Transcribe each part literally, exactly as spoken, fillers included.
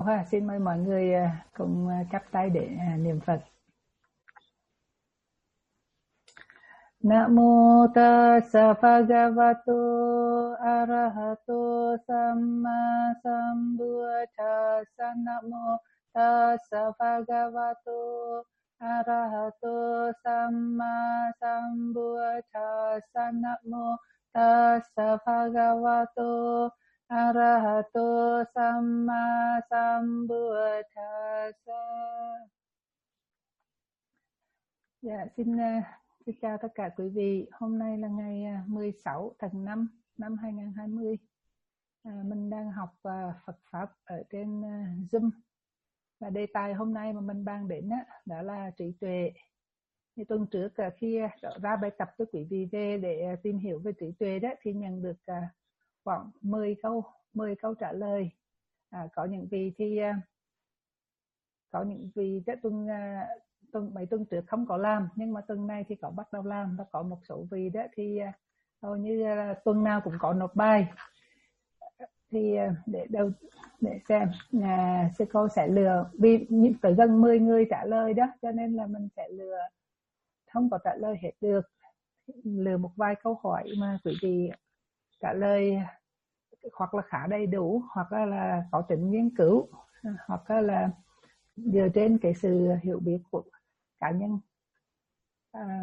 ha. Xin mời mọi người cùng chắp tay để niệm Phật. Namo tassa bhagavato arahato samma sambuddhassa. Namo tassa bhagavato arahato samma sambuddhassa. Namo tassa bhagavato arahato samma sambuddhassa. Dạ, xin Xin chào tất cả quý vị. Hôm nay là ngày mười sáu tháng năm năm hai nghìn không trăm hai mươi. À, mình đang học uh, Phật Pháp ở trên uh, Zoom. Và đề tài hôm nay mà mình bàn đến á, đó là trí tuệ. Như tuần trước uh, khi uh, ra bài tập cho quý vị về để uh, tìm hiểu về trí tuệ đó, thì nhận được uh, khoảng mười câu, mười câu trả lời. À, có những vị thì uh, có những vị đó tuần uh, tuần mấy tuần trước không có làm, nhưng mà tuần này thì có bắt đầu làm. Và có một số vị đó thì hầu như là tuần nào cũng có nộp bài. Thì để đầu để xem à, sư cô sẽ lừa vì tới gần mười người trả lời đó, cho nên là mình sẽ lừa không có trả lời hết được, lừa một vài câu hỏi mà quý vị trả lời hoặc là khá đầy đủ, hoặc là, là có tính nghiên cứu, hoặc là, là dựa trên cái sự hiểu biết của cá nhân. À,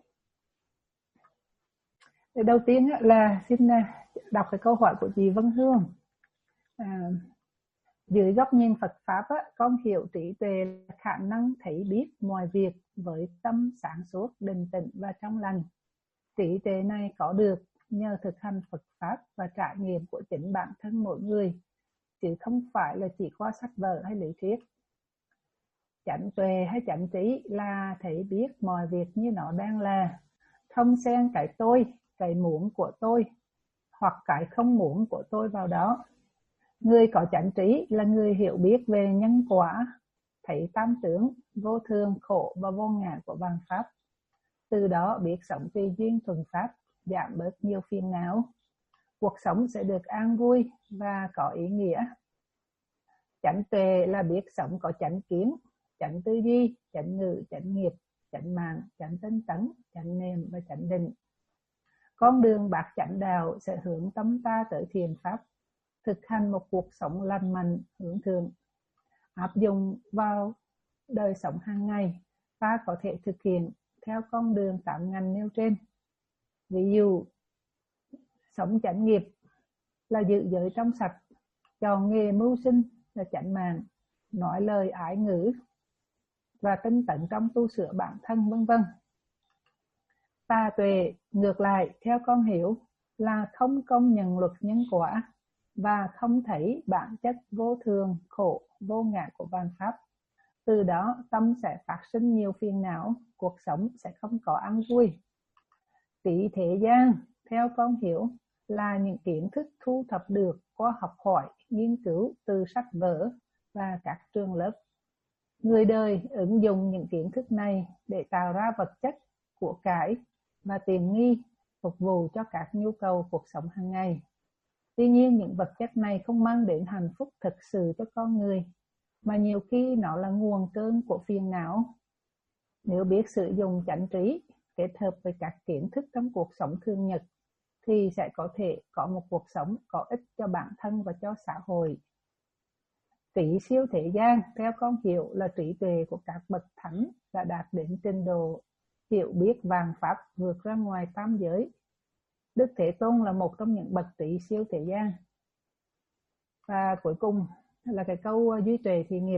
đầu tiên là xin đọc cái câu hỏi của chị Vân Hương. À, dưới góc nhìn Phật Pháp, con hiểu trí tuệ là khả năng thấy biết mọi việc với tâm sáng suốt, định tĩnh và trong lành. Trí tuệ này có được nhờ thực hành Phật Pháp và trải nghiệm của chính bản thân mỗi người, chứ không phải là chỉ qua sách vở hay lý thuyết. Chánh tuệ hay chánh trí là thấy biết mọi việc như nó đang là, không xen cái tôi, cái muốn của tôi hoặc cái không muốn của tôi vào đó. Người có chánh trí là người hiểu biết về nhân quả, thấy tam tướng, vô thường, khổ và vô ngã của vạn pháp. Từ đó biết sống tùy duyên thuận pháp, giảm bớt nhiều phiền não. Cuộc sống sẽ được an vui và có ý nghĩa. Chánh tuệ là biết sống có chánh kiến, chánh tư duy, chánh ngữ, chánh nghiệp, chánh mạng, chánh tinh tấn, chánh niệm và chánh định. Con đường bát chánh đạo sẽ hướng tâm ta tới thiền pháp, thực hành một cuộc sống lành mạnh, hướng thượng. Áp dụng vào đời sống hàng ngày, ta có thể thực hiện theo con đường tám ngành nêu trên. Ví dụ, sống chánh nghiệp là giữ giới trong sạch, chọn nghề mưu sinh là chánh mạng, nói lời ái ngữ và tinh tấn trong tu sửa bản thân, vân vân. Tà tuệ ngược lại theo con hiểu là không công nhận luật nhân quả và không thấy bản chất vô thường, khổ, vô ngã của vạn pháp. Từ đó tâm sẽ phát sinh nhiều phiền não, cuộc sống sẽ không có an vui. Trí thế gian theo con hiểu là những kiến thức thu thập được qua học hỏi, nghiên cứu từ sách vở và các trường lớp. Người đời ứng dụng những kiến thức này để tạo ra vật chất, của cải và tiện nghi phục vụ cho các nhu cầu cuộc sống hàng ngày. Tuy nhiên, những vật chất này không mang đến hạnh phúc thực sự cho con người, mà nhiều khi nó là nguồn cơn của phiền não. Nếu biết sử dụng chánh trí kết hợp với các kiến thức trong cuộc sống thường nhật, thì sẽ có thể có một cuộc sống có ích cho bản thân và cho xã hội. Trí siêu thế gian theo con hiểu là trí tuệ của các bậc thánh đã đạt đến trình độ hiểu biết vạn pháp, vượt ra ngoài tam giới. Đức Thế Tôn là một trong những bậc trí siêu thế gian. Và cuối cùng là cái câu duy tuệ thì nghiệp.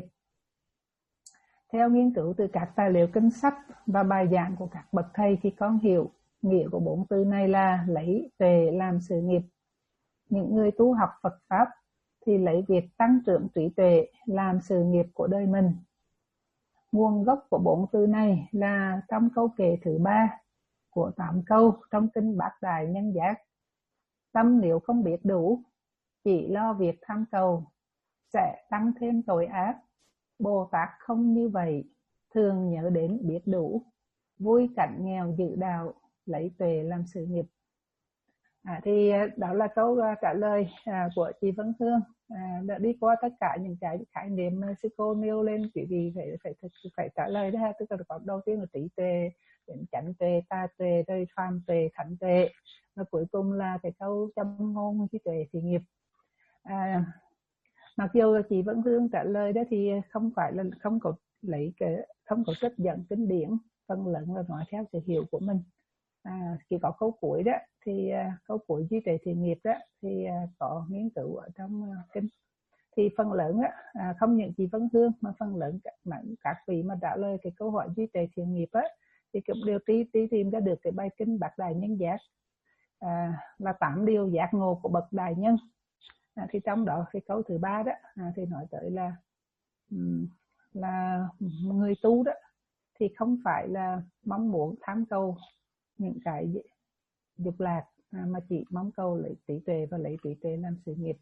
Theo nghiên cứu từ các tài liệu kinh sách và bài giảng của các bậc thầy thì con hiểu nghĩa của bốn từ này là lấy tuệ làm sự nghiệp. Những người tu học Phật Pháp thì lấy việc tăng trưởng trí tuệ làm sự nghiệp của đời mình. Nguồn gốc của bốn từ này là trong câu kệ thứ ba của tám câu trong kinh Bát Đại Nhân Giác. Tâm nếu không biết đủ, chỉ lo việc tham cầu, sẽ tăng thêm tội ác. Bồ Tát không như vậy, thường nhớ đến biết đủ, vui cảnh nghèo giữ đạo, lấy tuệ làm sự nghiệp. À, thì đó là câu trả lời à, của chị Vân Hương. À, đã đi qua tất cả những cái khái niệm sư cô nêu lên, quý vị phải phải phải, phải trả lời đó ha. Tức là có đầu tiên là trí tuệ, đến chánh tuệ, tà tuệ, rồi phàm tuệ, thánh tuệ, và cuối cùng là cái câu châm ngôn trí tuệ thiện nghiệp. À, mặc dù chị Vân Hương trả lời đó thì không phải là không có lấy cái không có trích dẫn kinh điển, phần lớn là nói theo sự hiểu của mình. À, chỉ có câu cuối đó thì uh, câu cuối trí tuệ thiện nghiệp đó thì uh, có nghiên cứu ở trong uh, kinh. Thì phần lớn á, à, không những chị Vân Hương mà phần lớn các, các vị mà trả lời cái câu hỏi trí tuệ thiện nghiệp á thì cũng đều tí tí tìm ra được cái bài kinh Bát Đại Nhân Giác, à, là tám điều giác ngộ của bậc đại nhân. À, thì trong đó cái câu thứ ba đó à, thì nói tới là um, là người tu đó thì không phải là mong muốn tham cầu những cái dục lạc, à, mà chỉ mong cầu lấy trí tuệ và lấy trí tuệ làm sự nghiệp.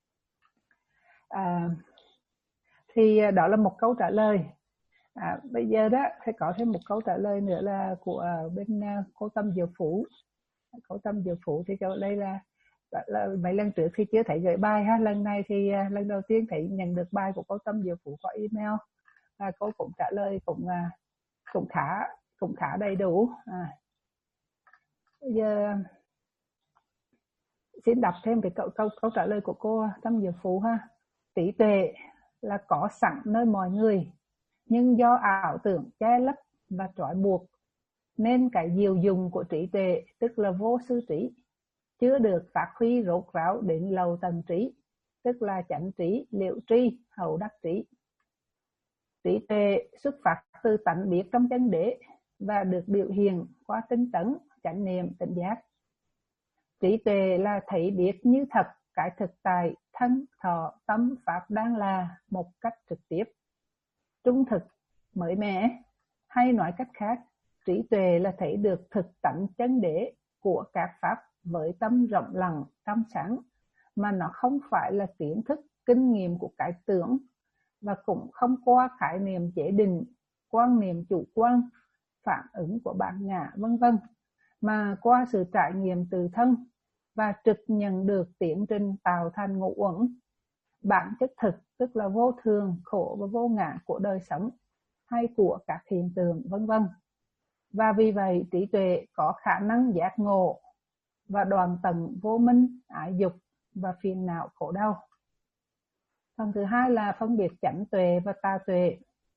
À, thì đó là một câu trả lời. À, bây giờ đó sẽ có thêm một câu trả lời nữa là của bên uh, cô Tâm Diệu Phủ. Cô Tâm Diệu Phủ thì chỗ đây là, là mấy lần trước thì chưa thấy gửi bài ha, lần này thì uh, lần đầu tiên thấy nhận được bài của cô Tâm Diệu Phủ qua email, và cô cũng trả lời cũng uh, cũng khá cũng khá đầy đủ. À, bây giờ xin đọc thêm cái câu câu câu trả lời của cô Tâm Diệu Phủ ha. Trí tuệ là có sẵn nơi mọi người, nhưng do ảo tưởng che lấp và trói buộc nên cái diệu dụng của trí tuệ, tức là vô sư trí, chưa được phát huy rốt ráo đến lầu tầng trí, tức là chánh trí, liệu tri, hậu đắc trí. Trí tuệ xuất phát từ tánh biết trong chân đế và được biểu hiện qua tinh tấn, chánh niệm, tỉnh giác. Trí tuệ là thấy biết như thật cái thực tại thân, thọ, tâm, pháp đang là một cách trực tiếp, trung thực, mới mẻ. Hay nói cách khác, trí tuệ là thấy được thực tánh chân đế của các pháp với tâm rộng lặng, trong sáng, mà nó không phải là kiến thức, kinh nghiệm của cái tưởng, và cũng không qua khái niệm chế định, quan niệm chủ quan, phản ứng của bản ngã, vân vân, mà qua sự trải nghiệm từ thân và trực nhận được tiến trình tạo thành ngũ uẩn, bản chất thực, tức là vô thường, khổ và vô ngã của đời sống hay của các hiện tượng, vân vân. Và vì vậy trí tuệ có khả năng giác ngộ và đoạn tận vô minh, ái dục và phiền não khổ đau. Phần thứ hai là phân biệt chánh tuệ và tà tuệ.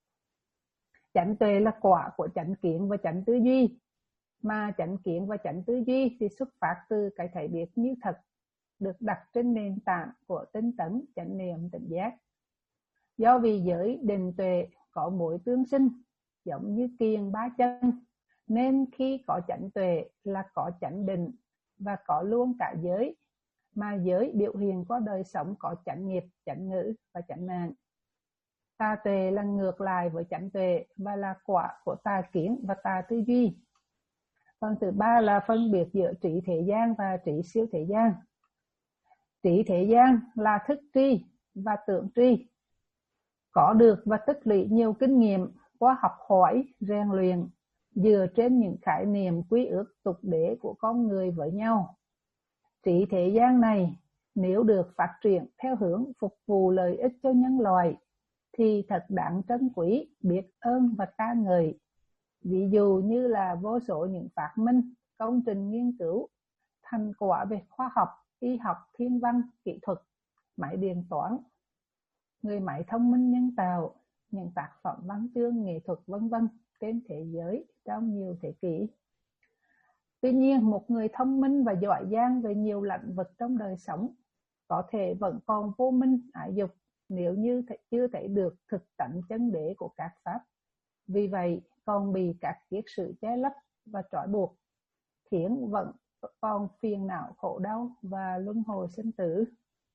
Chánh tuệ là quả của chánh kiến và chánh tư duy, mà chánh kiến và chánh tư duy thì xuất phát từ cái thấy biết như thật, được đặt trên nền tảng của tinh tấn, chánh niệm, tỉnh giác. Do vì giới định tuệ có mối tương sinh, giống như kiềng ba chân, nên khi có chánh tuệ là có chánh định và có luôn cả giới, mà giới biểu hiện qua đời sống có chánh nghiệp, chánh ngữ và chánh mạng. Tà tuệ là ngược lại với chánh tuệ và là quả của tà kiến và tà tư duy. Phần thứ ba là phân biệt giữa trí thế gian và trí siêu thế gian. Trí thế gian là thức tri và tưởng tri, có được và tích lũy nhiều kinh nghiệm qua học hỏi, rèn luyện dựa trên những khái niệm quy ước tục đế của con người với nhau. Trí thế gian này nếu được phát triển theo hướng phục vụ lợi ích cho nhân loại thì thật đáng trân quý, biết ơn và ca ngợi. Ví dụ như là vô số những phát minh, công trình nghiên cứu, thành quả về khoa học, y học, thiên văn, kỹ thuật, máy điện toán, người máy thông minh nhân tạo, những tác phẩm văn chương, nghệ thuật, vân vân trên thế giới trong nhiều thế kỷ. Tuy nhiên, một người thông minh và giỏi giang về nhiều lĩnh vực trong đời sống có thể vẫn còn vô minh, ái dục nếu như chưa thấy được thực tánh chân đế của các pháp. Vì vậy, còn bị các kiết sử che lấp và trói buộc, khiến vẫn còn phiền não, khổ đau và luân hồi sinh tử.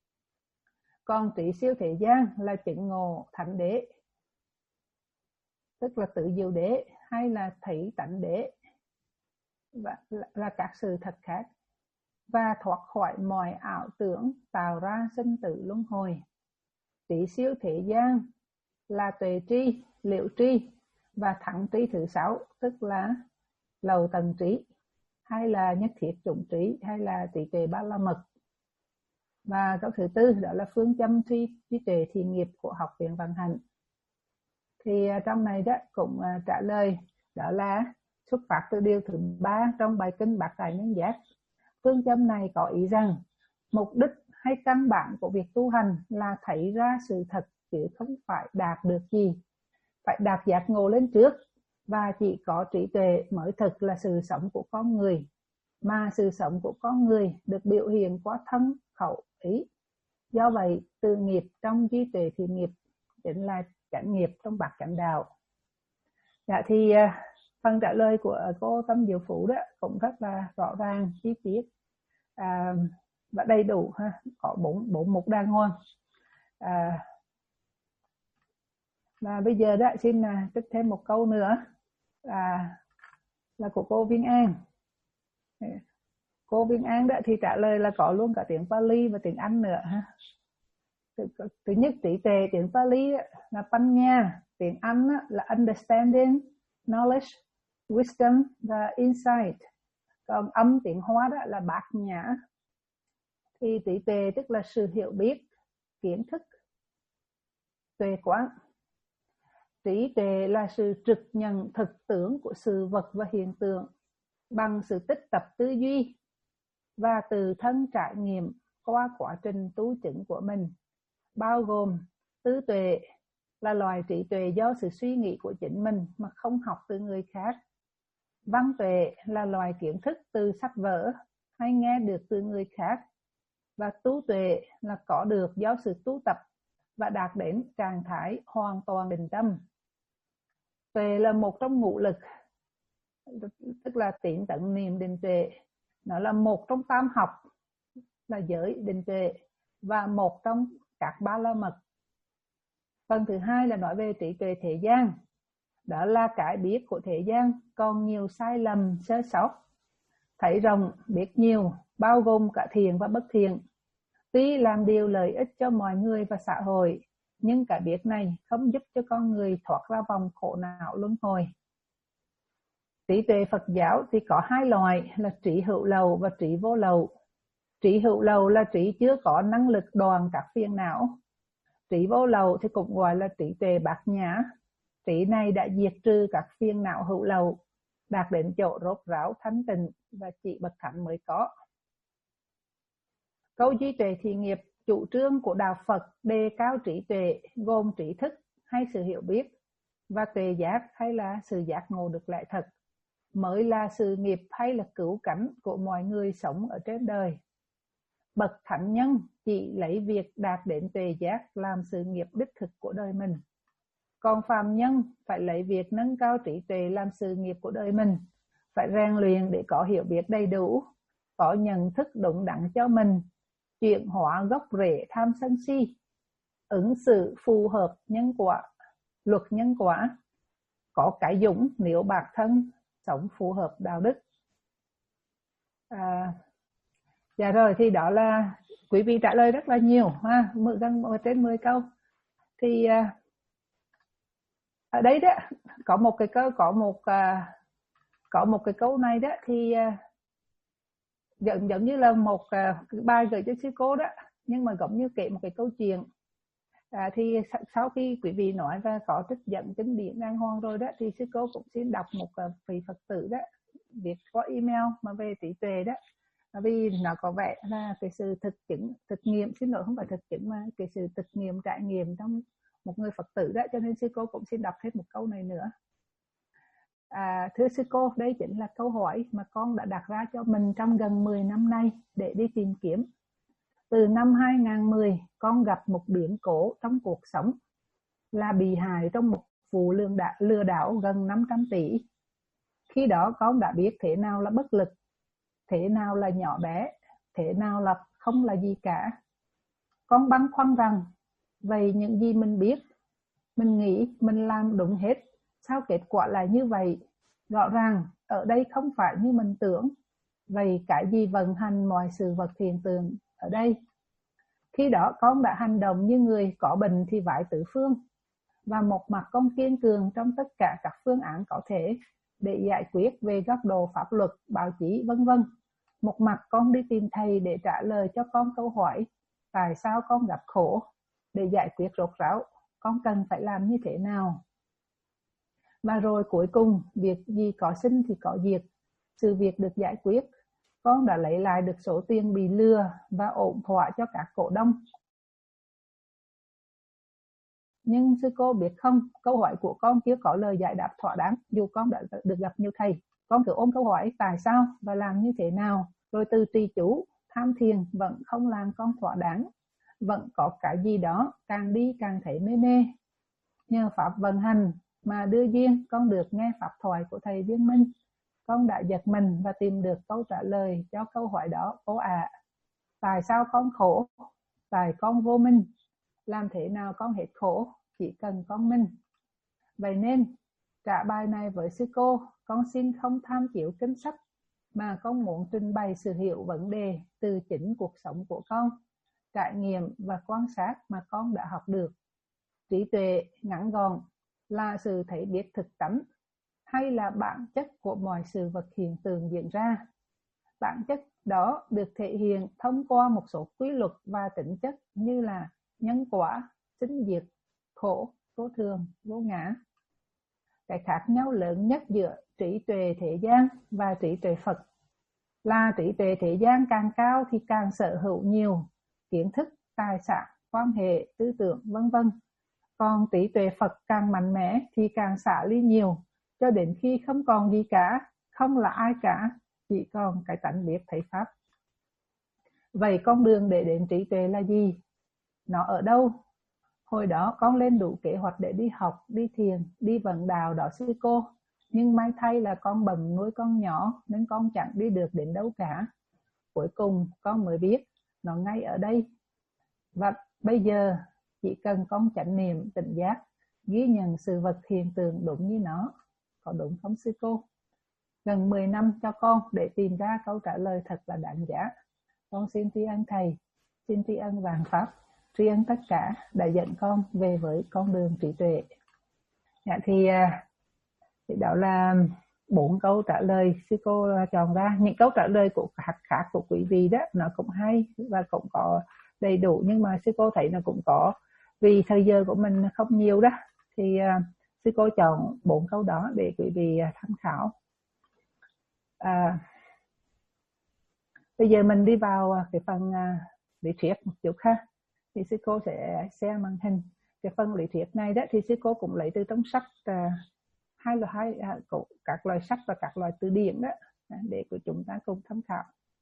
Còn trí siêu thế gian là chứng ngộ thánh đế, tức là tự diệu đế hay là thấy tánh đế, và là các sự thật khác, và thoát khỏi mọi ảo tưởng tạo ra sinh tử luân hồi. Trí siêu thế gian là tuệ tri, liệu tri và thắng tri thứ sáu, tức là lầu tầng trí, hay là nhất thiết chủng trí, hay là trí tuệ ba la mật. Và câu thứ tư đó là phương châm trí tuệ thiện nghiệp của Học viện Vạn Hạnh. Thì trong này đó cũng trả lời đó là xuất phát từ điều thứ ba trong bài kinh Bát Đại Nhân Giác. Phương châm này có ý rằng mục đích hay căn bản của việc tu hành là thấy ra sự thật, chứ không phải đạt được gì. Phải đạt giác ngộ lên trước, và chỉ có trí tuệ mới thực là sự sống của con người, mà sự sống của con người được biểu hiện qua thân, khẩu, ý. Do vậy, từ nghiệp trong trí tuệ thiện nghiệp chính là chánh nghiệp trong bát chánh đạo. Dạ thì phần trả lời của cô Tâm Diệu Phú đó cũng rất là rõ ràng, chi tiết à, và đầy đủ ha, có bốn bốn mục đàng hoàng. À, và bây giờ đó xin là tích thêm một câu nữa à, là của cô Viên An. Cô Viên An đó thì trả lời là có luôn cả tiếng Pali và tiếng Anh nữa ha. Thứ, thứ nhất trí tuệ tiếng Pali là Panya, tiếng Anh là understanding, knowledge, wisdom và insight. Còn âm tiếng Hoa đó là Bát Nhã. Thì trí tuệ tức là sự hiểu biết, kiến thức, tuệ quán. Trí tuệ là sự trực nhận thực tướng của sự vật và hiện tượng bằng sự tích tập tư duy và từ thân trải nghiệm qua quá trình tu chứng của mình, bao gồm tứ tuệ là loài trí tuệ do sự suy nghĩ của chính mình mà không học từ người khác. Văn tuệ là loài kiến thức từ sách vở hay nghe được từ người khác. Và tú tuệ là có được do sự tu tập và đạt đến trạng thái hoàn toàn định tâm. Tuệ là một trong ngũ lực, tức là tín tấn niệm định tuệ. Nó là một trong tam học là giới định tuệ và một trong các ba la mật. Phần thứ hai là nói về trí tuệ thế gian. Đó là cái biết của thế gian còn nhiều sai lầm sơ sót. Thấy rộng biết nhiều, bao gồm cả thiện và bất thiện. Tuy làm điều lợi ích cho mọi người và xã hội, nhưng cái biết này không giúp cho con người thoát ra vòng khổ não luân hồi. Trí tuệ Phật giáo thì có hai loại là trí hữu lậu và trí vô lậu. Trí hữu lậu là trí chưa có năng lực đoạn các phiền não. Trí vô lậu thì cũng gọi là trí tuệ Bát Nhã. Trí này đã diệt trừ các phiền não hữu lậu, đạt đến chỗ rốt ráo thanh tịnh và chỉ bậc thánh mới có. Câu trí tuệ thiện nghiệp chủ trương của đạo Phật đề cao trí tuệ gồm trí thức hay sự hiểu biết và tuệ giác hay là sự giác ngộ được lẽ thật mới là sự nghiệp hay là cứu cánh của mọi người sống ở trên đời. Bậc thánh nhân chỉ lấy việc đạt đến tuệ giác làm sự nghiệp đích thực của đời mình. Còn phàm nhân phải lấy việc nâng cao trí tuệ làm sự nghiệp của đời mình, phải rèn luyện để có hiểu biết đầy đủ, có nhận thức đúng đắn cho mình, chuyển hóa gốc rễ tham sân si, ứng xử phù hợp nhân quả, luật nhân quả, có cái dũng nếu bạc thân, sống phù hợp đạo đức. À, dạ rồi, thì đó là quý vị trả lời rất là nhiều ha, gần trên mười câu. Thì à, ở đây đó có một cái câu có một à, có một cái câu này đó thì à, giống giống như là một à, bài gửi cho sư cô đó, nhưng mà giống như kể một cái câu chuyện. À, thì sau khi quý vị nói và có trích dẫn kinh điển đàng hoàng rồi đó, thì sư cô cũng xin đọc một vị Phật tử đó viết qua email mà về trí tuệ đó, vì nó có vẻ là cái sự thực chứng thực nghiệm, xin lỗi không phải thực chứng mà cái sự thực nghiệm trải nghiệm trong một người Phật tử đó, cho nên sư cô cũng xin đọc thêm một câu này nữa. À, thưa sư cô, đây chính là câu hỏi mà con đã đặt ra cho mình trong gần mười năm nay để đi tìm kiếm. Từ năm hai không một không, con gặp một biến cố trong cuộc sống là bị hại trong một vụ lừa đảo, lừa đảo gần năm trăm tỷ. Khi đó con đã biết thế nào là bất lực, thế nào là nhỏ bé, thế nào là không là gì cả. Con băn khoăn rằng, vậy những gì mình biết, mình nghĩ mình làm đúng hết, sao kết quả lại như vậy? Rõ ràng ở đây không phải như mình tưởng. Vậy cái gì vận hành mọi sự vật hiện tượng ở đây? Khi đó con đã hành động như người có bệnh thì vái tứ phương, và một mặt con kiên cường trong tất cả các phương án có thể, để giải quyết về góc độ pháp luật, báo chí, vân vân. Một mặt con đi tìm thầy để trả lời cho con câu hỏi tại sao con gặp khổ, để giải quyết rốt ráo con cần phải làm như thế nào. Và rồi cuối cùng, việc gì có sinh thì có diệt, sự việc được giải quyết. Con đã lấy lại được số tiền bị lừa và ổn thỏa cho các cổ đông. Nhưng sư cô biết không, câu hỏi của con chưa có lời giải đáp thỏa đáng dù con đã được gặp nhiều thầy. Con cứ ôm câu hỏi tại sao và làm như thế nào, rồi từ trì chú, tham thiền vẫn không làm con thỏa đáng. Vẫn có cái gì đó càng đi càng thấy mê mê. Nhờ pháp vận hành mà đưa duyên con được nghe pháp thoại của thầy Viên Minh. Con đã giật mình và tìm được câu trả lời cho câu hỏi đó cô ạ. À, tại sao con khổ? Tại con vô minh. Làm thế nào con hết khổ? Chỉ cần con minh. Vậy nên trả bài này với sư cô, con xin không tham chiếu kinh sách, mà con muốn trình bày sự hiểu vấn đề từ chính cuộc sống của con, trải nghiệm và quan sát mà con đã học được. Trí tuệ ngắn gọn là sự thấy biết thực tánh, hay là bản chất của mọi sự vật hiện tượng diễn ra. Bản chất đó được thể hiện thông qua một số quy luật và tính chất như là nhân quả, sinh diệt, khổ, vô thường, vô ngã. Cái khác nhau lớn nhất giữa trí tuệ thế gian và trí tuệ Phật là trí tuệ thế gian càng cao thì càng sở hữu nhiều kiến thức, tài sản, quan hệ, tư tưởng, vân vân. Còn trí tuệ Phật càng mạnh mẽ thì càng xả ly nhiều, cho đến khi không còn gì cả, không là ai cả, chỉ còn cái tánh biết thấy pháp. Vậy con đường để đến trí tuệ là gì? Nó ở đâu? Hồi đó con lên đủ kế hoạch để đi học, đi thiền, đi vận đạo đó sư cô. Nhưng may thay là con bận nuôi con nhỏ nên con chẳng đi được đến đâu cả. Cuối cùng con mới biết nó ngay ở đây. Và bây giờ chỉ cần con chánh niệm tỉnh giác, ghi nhận sự vật hiện tượng đúng như nó. Có đúng không sư cô? Gần mười năm cho con để tìm ra câu trả lời thật là đáng giá. Con xin tri ân thầy, xin tri ân vạn pháp, tri ân tất cả đã dẫn con về với con đường trí tuệ. Dạ, thì, thì đó là bốn câu trả lời sư cô chọn ra. Những câu trả lời của khác khác của quý vị đó nó cũng hay và cũng có đầy đủ, nhưng mà sư cô thấy nó cũng có, vì thời giờ của mình không nhiều đó thì uh, sư cô chọn bốn câu đó để quý vị uh, tham khảo. À, bây giờ mình đi vào uh, cái phần uh, lý thuyết một chút ha. Thì sư cô sẽ share màn hình. Cái phần lý thuyết này đó thì sư cô cũng lấy từ trong sách uh, hai loại hai uh, các loại sách và các loại từ điển đó để của chúng ta cùng tham khảo.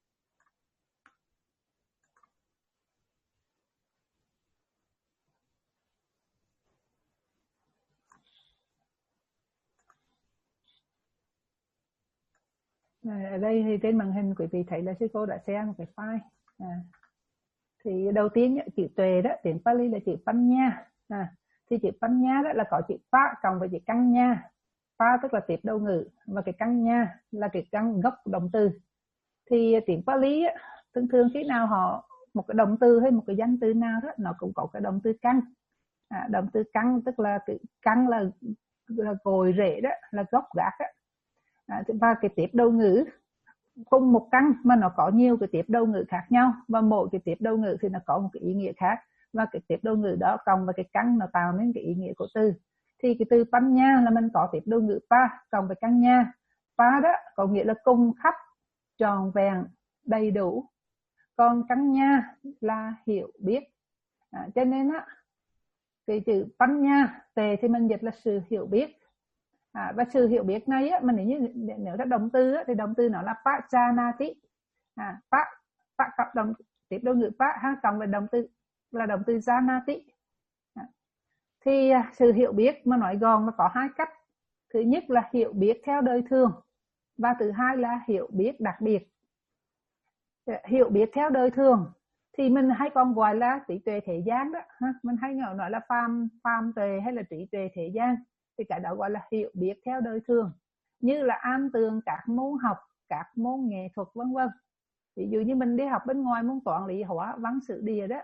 Ở đây thì trên màn hình quý vị thấy là sư cô đã share một cái file. À, thì đầu tiên chữ tuệ đó, tiếng Pali là chữ Panya. À, thì chữ Panya đó là có chữ pa cộng với chữ Kanya. Pa tức là tiếp đầu ngữ và cái Kanya là cái căn gốc động từ. Thì tiếng Pali á, thường thường khi nào họ một cái động từ hay một cái danh từ nào đó nó cũng có cái động từ căn. À, động từ căn tức là cái căn là, là cội rễ đó, là gốc gác đó. À, và cái tiếp đầu ngữ cùng một căn mà nó có nhiều cái tiếp đầu ngữ khác nhau, và mỗi cái tiếp đầu ngữ thì nó có một cái ý nghĩa khác, và cái tiếp đầu ngữ đó cộng với cái căn nó tạo nên cái ý nghĩa của từ. Thì cái từ Panya là mình có tiếp đầu ngữ pa cộng với Kanya. Pa đó có nghĩa là cung khắp, tròn vẹn, đầy đủ, còn Kanya là hiểu biết. À, cho nên á cái chữ Panya tề thì mình dịch là sự hiểu biết. À, và sự hiểu biết này á, mình nếu như nếu là động từ á, thì động từ nó là pachanati. À, pa, pa cộng động tiếp đầu ngữ pa ha, cộng với động từ là động từ janati. À, thì sự hiểu biết mà nói gọn là có hai cách. Thứ nhất là hiểu biết theo đời thường, và thứ hai là hiểu biết đặc biệt. Hiểu biết theo đời thường thì mình hay còn gọi là trí tuệ thế gian đó ha. Mình hay nói là phàm phàm tuệ hay là trí tuệ thế gian, thì cái đó gọi là hiểu biết theo đời thường, như là am tường các môn học, các môn nghệ thuật vân vân. Ví dụ như mình đi học bên ngoài môn toán lý hóa văn sử địa đó,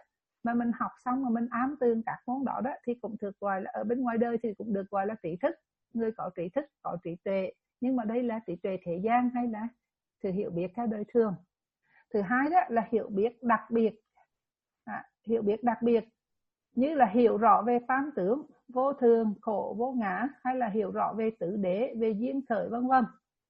mà mình học xong mà mình ám tường các môn đó đó thì cũng được gọi là, ở bên ngoài đời thì cũng được gọi là trí thức, người có trí thức, có trí tuệ. Nhưng mà đây là trí tuệ thế gian hay là sự hiểu biết theo đời thường. Thứ hai đó là hiểu biết đặc biệt. À, hiểu biết đặc biệt như là hiểu rõ về tam tướng, vô thường, khổ, vô ngã, hay là hiểu rõ về tứ đế, về duyên khởi vân vân.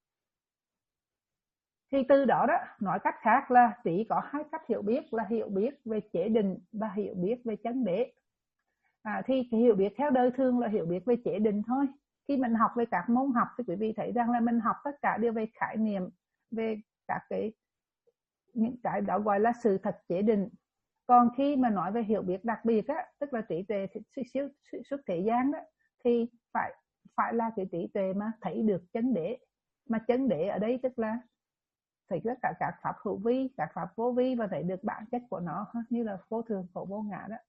Thì từ đó đó, nói cách khác là chỉ có hai cách hiểu biết, là hiểu biết về chế định và hiểu biết về chân đế. À, thì hiểu biết theo đời thường là hiểu biết về chế định thôi. Khi mình học về các môn học thì quý vị thấy rằng là mình học tất cả đều về khái niệm, về các cái những cái đó gọi là sự thật chế định. Còn khi mà nói về hiểu biết đặc biệt á, tức là trí tuệ xuất thế gian đó, thì phải phải là cái trí tuệ mà thấy được chân đế. Mà chân đế ở đây tức là thấy tất cả các pháp hữu vi, các pháp vô vi và thấy được bản chất của nó, như là vô thường, khổ, vô ngã đó.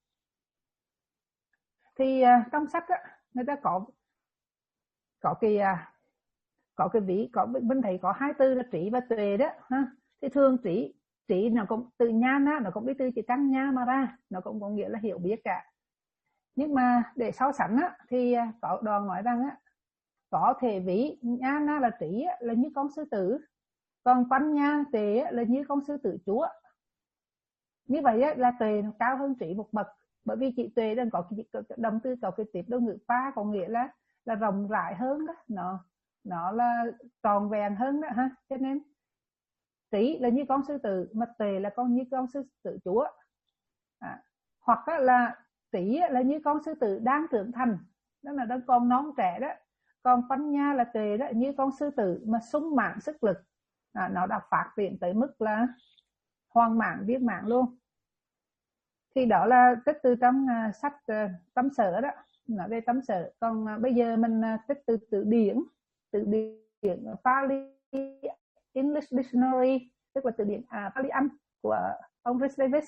Thì uh, trong sách á, người ta có có cái uh, có cái ví, có mình thấy có hai từ là trí và tuệ đó ha. Thì thường trí trí nó cũng từ nhan á, nó cũng đi từ chữ căn nha mà ra, nó cũng có nghĩa là hiểu biết cả. Nhưng mà để so sánh á, thì có đoạn nói rằng á, có thể ví nhan là trí là như con sư tử, còn văn nha tuệ là như con sư tử chúa. Như vậy á, là tuệ nó cao hơn trí một bậc, bởi vì chữ tuệ đang có cái động từ có cái tiếp đâu ngữ pha, có nghĩa là là rộng rãi hơn đó, nó nó là tròn vẹn hơn đó ha. Cho nên trí là như con sư tử, mà tuệ là con như con sư tử chúa. À, hoặc là trí là như con sư tử đang trưởng thành, đó là đang còn non trẻ đó. Còn văn nha là tuệ đó như con sư tử mà sung mãn sức lực, à, nó đã phát triển tới mức là hoàn mãn viên mãn luôn. Thì đó là trích từ trong uh, sách uh, Tâm Sở đó, nói về Tâm Sở. Còn uh, bây giờ mình uh, trích từ từ điển, từ điển Pali English Dictionary, tức là từ điển à, Pali Anh của ông Rhys Davis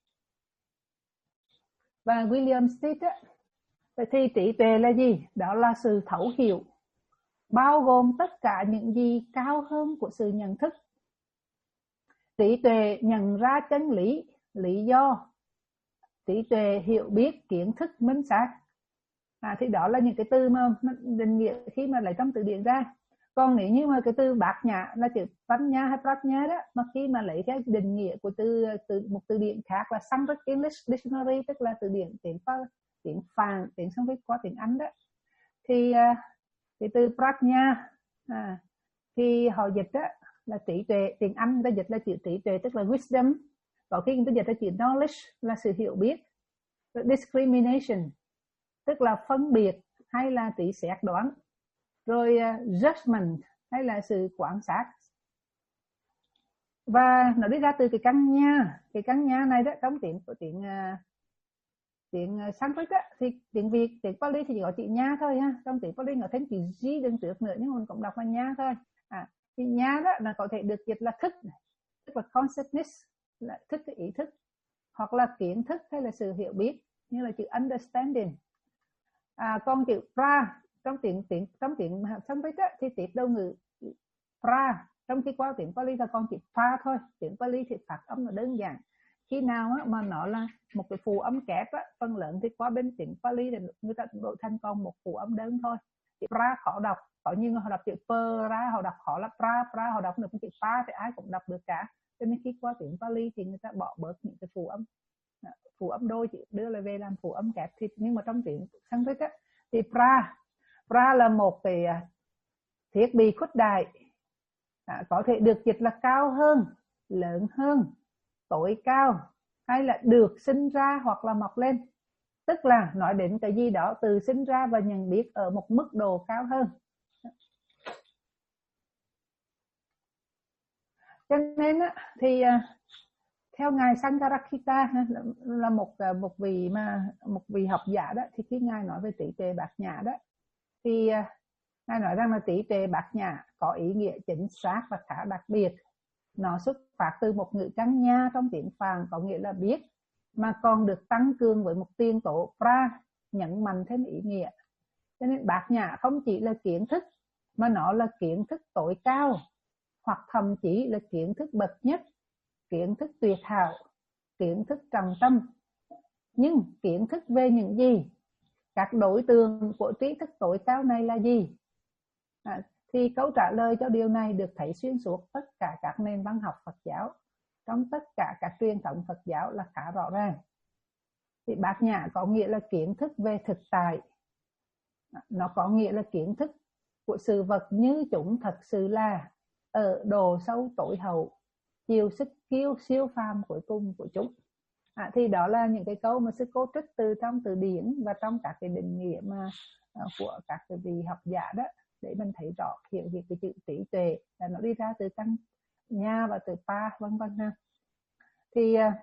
và William Stead á. Thì trí tuệ là gì? Đó là sự thấu hiểu, bao gồm tất cả những gì cao hơn của sự nhận thức. Trí tuệ nhận ra chân lý, lý do. Trí tuệ hiểu biết, kiến thức minh xác. À, thì đó là những cái từ mà định nghĩa khi mà lấy trong từ điển ra. Còn nếu như mà cái từ bát nhã là chữ văn nha hay prat nha đó, mà khi mà lấy cái định nghĩa của từ, từ một từ điển khác là Sanskrit English Dictionary, tức là từ điển tiếng tiếng Phạn, tiếng Sanskrit qua tiếng Anh đó, thì cái từ prat nha à, thì họ dịch đó là trí tuệ. Tiếng Anh người ta dịch là chữ trí tuệ, tức là wisdom. Có khi người ta dịch là chữ knowledge là sự hiểu biết. Discrimination tức là phân biệt hay là trí xét đoán. Rồi uh, judgment hay là sự quan sát. Và nó đi ra từ cái căn nha. Cái căn nha này đó, trong tiếng của tiếng uh, tiếng Sanskrit á, thì tiếng Việt, tiếng Pali thì chỉ có chữ nha thôi ha. Trong tiếng Pali nó thêm chữ G đằng trước nữa, nhưng mình cũng đọc là nha thôi. À, thì nha đó là có thể được dịch là thức, tức là consciousness, là thức, cái ý thức, hoặc là kiến thức hay là sự hiểu biết, như là chữ understanding. À, còn chữ pra trong tiếng tiếng trong tiếng Sanskrit thì tiếp đầu ngữ pra, trong khi qua tiếng Pali là còn chữ pa thôi. Tiếng Pali thì phát âm là đơn giản. Khi nào á, mà nó là một cái phụ âm kép á, phần lớn thì qua bên tiếng Pali thì người ta đổi thành còn một phụ âm đơn thôi. Chữ pra khó đọc, có như họ đọc chữ pơ ra, họ đọc khó là pra, pra họ đọc được chữ pa thì ai cũng đọc được cả. Cho nên khi qua tiếng Pali thì người ta bỏ bớt những cái phụ âm phụ âm đôi, chỉ đưa lại về làm phụ âm kép. Thì nhưng mà trong tiếng Sanskrit á, thì pra pra là một cái thiết bị khuếch đại, à, có thể được dịch là cao hơn, lớn hơn, tối cao, hay là được sinh ra hoặc là mọc lên, tức là nói đến cái gì đó từ sinh ra và nhận biết ở một mức độ cao hơn. Cho nên á, thì theo ngài Sankarakshita là một một vị mà một vị học giả đó, thì khi ngài nói về trí tuệ bát nhã đó, thì ngài nói rằng là trí tuệ bát nhã có ý nghĩa chính xác và khá đặc biệt. Nó xuất phát từ một ngữ căn nha trong tiếng Phạn, có nghĩa là biết, mà còn được tăng cường với một tiền tố pra, nhấn mạnh thêm ý nghĩa. Cho nên bát nhã không chỉ là kiến thức, mà nó là kiến thức tối cao, hoặc thậm chí là kiến thức bậc nhất, kiến thức tuyệt hảo, kiến thức trọng tâm. Nhưng kiến thức về những gì? Các đối tượng của trí thức tối cao này là gì? À, thì câu trả lời cho điều này được thấy xuyên suốt tất cả các nền văn học Phật giáo, trong tất cả các truyền thống Phật giáo là khá rõ ràng. Thì bát nhã có nghĩa là kiến thức về thực tại, nó có nghĩa là kiến thức của sự vật như chúng thật sự là, ở độ sâu tối hậu, chiều sức kiêu siêu phàm cuối cùng của chúng. À, thì đó là những cái câu mà sư cô trích từ trong từ điển và trong các cái định nghĩa mà uh, của các cái vị học giả đó, để mình thấy rõ hiểu việc cái chữ trí tuệ là nó đi ra từ căn nha và từ pa vân vân ha. Thì uh,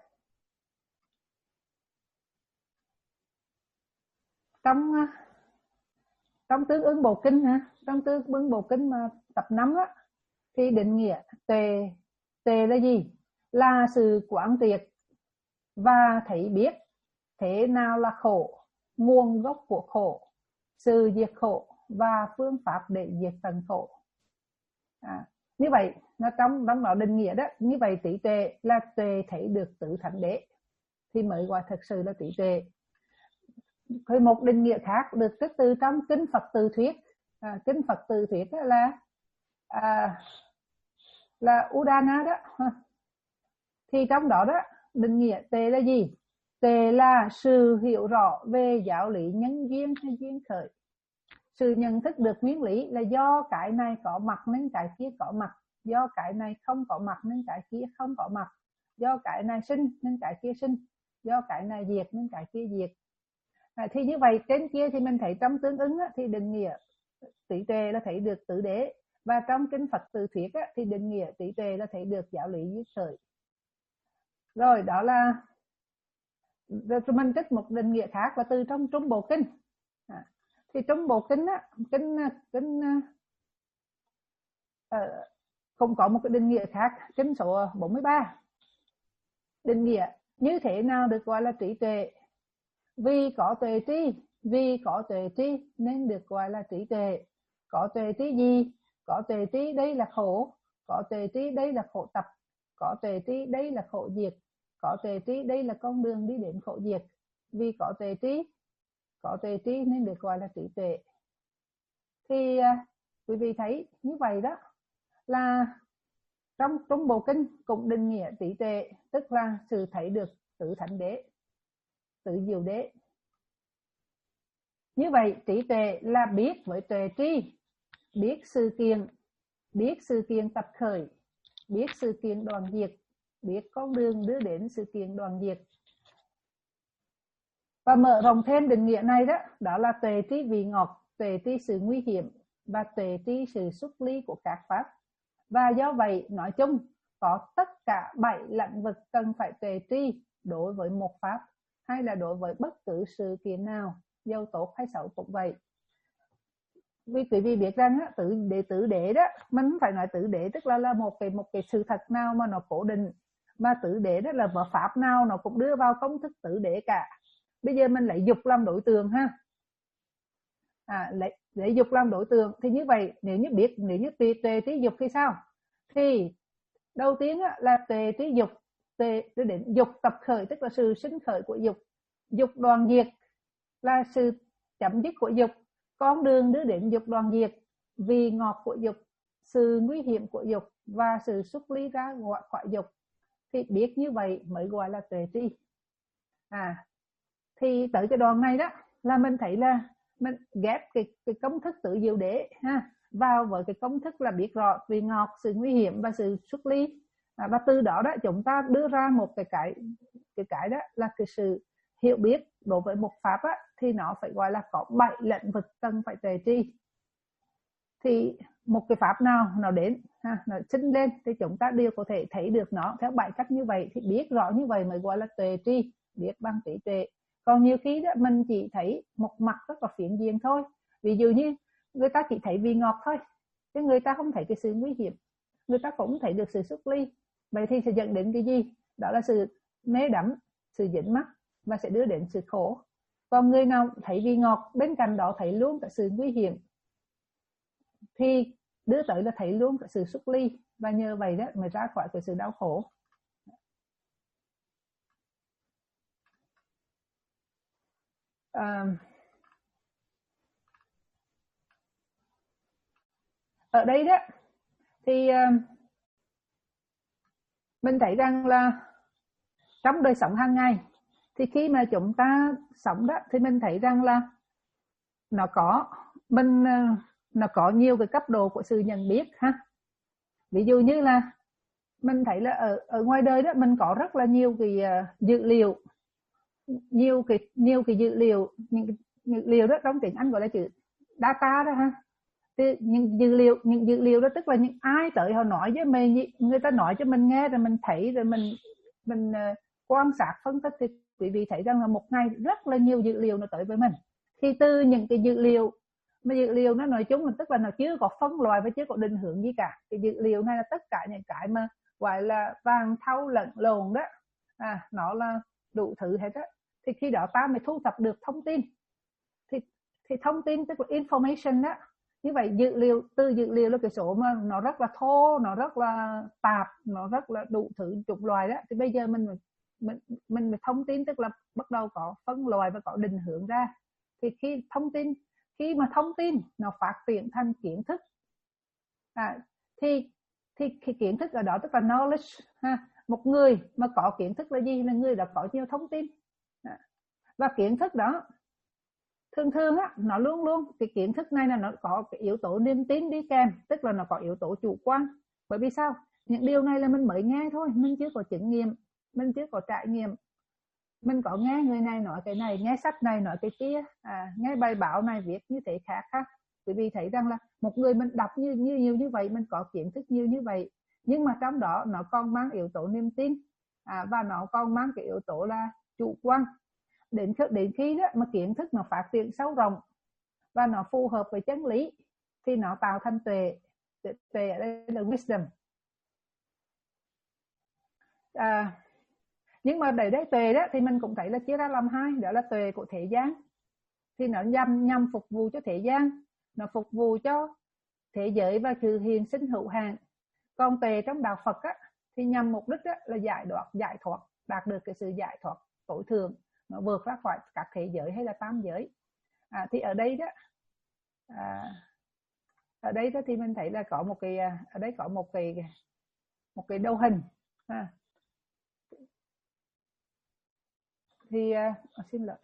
trong uh, trong tương ứng bộ kinh ha, trong tương ứng bộ kinh mà tập năm á, thì định nghĩa tuệ tuệ là gì? Là sự quán triệt và thấy biết thế nào là khổ, nguồn gốc của khổ, sự diệt khổ và phương pháp để diệt tận khổ. À, như vậy nó trong trong đó định nghĩa đó, như vậy trí tuệ là tuệ thấy được tứ thánh đế thì mới gọi thực sự là trí tuệ. Thì một định nghĩa khác được trích từ trong kinh Phật Từ Thuyết. À, kinh Phật Từ Thuyết đó là à, là Udana đó. Thì trong đó đó định nghĩa tuệ là gì? Tuệ là sự hiểu rõ về giáo lý nhân duyên hay duyên khởi. Sự nhận thức được nguyên lý là do cái này có mặt nên cái kia có mặt, do cái này không có mặt nên cái kia không có mặt, do cái này sinh nên cái kia sinh, do cái này diệt nên cái kia diệt. À, thì như vậy trên kia thì mình thấy trong tương ứng á, thì định nghĩa trí tuệ là thấy được tứ đế, và trong kinh Phật Từ Thuyết á, thì định nghĩa trí tuệ là thấy được giáo lý duyên khởi. Rồi đó là rồi mình trích một định nghĩa khác là từ trong Trung Bộ Kinh. À, thì Trung Bộ Kinh á, kinh kinh uh, cũng có một cái định nghĩa khác, kinh số bốn mươi ba. Định nghĩa như thế nào được gọi là trí tuệ? Vì có tuệ tri, vì có tuệ tri nên được gọi là trí tuệ. Có tuệ tri gì? Có tuệ tri đây là khổ, có tuệ tri đây là khổ tập, có tuệ tri đây là khổ diệt, có tuệ tri đây là con đường đi đến khổ diệt. Vì có tuệ tri, có tuệ tri nên được gọi là trí tuệ. Thì à, quý vị thấy như vậy đó, là trong Trung Bộ Kinh cũng định nghĩa trí tuệ tức là sự thấy được tứ thánh đế, tứ diệu đế. Như vậy trí tuệ là biết với tuệ tri, biết sự kiện, biết sự kiện tập khởi, biết sự kiện đoạn diệt, biết con đường đưa đến sự kiện đoạn diệt. Và mở rộng thêm định nghĩa này đó, đó là tuệ tri vị ngọt, tuệ tri sự nguy hiểm và tuệ tri sự xuất ly của các pháp. Và do vậy nói chung có tất cả bảy lĩnh vực cần phải tuệ tri đối với một pháp, hay là đối với bất cứ sự kiện nào, dầu tốt hay xấu cũng vậy. Vì quý vị biết rằng á, tự đệ tử đế đó, mình không phải nói tử đế tức là là một cái một cái sự thật nào mà nó cố định, mà tử đế đó là vợ pháp nào nó cũng đưa vào công thức tử đế cả. Bây giờ mình lấy dục làm đối tượng ha, à, lấy, lấy dục làm đối tượng thì như vậy nếu như biết nếu như tuệ tuệ trí dục thì sao? Thì đầu tiên á, là tuệ trí dục, tuệ đưa đến dục tập khởi tức là sự sinh khởi của dục, dục đoạn diệt là sự chấm dứt của dục, con đường đưa đến dục đoạn diệt, vị ngọt của dục, sự nguy hiểm của dục và sự xuất ly ra khỏi dục. Thì biết như vậy mới gọi là tuệ tri. À, thì tới cái đoạn này đó là mình thấy là mình ghép cái, cái công thức tự diệu đế ha vào với cái công thức là biết rõ vị ngọt, sự nguy hiểm và sự xuất ly. À, và từ đó đó chúng ta đưa ra một cái cái cái cái đó là cái sự hiểu biết đối với một pháp á, thì nó phải gọi là có bảy lĩnh vực cần phải tuệ tri. Thì một cái pháp nào nó đến ha, nó sinh lên thì chúng ta đều có thể thấy được nó theo bảy cách như vậy, thì biết rõ như vậy mới gọi là tuệ tri, biết bằng trí tuệ. Còn nhiều khi đó mình chỉ thấy một mặt rất là phiến diện thôi, ví dụ như người ta chỉ thấy vị ngọt thôi, chứ người ta không thấy cái sự nguy hiểm, người ta cũng thấy được sự xuất ly. Vậy thì sẽ dẫn đến cái gì? Đó là sự mê đắm, sự dính mắc và sẽ đưa đến sự khổ. Còn người nào thấy vị ngọt bên cạnh đó thấy luôn cả sự nguy hiểm thì đưa tới là thấy luôn cả sự xuất ly, và nhờ vậy đó mới ra khỏi cái sự đau khổ. À, ở đây đó thì uh, mình thấy rằng là trong đời sống hàng ngày thì khi mà chúng ta sống đó thì mình thấy rằng là nó có mình nó có nhiều cái cấp độ của sự nhận biết ha. Ví dụ như là mình thấy là ở ở ngoài đời đó mình có rất là nhiều cái uh, dữ liệu, nhiều cái nhiều cái dữ liệu, những cái dữ liệu đó trong tiếng Anh gọi là chữ data đó ha. Thì những dữ liệu những dữ liệu đó tức là những ai tới họ nói với mình, người ta nói cho mình nghe rồi mình thấy rồi mình mình uh, quan sát phân tích thì quý vị thấy rằng là một ngày rất là nhiều dữ liệu nó tới với mình. Thì từ những cái dữ liệu mà dữ liệu nó nói chung là tức là nó chưa có phân loại và chưa có định hướng gì cả. Cái dữ liệu này là tất cả những cái mà gọi là vàng thau lẫn lộn đó, à, nó là đủ thứ hết á. Thì khi đó ta mới thu thập được thông tin. Thì, thì thông tin tức là information đó. Như vậy dữ liệu, từ dữ liệu là cái số mà nó rất là thô, nó rất là tạp, nó rất là đủ thứ chủng loại đó. Thì bây giờ mình mình mình thông tin tức là bắt đầu có phân loại và có định hướng ra. Thì khi thông tin khi mà thông tin nó phát triển thành kiến thức, à, thì thì cái kiến thức ở đó tức là knowledge ha. Một người mà có kiến thức là gì? Là người đã có nhiều thông tin, à, và kiến thức đó thường thường á nó luôn luôn cái kiến thức này là nó có cái yếu tố niềm tin đi kèm, tức là nó có yếu tố chủ quan. Bởi vì sao? Những điều này là mình mới nghe thôi, mình chưa có chứng nghiệm, mình chưa có trải nghiệm. Mình có nghe người này nói cái này, nghe sách này nói cái kia, à, nghe bài báo này viết như thế khác khác. Bởi vì thấy rằng là một người mình đọc như như nhiều như vậy, mình có kiến thức nhiều như vậy, nhưng mà trong đó nó còn mang yếu tố niềm tin, à, và nó còn mang cái yếu tố là chủ quan. Đến đến khi đó mà kiến thức nó phát triển sâu rộng và nó phù hợp với chân lý thì nó tạo thành tuệ. Tuệ ở đây là wisdom. À, nhưng mà để đấy tuệ đó thì mình cũng thấy là chia ra làm hai, đó là tuệ của thế gian thì nó nhằm nhằm phục vụ cho thế gian, nó phục vụ cho thế giới và sự hiện sinh hữu hạn. Còn tuệ trong đạo Phật á, thì nhằm mục đích á, là giải thoát giải thoát đạt được cái sự giải thoát tối thượng, nó vượt ra khỏi các thế giới hay là tam giới. À, thì ở đây đó à, ở đây đó thì mình thấy là có một cái ở đây có một cái một cái đồ hình, à, thì à, xin lỗi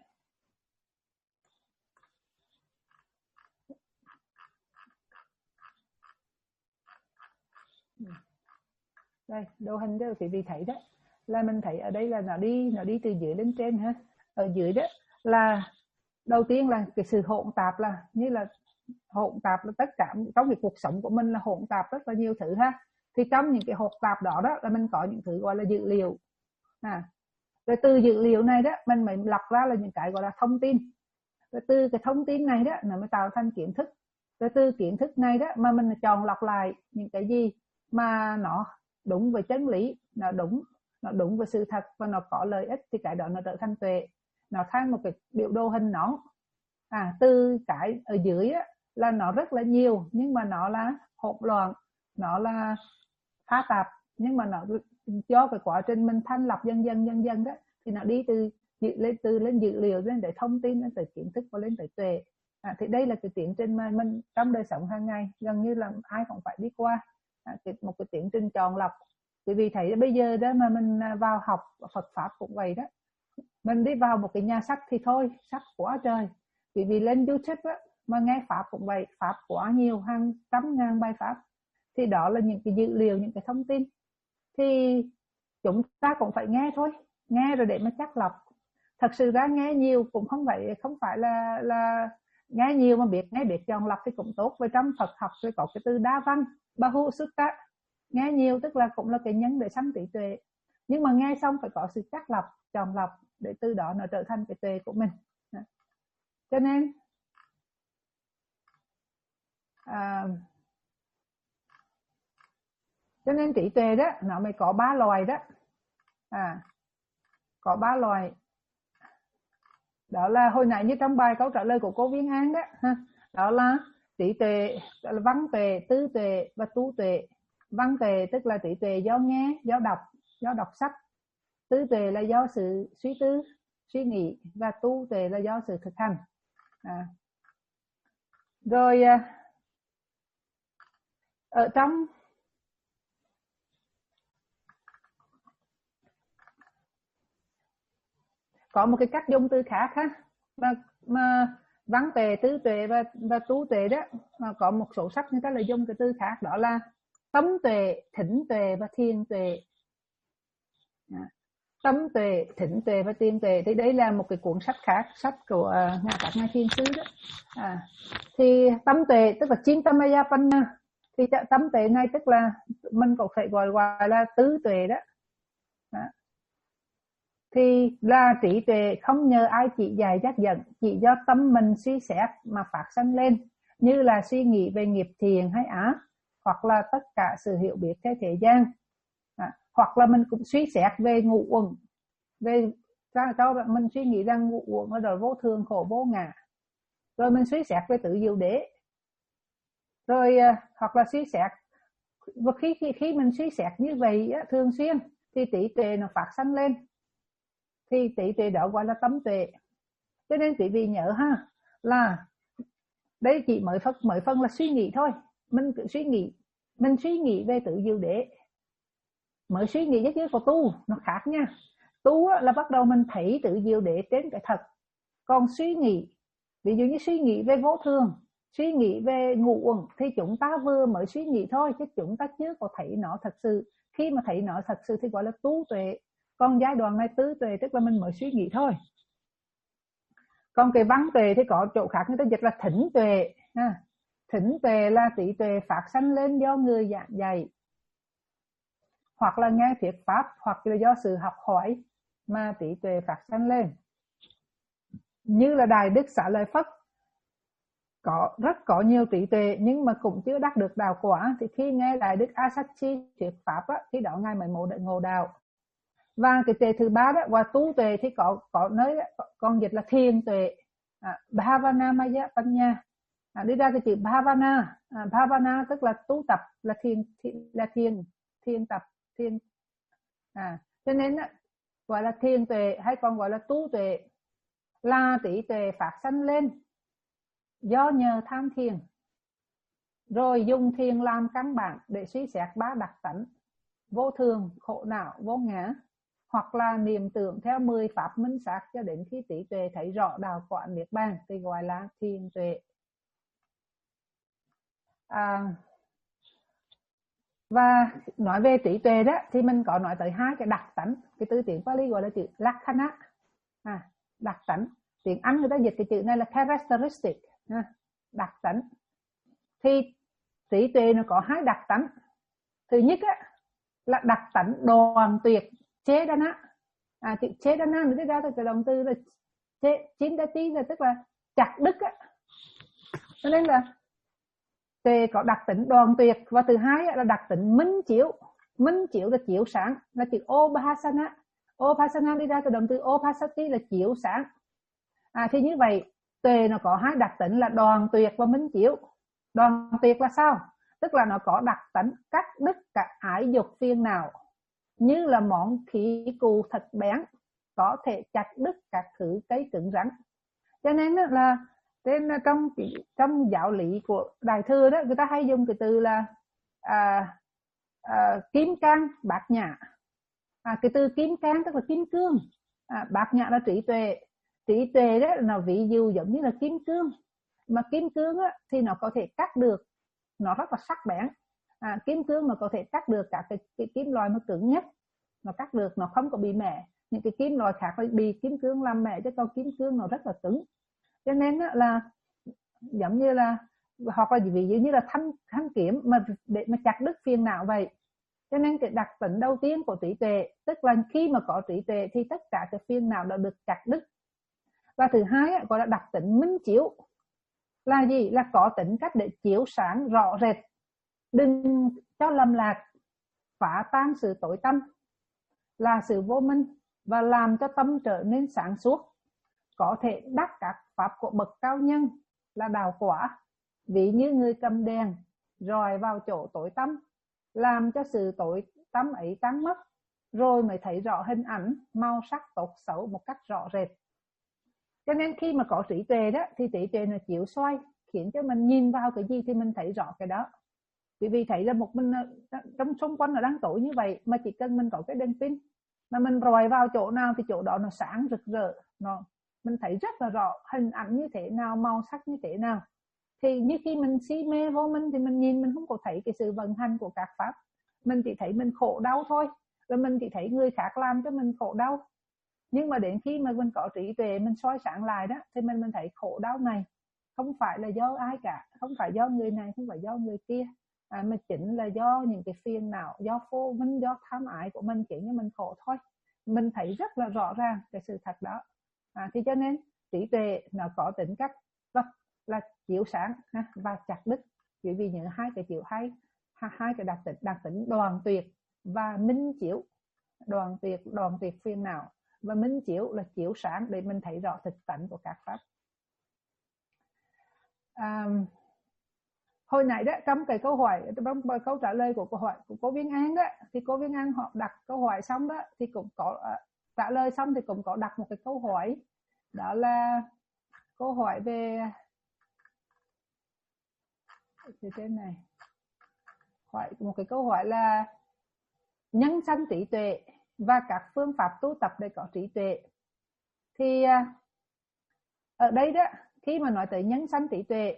đây đồ hình cho quý vị thấy đó, là mình thấy ở đây là nó đi nó đi từ dưới lên trên ha. Ở dưới đó là đầu tiên là cái sự hỗn tạp, là như là hỗn tạp là tất cả trong cái cuộc sống của mình là hỗn tạp rất là nhiều thứ ha. Thì trong những cái hỗn tạp đó đó là mình có những thứ gọi là dữ liệu, à, rồi từ dữ liệu này đó mình mới lọc ra là những cái gọi là thông tin, rồi từ cái thông tin này đó nó mới tạo thành kiến thức, rồi từ kiến thức này đó mà mình chọn lọc lại những cái gì mà nó đúng với chân lý, nó đúng nó đúng với sự thật và nó có lợi ích thì cái đó nó trở thành tuệ, nó thành một cái biểu đồ hình nó. À, từ cái ở dưới á, là nó rất là nhiều nhưng mà nó là hỗn loạn, nó là phá tạp, nhưng mà nó do cái quá trình mình thanh lọc dần dần dần dần đó thì nó đi từ lên từ lên dữ liệu lên để thông tin lên tới kiến thức và lên tới tuệ. À, thì đây là cái tiến trình mà mình trong đời sống hàng ngày gần như là ai cũng phải đi qua, à, một cái tiến trình chọn lọc. Bởi vì thấy bây giờ đó mà mình vào học Phật pháp cũng vậy đó, mình đi vào một cái nhà sách thì thôi sách quá trời, bởi vì lên YouTube á, mà nghe pháp cũng vậy, pháp quá nhiều, hàng trăm ngàn bài pháp, thì đó là những cái dữ liệu, những cái thông tin thì chúng ta cũng phải nghe thôi, nghe rồi để mà chắc lọc. Thật sự ra nghe nhiều cũng không phải không phải là là nghe nhiều mà biết nghe biết chọn lọc thì cũng tốt. Với trong Phật học thì có cái từ đa văn bahu sutta, nghe nhiều tức là cũng là cái nhân để sanh trí tuệ, nhưng mà nghe xong phải có sự chắc lọc, chọn lọc để từ đó nó trở thành cái tuệ của mình. Cho nên à, cho nên trí tuệ đó nó mới có ba loài đó, à, có ba loài. Đó là hồi nãy như trong bài câu trả lời của cô Viên An đó ha, đó là trí tuệ, đó là văn tuệ, tư tuệ và tu tuệ. Văn tuệ tức là trí tuệ do nghe, do đọc, do đọc sách. Tư tuệ là do sự suy tư, suy nghĩ, và tu tuệ là do sự thực hành. À. Rồi ở trong có một cái cách dùng từ khác ha, mà mà văn tuệ, tứ tuệ và và tu tuệ đó, mà có một số sách người ta lại dùng cái từ khác, đó là tâm tuệ, thính tuệ và thiền tuệ. À. Tâm tuệ, thính tuệ và thiền tuệ thì đấy là một cái cuốn sách khác, sách của uh, nhà các nhà thiền sư đó. À. Thì tâm tuệ tức là Chintamaya Panna, thì tâm tuệ này tức là mình có thể gọi gọi là tứ tuệ đó. Đó. Thì là trí tuệ không nhờ ai chỉ dạy dắt dẫn, chỉ do tâm mình suy xét mà phát sinh lên, như là suy nghĩ về nghiệp thiện hay ác, hoặc là tất cả sự hiểu biết theo thế gian. À, hoặc là mình cũng suy xét về ngũ uẩn, về cho mình suy nghĩ rằng ngũ uẩn là vô thường, khổ, vô ngã, rồi mình suy xét về tự diệu đế, rồi hoặc là suy xét, và khi khi khi mình suy xét như vậy á, thường xuyên thì trí tuệ nó phát sinh lên, thì trí tuệ đó gọi là tâm tuệ. Cho nên quý vị nhớ ha, là đây chỉ mới phân mới phân là suy nghĩ thôi. Mình cứ suy nghĩ, mình suy nghĩ về tự diệu đế, mới suy nghĩ chứ có tu nó khác nha. Tu là bắt đầu mình thấy tự diệu đế trên cái thật, còn suy nghĩ, ví dụ như suy nghĩ về vô thường, suy nghĩ về ngũ uẩn, thì chúng ta vừa mới suy nghĩ thôi, chứ chúng ta chưa có thấy nó thật sự. Khi mà thấy nó thật sự thì gọi là tu tuệ. Còn giai đoạn này tứ tuệ tức là mình mới suy nghĩ thôi. Còn cái văn tuệ thì có chỗ khác, người ta dịch là thính tuệ. Ha. Thính tuệ là trí tuệ phát sanh lên do người giảng dạy, hoặc là nghe thuyết pháp, hoặc là do sự học hỏi mà trí tuệ phát sanh lên. Như là Đại Đức Xá Lợi Phất có rất có nhiều trí tuệ nhưng mà cũng chưa đắc được đạo quả, thì khi nghe Đại Đức Asachi thuyết pháp á, khi đó ngài mới ngộ đạo. Và cái tuệ thứ ba đó, và tu tuệ thì có có nơi còn dịch là thiền tuệ, à, Bhavanamaya Panya. À, đi ra cái chữ Bhavana, à, Bhavana tức là tu tập, là thiền, thiền là thiền, thiền tập, thiền. À, cho nên á, gọi là thiền tuệ hay còn gọi là tu tuệ, là trí tuệ phát sanh lên do nhờ tham thiền, rồi dùng thiền làm căn bản để suy xét ba đặc tánh vô thường, khổ não, vô ngã, hoặc là niệm tưởng theo mười pháp minh sát cho đến khi trí tuệ thấy rõ đạo quả niết bàn, thì gọi là thiền tuệ. À, và nói về trí tuệ đó thì mình có nói tới hai cái đặc tánh, cái từ tiếng Pali gọi là chữ Lakkhana, à, đặc tánh. Tiếng Anh người ta dịch cái chữ này là characteristic, à, đặc tánh. Thì trí tuệ nó có hai đặc tánh. Thứ nhất á, là đặc tánh đoàn tuyệt, chế đa ná. À, chữ chế đa ná nó ra từ cái động từ là chế, chín đa tí, là tức là chặt đứt á. Cho nên là tuệ có đặc tính đoàn tuyệt. Và thứ hai là đặc tính minh chiếu. Minh chiếu là chiếu sáng, là chữ Obhasana. Obhasana đi ra từ động từ Obhasati là chiếu sáng. À, thì như vậy tuệ nó có hai đặc tính là đoàn tuyệt và minh chiếu. Đoàn tuyệt là sao? Tức là nó có đặc tính cắt đứt cả ái dục phiền não, như là món khí cù thật bén, có thể chặt đứt các thứ cây cứng rắn. Cho nên là trên trong trong giáo lý của Đại thừa đó, người ta hay dùng cái từ là à, à, kim cang bát nhã. À, cái từ kim cang tức là kim cương, à, bát nhã là trí tuệ. Trí tuệ đó là ví dụ giống như là kim cương, mà kim cương á, thì nó có thể cắt được, nó rất là sắc bén. À, kim cương nó có thể cắt được cả cái, cái kim loại nó cứng nhất, nó cắt được, nó không có bị mẻ. Những cái kim loại khác phải bị kim cương làm mẻ, chứ còn kim cương nó rất là cứng. Cho nên là giống như là, hoặc là ví dụ như là thanh thanh kiếm mà để mà chặt đứt phiền não vậy. Cho nên cái đặc tính đầu tiên của trí tuệ, tức là khi mà có trí tuệ thì tất cả cái phiền não đã được chặt đứt. Và thứ hai gọi là đặc tính minh chiếu. Là gì? Là có tính cách để chiếu sáng rõ rệt, đừng cho lầm lạc, phá tan sự tối tăm, là sự vô minh, và làm cho tâm trở nên sáng suốt, có thể đắc các pháp của bậc cao nhân là đạo quả. Ví như người cầm đèn rọi vào chỗ tối tăm, làm cho sự tối tăm ấy tan mất, rồi mới thấy rõ hình ảnh, màu sắc tốt xấu một cách rõ rệt. Cho nên khi mà có trí tuệ đó thì trí tuệ nó chiếu xoay, khiến cho mình nhìn vào cái gì thì mình thấy rõ cái đó. Vì vì thấy là một mình trong xung quanh nó đang tối như vậy, mà chỉ cần mình có cái đèn pin mà mình rọi vào chỗ nào thì chỗ đó nó sáng rực rỡ, nó mình thấy rất là rõ hình ảnh như thế nào, màu sắc như thế nào. Thì như khi mình si mê vô minh thì mình nhìn mình không có thấy cái sự vận hành của các pháp, mình chỉ thấy mình khổ đau thôi, rồi mình chỉ thấy người khác làm cho mình khổ đau. Nhưng mà đến khi mà mình có trí tuệ, mình soi sáng lại đó, thì mình mình thấy khổ đau này không phải là do ai cả, không phải do người này, không phải do người kia, à, mà chính là do những cái phiền não, do vô minh, do tham ái của mình khiến cho mình khổ thôi. Mình thấy rất là rõ ràng cái sự thật đó. À, thì cho nên trí tuệ nó có tính cách là, là chiếu sáng ha, và chặt đứt, bởi vì những hai cái chiếu hay, hai cái đặc tính đặc tính đoàn tuyệt và minh chiếu. Đoàn tuyệt đoàn tuyệt phiền não, và minh chiếu là chiếu sáng để mình thấy rõ thực tánh của các pháp. À, hồi nãy đó trong cái câu hỏi, trong câu trả lời của câu hỏi của cô Viên An đó, thì cô Viên An họ đặt câu hỏi xong đó thì cũng có uh, trả lời xong thì cũng có đặt một cái câu hỏi, đó là câu hỏi về từ trên này, hỏi một cái câu hỏi là nhân sanh trí tuệ và các phương pháp tu tập để có trí tuệ. Thì uh, ở đây đó, khi mà nói tới nhân sanh trí tuệ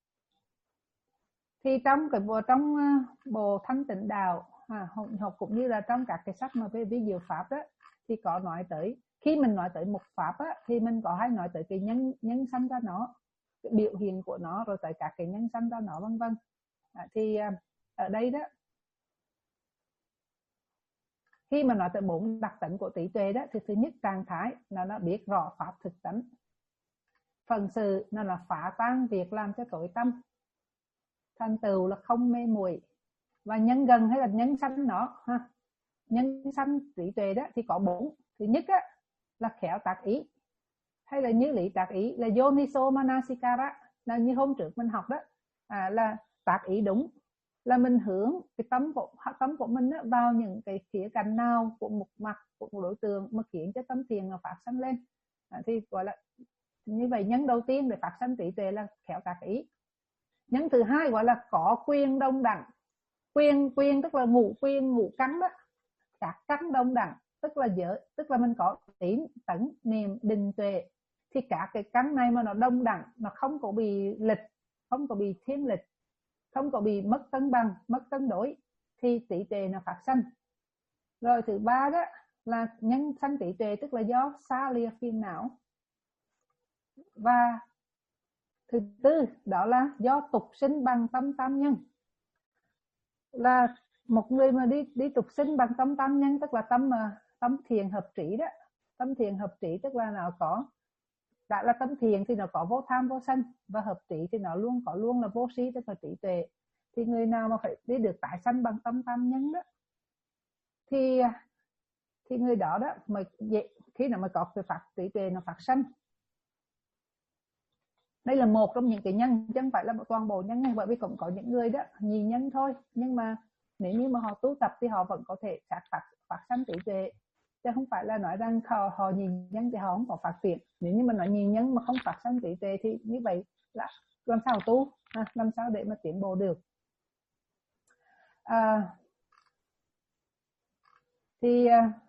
thì trong cái bộ trong bộ Thanh Tịnh Đạo à, học cũng như là trong các cái sách mà về vi diệu pháp đó, thì có nói tới khi mình nói tới một pháp á, thì mình có hay nói tới cái nhân nhân sanh ra nó, cái biểu hiện của nó, rồi tới các cái nhân sanh ra nó, vân vân. À, thì ở đây đó, khi mà nói tới bốn đặc tính của trí tuệ đó, thì thứ nhất trạng thái là nó biết rõ pháp thực tánh, phần sự nó là phá tan việc làm cho tối tâm, thành tựu là không mê muội, và nhân gần hay là nhân sanh nó ha. Nhân sanh trí tuệ đó thì có bốn. Thứ nhất á, là khéo tác ý, hay là như lý tác ý, là yoniso manasikara, là như hôm trước mình học đó, à, là tác ý đúng, là mình hướng cái tâm của tâm của mình á, vào những cái khía cạnh nào của một mặt của một đối tượng mà khiến cho tâm thiền nó phát sinh lên, à, thì gọi là như vậy. Nhân đầu tiên để phát sinh trí tuệ là khéo tác ý. Nhân thứ hai gọi là có quyền đông đẳng. Quyền quyền tức là ngũ quyền ngũ căn đó, các căn đông đẳng, tức là giới, tức là mình có tín tấn niệm định tuệ, thì các cái căn này mà nó đông đẳng, nó không có bị lịch, không có bị thiên lịch, không có bị mất cân bằng, mất cân đối, thì trí tuệ nó phát sinh. Rồi thứ ba đó là nhân sanh trí tuệ, tức là do xa lìa phiền não. Và thứ tư đó là do tục sinh bằng tâm tam nhân, là một người mà đi đi tục sinh bằng tâm tam nhân, tức là tâm mà tâm thiền hợp trí đó. Tâm thiền hợp trí tức là nó có, đã là tâm thiền thì nó có vô tham vô sân, và hợp trí thì nó luôn có luôn là vô si, tức là trí tuệ. Thì người nào mà phải đi được tái sanh bằng tâm tam nhân đó, thì thì người đó đó mà khi nào mà có cái pháp trí tuệ nó phát sinh. Đây là một trong những cái nhân, chứ không phải là toàn bộ nhân này, bởi vì cũng có những người đó nhì nhân thôi, nhưng mà nếu như mà họ tu tập thì họ vẫn có thể phát phát phát sinh trí tuệ, chứ không phải là nói rằng họ, họ nhì nhân thì họ không có phát triển. Nếu như mà nói nhì nhân mà không phát sinh trí tuệ thì như vậy là làm sao tu, à, làm sao để mà tiến bộ được. À, thì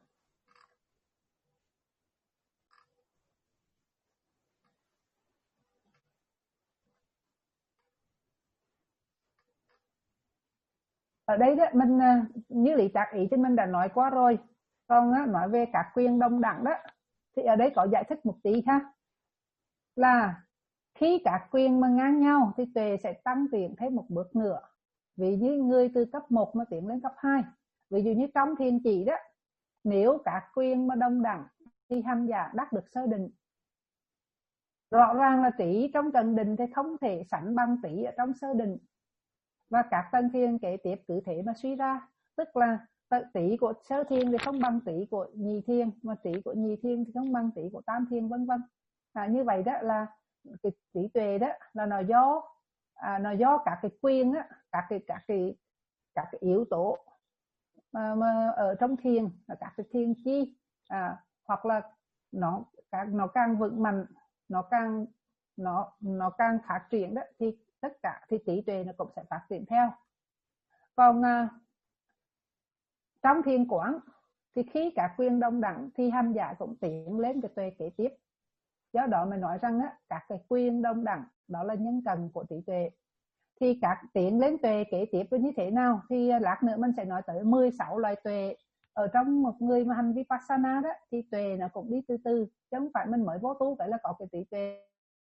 ở đây đó mình như lý tác ý thì mình đã nói qua rồi. Còn á, nói về các quyền đồng đẳng đó, thì ở đây có giải thích một tí ha, là khi các quyền mà ngang nhau thì tuệ sẽ tăng tiến thêm một bước nữa. Ví dụ người từ cấp một mà tiến lên cấp hai, ví dụ như trong thiền chỉ đó, nếu các quyền mà đồng đẳng thì hành giả đắc được sơ định. Rõ ràng là trí trong tầng định thì không thể sánh bằng trí ở trong sơ định, và các tầng thiền kế tiếp cứ thế mà suy ra, tức là trí của sơ thiền thì không bằng trí của nhị thiền, mà trí của nhị thiền thì không bằng trí của tam thiền, vân vân. À, như vậy đó là cái trí tuệ đó là nó do à, nó do các cái quyền á, các cái các cái các cái yếu tố mà, mà ở trong thiền, các cái thiền chi, à, hoặc là nó các nó càng vững mạnh nó càng nó nó càng phát triển đó, thì tất cả thì trí tuệ nó cũng sẽ phát triển theo. Còn uh, trong thiền quán thì khi các quyền đồng đẳng thì hành giả cũng tiến lên cái tuệ kế tiếp. Do đó mà nói rằng á, các cái quyền đồng đẳng đó là nhân cần của trí tuệ. Thì các tiến lên tuệ kế tiếp như thế nào thì lát nữa mình sẽ nói tới mười sáu loại tuệ. Ở trong một người mà hành vipassana đó thì tuệ nó cũng đi từ từ, chứ không phải mình mới vô tu vậy là có cái trí tuệ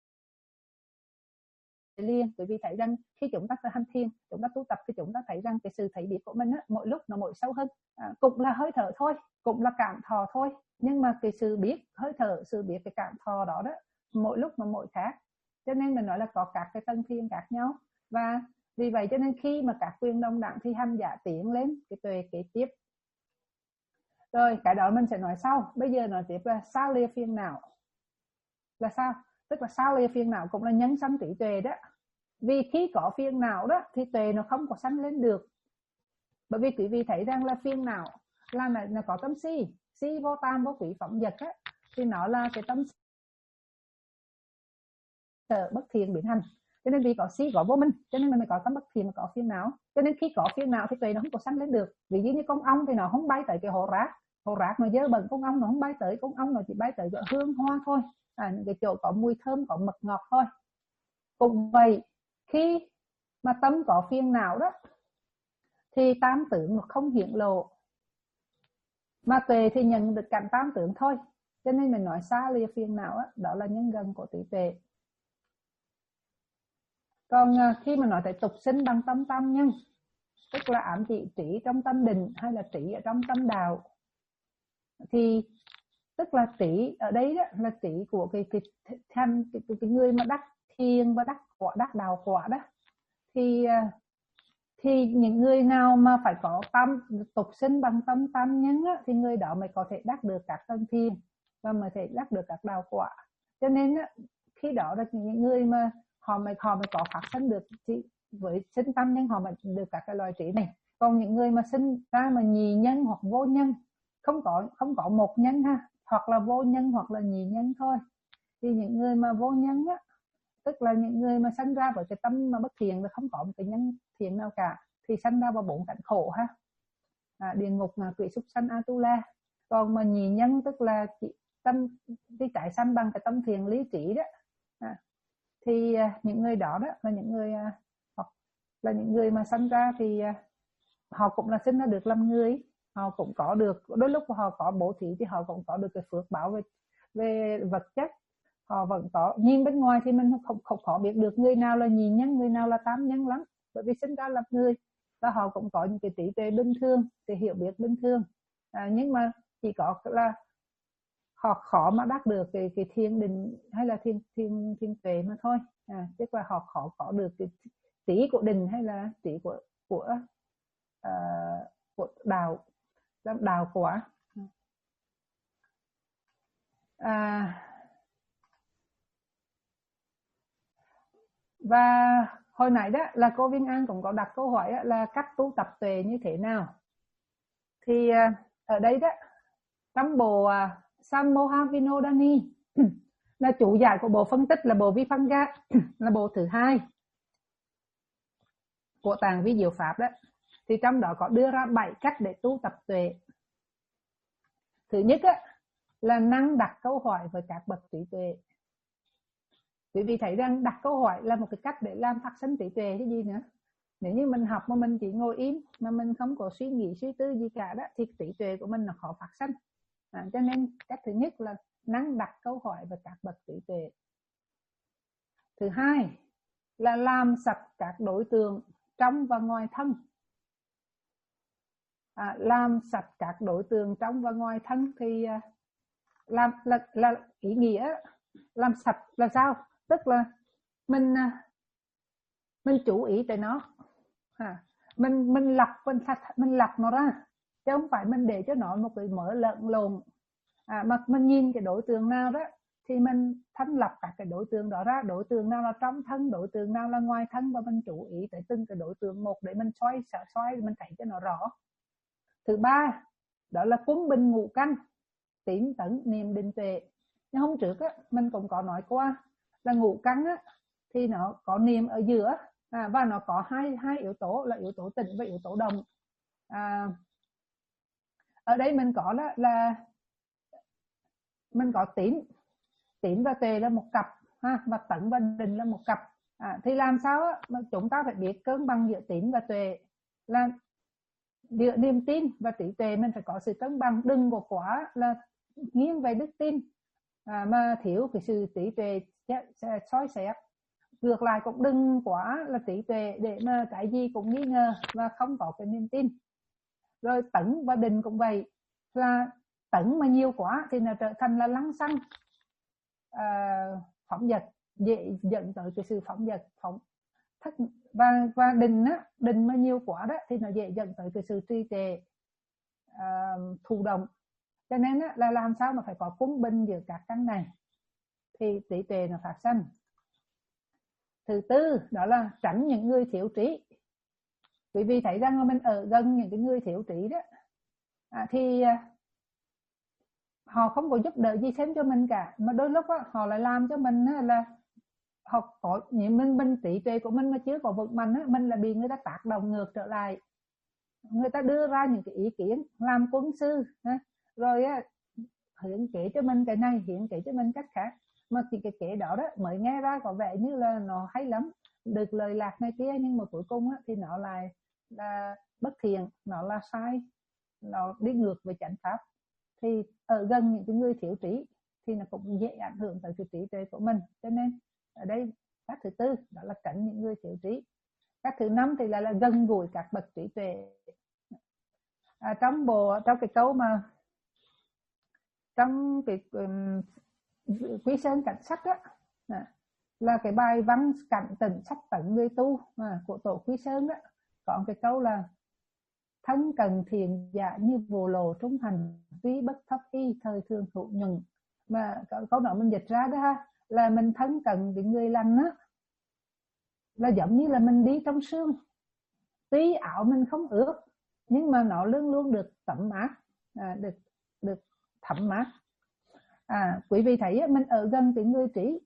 liền. Bởi vì thấy rằng khi chúng ta hành thiền, chúng ta tu tập thì chúng ta thấy rằng cái sự thấy biết của mình á, mỗi lúc nó mỗi sâu hơn. À, cũng là hơi thở thôi, cũng là cảm thọ thôi, nhưng mà cái sự biết hơi thở, sự biết cái cảm thọ đó đó mỗi lúc mà mỗi khác. Cho nên mình nói là có các cái tầng thiền khác nhau. Và vì vậy cho nên khi mà các quyền đồng đẳng thì hành giả tiến lên cái tuệ kế tiếp. Rồi cái đó mình sẽ nói sau. Bây giờ nói tiếp là xa lìa phiền não là sao? Tức là xa lìa phiền não cũng là nhân sanh trí tuệ đó. Vì khi có phiền não đó thì tuệ nó không có sanh lên được. Bởi vì quý vị thấy rằng là phiền não là nó, nó có tâm si, si vô tam vô quý phẩm vật á, thì nó là cái tâm sợ bất thiện biến hành. Cho nên vì có si có vô minh, cho nên mình mới có tâm bất thiện mà có phiền não. Cho nên khi có phiền não thì tuệ nó không có sanh lên được. Ví dụ như con ong thì nó không bay tới cái hồ rác, hồ rác mà dơ bẩn, con ong nó không bay tới, con ong nó chỉ bay tới hương hoa thôi, à, những cái chỗ có mùi thơm, có mật ngọt thôi. Cũng vậy, khi mà tâm có phiền não đó thì tam tưởng nó không hiện lộ, mà tuệ thì nhận được cảnh tam tưởng thôi. Cho nên mình nói xa lìa phiền não đó, đó là nhân gần của trí tuệ. Còn khi mà nói tới tục sinh bằng tâm tam nhân, tức là ám chỉ trí trong tâm định hay là trí ở trong tâm đạo, thì tức là trí ở đây đó là trí của cái cái, cái, cái, cái, cái người mà đắc thiền và đắc quả, đắc đạo quả đó. Thì thì những người nào mà phải có tâm tục sinh bằng tâm tam nhân á, thì người đó mới có thể đắc được các tầng thiền và mới thể đắc được các đạo quả. Cho nên á, khi đó là những người mà họ mới họ mới có phát sinh được thì với sinh tâm nhân họ mới được các cái loại trí này. Còn những người mà sinh ra mà nhì nhân hoặc vô nhân, không có không có một nhân ha, hoặc là vô nhân hoặc là nhì nhân thôi, thì những người mà vô nhân á, tức là những người mà sinh ra với cái tâm mà bất thiện là không có một cái nhân thiện nào cả, thì sinh ra vào bốn cảnh khổ ha, à, địa ngục, quỷ, súc sanh, Atula. Còn mà nhì nhân tức là chỉ tâm cái trái sanh bằng cái tâm thiện lý trí đó, à, thì những người đó đó là những người hoặc là những người mà sinh ra thì họ cũng là sinh ra được làm người, họ cũng có được, đôi lúc họ có bố thí thì họ cũng có được cái phước báo về, về vật chất. Họ vẫn có, nhìn bên ngoài thì mình không không khó biết được người nào là nhì nhân, người nào là tam nhân lắm, bởi vì sinh ra làm người và họ cũng có những cái trí tuệ bình thường, thì hiểu biết bình thường, à, nhưng mà chỉ có là họ khó mà đắc được cái cái thiên định hay là thiên thiên thiên tuệ mà thôi, à, tức là họ khó có được cái trí của định hay là trí của của uh, của đạo đạo quả. À, và hồi nãy đó là cô Viên An cũng có đặt câu hỏi đó, là cách tu tập tuệ như thế nào. Thì ở đây đó trong bộ Sammoha Vinodani là chủ giải của bộ phân tích là bộ Vipanga, là bộ thứ hai của tạng vi diệu pháp đó, thì trong đó có đưa ra bảy cách để tu tập tuệ. Thứ nhất á, là năng đặt câu hỏi với các bậc trí tuệ. Quý vị thấy rằng đặt câu hỏi là một cái cách để làm phát sinh trí tuệ chứ gì nữa. Nếu như mình học mà mình chỉ ngồi im mà mình không có suy nghĩ suy tư gì cả đó, thì trí tuệ của mình là khó phát sinh. À, cho nên cách thứ nhất là năng đặt câu hỏi với các bậc trí tuệ. Thứ hai là làm sạch các đối tượng trong và ngoài thân. À, làm sạch các đối tượng trong và ngoài thân thì làm là, là ý nghĩa làm sạch là sao? Tức là mình mình chú ý tới nó, à, mình mình lọc mình sạch mình lọc nó ra, chứ không phải mình để cho nó một cái mỡ lợn lộn, à, mà mình nhìn cái đối tượng nào đó thì mình thanh lọc các cái đối tượng đó ra, đối tượng nào là trong thân, đối tượng nào là ngoài thân, và mình chú ý tới từng cái đối tượng một để mình xoay xoay mình thấy cho nó rõ. Thứ ba đó là quân bình ngũ căn, tín tấn niệm định tuệ. Nhưng hôm trước á, mình cũng có nói qua là ngũ căn á, thì nó có niệm ở giữa, à, và nó có hai hai yếu tố là yếu tố tịnh và yếu tố động. À, ở đây mình có là, là mình có tín tín và tuệ là một cặp ha, và tấn và định là một cặp. À, thì làm sao á, mà chúng ta phải biết cân bằng giữa tín và tuệ, là giữa niềm tin và trí tuệ mình phải có sự cân bằng, đừng có quá là nghiêng về đức tin, à, mà thiếu cái sự trí tuệ sẽ soi xét. Ngược lại cũng đừng quá là trí tuệ để mà cái gì cũng nghi ngờ và không có cái niềm tin. Rồi tấn và định cũng vậy, là tấn mà nhiều quá thì nó trở thành là lăng xăng, à, phóng dật, dễ dẫn tới cái sự phóng dật, phóng thất. Và và định á, định mà nhiều quá đó thì nó dễ dẫn tới cái sự trì trệ, à, thụ động. Cho nên á, là làm sao mà phải có cung bình giữa các căn này thì trí tuệ nó phát sanh. Thứ tư đó là tránh những người thiếu trí. Quý vị thấy rằng là mình ở gần những cái người thiếu trí đó, à, thì họ không có giúp đỡ gì thêm cho mình cả, mà đôi lúc á, họ lại làm cho mình á, là họ có những mình mình trí tuệ của mình mà chưa có vững mạnh á, mình là bị người ta tác động ngược trở lại. Người ta đưa ra những cái ý kiến làm quân sư ha, rồi á, hiển kế cho mình cái này, hiển kế cho mình cách khác, mà thì cái kế đó đó mới nghe ra có vẻ như là nó hay lắm, được lời lạc này kia, nhưng mà cuối cùng á, thì nó lại là bất thiện, nó là sai, nó đi ngược với chánh pháp. Thì ở gần những cái người thiếu trí thì nó cũng dễ ảnh hưởng tới cái trí tuệ của mình. Cho nên ở đây cách thứ tư đó là tránh những người thiếu trí. Cách thứ năm thì là, là gần gũi các bậc trí tuệ. À, trong bộ trong cái câu mà trong cái um, Quý Sơn Cảnh Sách á, à, là cái bài văn cảnh tỉnh sách tận người tu à, của tổ Quý Sơn đó, có cái câu là thân cần thiền giả như vô lộ trung hành, tuy bất thấp y thời thường thụ nhuận. Mà câu đó mình dịch ra đó ha, là mình thân cần cái người lành á, là giống như là mình đi trong sương, tuy áo mình không ướt nhưng mà nó luôn luôn được tẩm mát, à, được được thấm mát. À, quý vị thấy mình ở gần cái người trí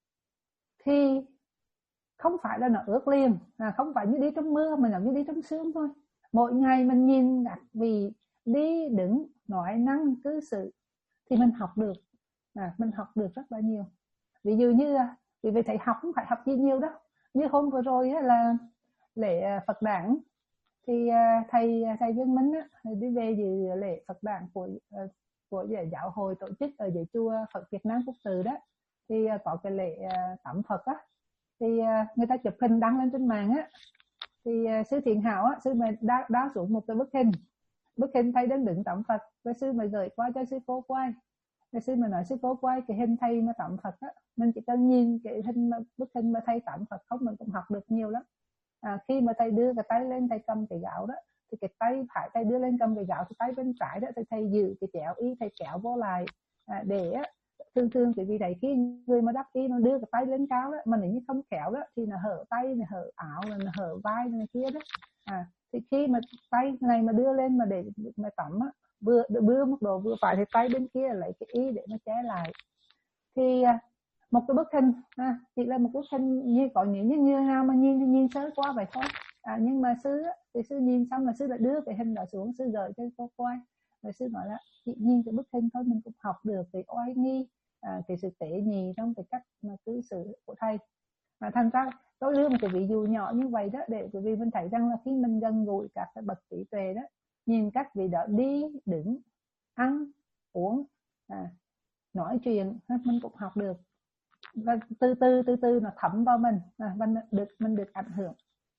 thì không phải là nó ướt liền, à, không phải như đi trong mưa mà giống như đi trong sương thôi. Mỗi ngày mình nhìn các vị đi đứng nói năng cư xử thì mình học được, à, mình học được rất là nhiều. Ví dụ như quý vị thấy học không phải học gì nhiều đâu, như hôm vừa rồi là lễ Phật đản thì thầy thầy Dương Minh á, đi về dự lễ Phật đản của của giáo hội tổ chức ở dưới chùa Phật Việt Nam Quốc Tử đó, thì có cái lễ tắm Phật á, thì người ta chụp hình đăng lên trên mạng á, thì sư Thiện Hảo á, sư mình đá, đá xuống một cái bức hình bức hình thầy đang đứng tắm Phật, và sư mà gửi qua cho sư cô quay. Và sư mà nói sư cô quay cái hình thầy mà tắm Phật á, mình chỉ cần nhìn cái hình mà, bức hình mà thầy tắm Phật không mình cũng học được nhiều lắm. À, khi mà thầy đưa cái tay lên thầy cầm cái gạo đó, thì cái tay phải thầy đưa lên cầm cái gạo, thì tay bên trái đó thì thầy giữ cái chéo y, thầy kéo vô lại, à, để á, thường thường cái vị đấy khi người mà đắp y nó đưa cái tay lên cao đó, mà nếu như không khéo đó thì nó hở tay, nó hở áo, nó hở vai này kia đó. À, thì khi mà tay này mà đưa lên mà để mà tắm á, vừa đưa một độ vừa phải thì tay bên kia lấy cái y để nó che lại. Thì một cái bức hình à, chỉ là một bức hình, như có những như, như nào mà nhìn thì nhìn sơ qua vậy thôi, à, nhưng mà sư thì sư nhìn xong là sư lại đưa cái hình đó xuống, sư gửi cho cô coi, rồi sư nói là chị nhìn cái bức hình thôi mình cũng học được cái oai nghi, à, cái sự tế nhị trong cái cách mà cư xử của thầy. Mà thành ra tôi đưa một cái ví dụ nhỏ như vậy đó, để quý vị mình thấy rằng là khi mình gần gũi các cái bậc trí tuệ đó, nhìn các vị đó đi đứng ăn uống, à, nói chuyện mình cũng học được, và từ từ từ từ nó thấm vào mình, à, mình được mình được ảnh hưởng.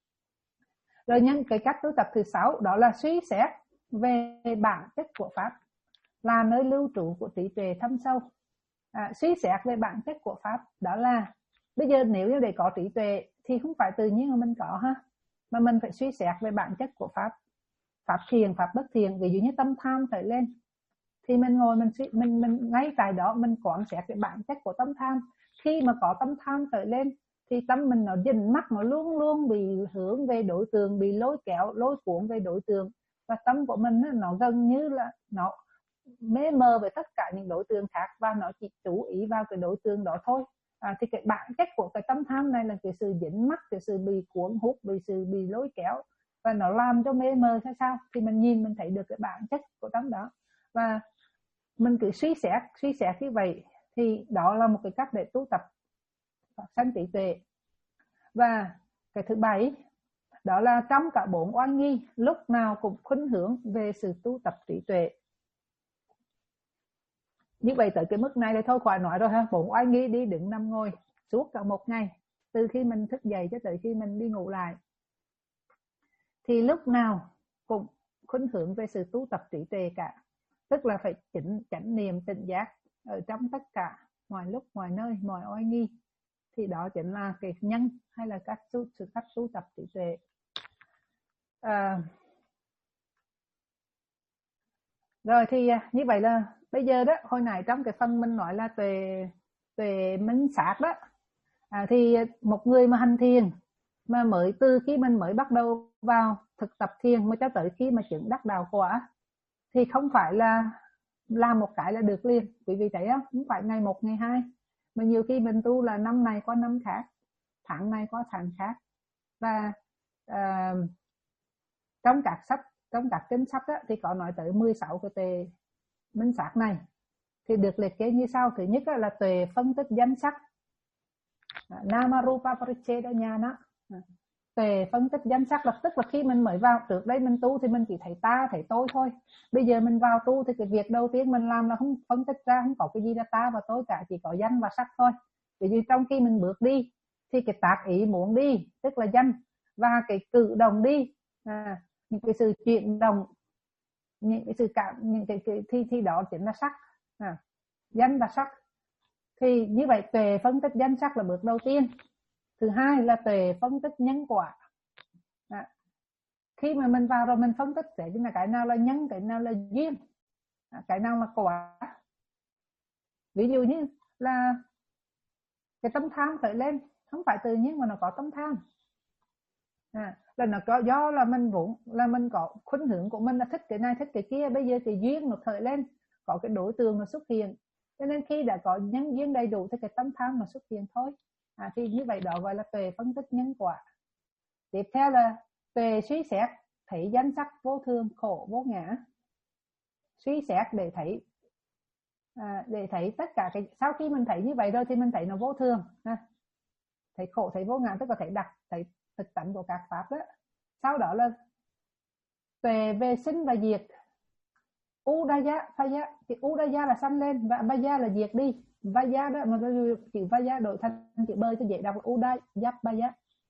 Rồi nhân cái cách tu tập thứ sáu đó là suy xét về bản chất của pháp, là nơi lưu trú của trí tuệ thâm sâu. À, suy xét về bản chất của pháp đó là bây giờ nếu như để có trí tuệ thì không phải tự nhiên mà mình có ha, mà mình phải suy xét về bản chất của pháp, pháp thiền pháp bất thiền. Ví dụ như tâm tham khởi lên thì mình ngồi mình mình mình ngay tại đó mình quán xét về bản chất của tâm tham. Khi mà có tâm tham khởi lên thì tâm mình nó dình mắt, nó luôn luôn bị hướng về đối tượng, bị lôi kéo lôi cuốn về đối tượng, và tâm của mình nó gần như là nó mê mờ về tất cả những đối tượng khác và nó chỉ chú ý vào cái đối tượng đó thôi. À, thì cái bản chất của cái tâm tham này là cái sự dính mắc, cái sự bị cuốn hút, bị sự bị lôi kéo, và nó làm cho mê mờ hay sao. Thì mình nhìn mình thấy được cái bản chất của tâm đó, và mình cứ suy xét suy xét như vậy, thì đó là một cái cách để tu tập sanh trí tuệ. Và cái thứ bảy đó là trong cả bốn oai nghi lúc nào cũng khuynh hướng về sự tu tập trí tuệ. Như vậy tới cái mức này thì thôi khỏi nói rồi ha. Bốn oai nghi đi đứng nằm ngồi suốt cả một ngày, từ khi mình thức dậy cho tới khi mình đi ngủ lại, thì lúc nào cũng khuynh hướng về sự tu tập trí tuệ cả. Tức là phải chỉnh chánh niệm tỉnh giác ở trong tất cả mọi lúc mọi nơi mọi oai nghi. Thì đó chính là cái nhân hay là cách tu, sự cách tu tập trí tuệ. À, rồi thì như vậy là bây giờ đó, hồi nãy trong cái phần mình nói là tuệ tuệ minh sát đó, à, thì một người mà hành thiền mà mới từ khi mình mới bắt đầu vào thực tập thiền mà cho tới khi mà chứng đắc đạo quả, thì không phải là làm một cái là được liền. Quý vị thấy không? Không phải ngày một ngày hai, mà nhiều khi mình tu là năm này qua năm khác, tháng này qua tháng khác. Và uh, trong các sách, trong các kinh sách đó, thì có nói tới mười sáu cái tuệ minh sát này, thì được liệt kê như sau. Thứ nhất là tuệ phân tích danh sắc, Namarupa Parichedanyana. Tuệ phân tích danh sắc lập tức là khi mình mới vào, trước đây mình tu thì mình chỉ thấy ta thấy tôi thôi. Bây giờ mình vào tu thì cái việc đầu tiên mình làm là không phân tích ra, không có cái gì là ta và tôi cả, chỉ có danh và sắc thôi. Ví dụ trong khi mình bước đi thì cái tác ý muốn đi tức là danh, và cái cử động đi, à, những cái sự chuyển động, những cái sự cảm, những cái, cái thì thì đó chính là sắc, à, danh và sắc. Thì như vậy tuệ phân tích danh sắc là bước đầu tiên. Thứ hai là tuệ phân tích nhân quả. À, khi mà mình vào rồi mình phân tích sẽ là cái nào là nhân, cái nào là duyên, à, cái nào là quả. Ví dụ như là cái tâm tham khởi lên không phải tự nhiên mà nó có tâm tham, à, là nó có do là mình vốn là mình có khuynh hướng của mình là thích cái này thích cái kia. Bây giờ cái duyên nó khởi lên, có cái đối tượng nó xuất hiện, cho nên khi đã có nhân duyên đầy đủ thì cái tâm tham nó xuất hiện thôi. À, thì như vậy đó gọi là tuệ phân tích nhân quả. Tiếp theo là tuệ suy xét thấy danh sắc vô thường khổ vô ngã. Suy xét để thấy, à, để thấy tất cả cái, sau khi mình thấy như vậy rồi thì mình thấy nó vô thường, ha. Thấy khổ thấy vô ngã tức là thấy đặc, thấy thực tánh của các pháp đó. Sau đó là tuệ về sinh và diệt. Udaya, Phaya, thì Udaya là sanh lên và Baya là diệt đi. Vaya đó mà chữ Vaya đổi thành chữ bơi cho dễ đọc là Udaya Baya.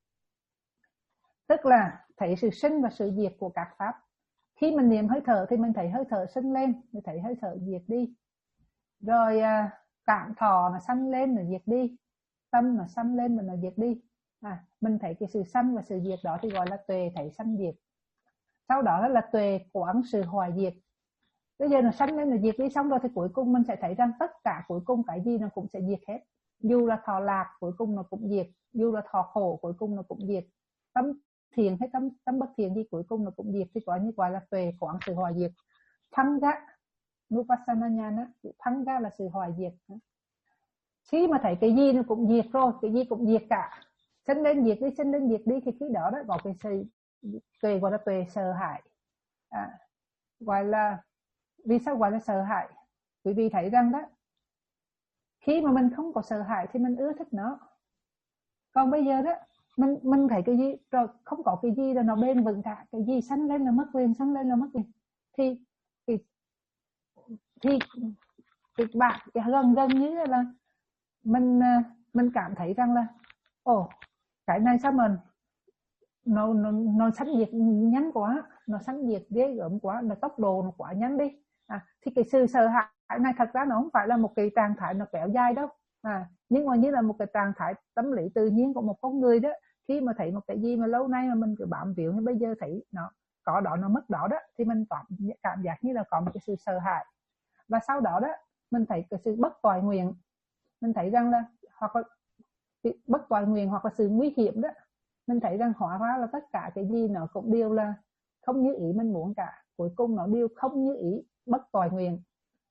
Tức là thấy sự sinh và sự diệt của các pháp. Khi mình niệm hơi thở thì mình thấy hơi thở sinh lên, mình thấy hơi thở diệt đi. Rồi cảm thọ nó sanh lên rồi diệt đi, tâm nó sanh lên và nó diệt đi. À, mình thấy cái sự sanh và sự diệt đó thì gọi là tuệ thấy sanh diệt. Sau đó là tuệ quán sự hoại diệt. Bây giờ nó sanh lên là diệt đi, xong rồi thì cuối cùng mình sẽ thấy rằng tất cả cuối cùng cái gì nó cũng sẽ diệt hết. Dù là thọ lạc cuối cùng nó cũng diệt, dù là thọ khổ cuối cùng nó cũng diệt, tâm thiện hay tâm tâm bất thiện gì cuối cùng nó cũng diệt. Thì gọi như gọi là tuệ quán sự hoại diệt. Phanga Nupassana Nhana, phanga là sự hoại diệt. Khi mà thấy cái gì nó cũng diệt rồi, cái gì cũng diệt cả, sinh lên diệt đi, sinh lên diệt đi, thì khi đó đó có cái sự tuệ gọi là tuệ sợ hãi. À, gọi là vì sao gọi là sợ hãi? Quý vị thấy rằng đó, khi mà mình không có sợ hãi thì mình ưa thích nó. Còn bây giờ đó mình mình thấy cái gì rồi không có cái gì là nó bền vững cả, cái gì sanh lên là mất liền, sanh lên là mất liền, thì thì thì cái bạn cái gần gần như là mình mình cảm thấy rằng là ồ cái này sao mình nó nó nó sanh diệt nhanh quá, nó sanh diệt ghê gớm quá, nó tốc độ nó quá nhanh đi. À, thì cái sự sợ hãi này thật ra nó không phải là một cái trạng thái nó kéo dài đâu, à, nhưng mà như là một cái trạng thái tâm lý tự nhiên của một con người đó. Khi mà thấy một cái gì mà lâu nay mà mình cứ bám víu, như bây giờ thấy nó có đó nó mất đó đó, thì mình cảm, cảm giác như là có một cái sự sợ hãi. Và sau đó đó mình thấy cái sự bất toại nguyện, mình thấy rằng là hoặc là bất toại nguyện hoặc là sự nguy hiểm đó, mình thấy rằng hóa ra là tất cả cái gì nó cũng đều là không như ý mình muốn cả, cuối cùng nó đều không như ý, bất toại nguyện.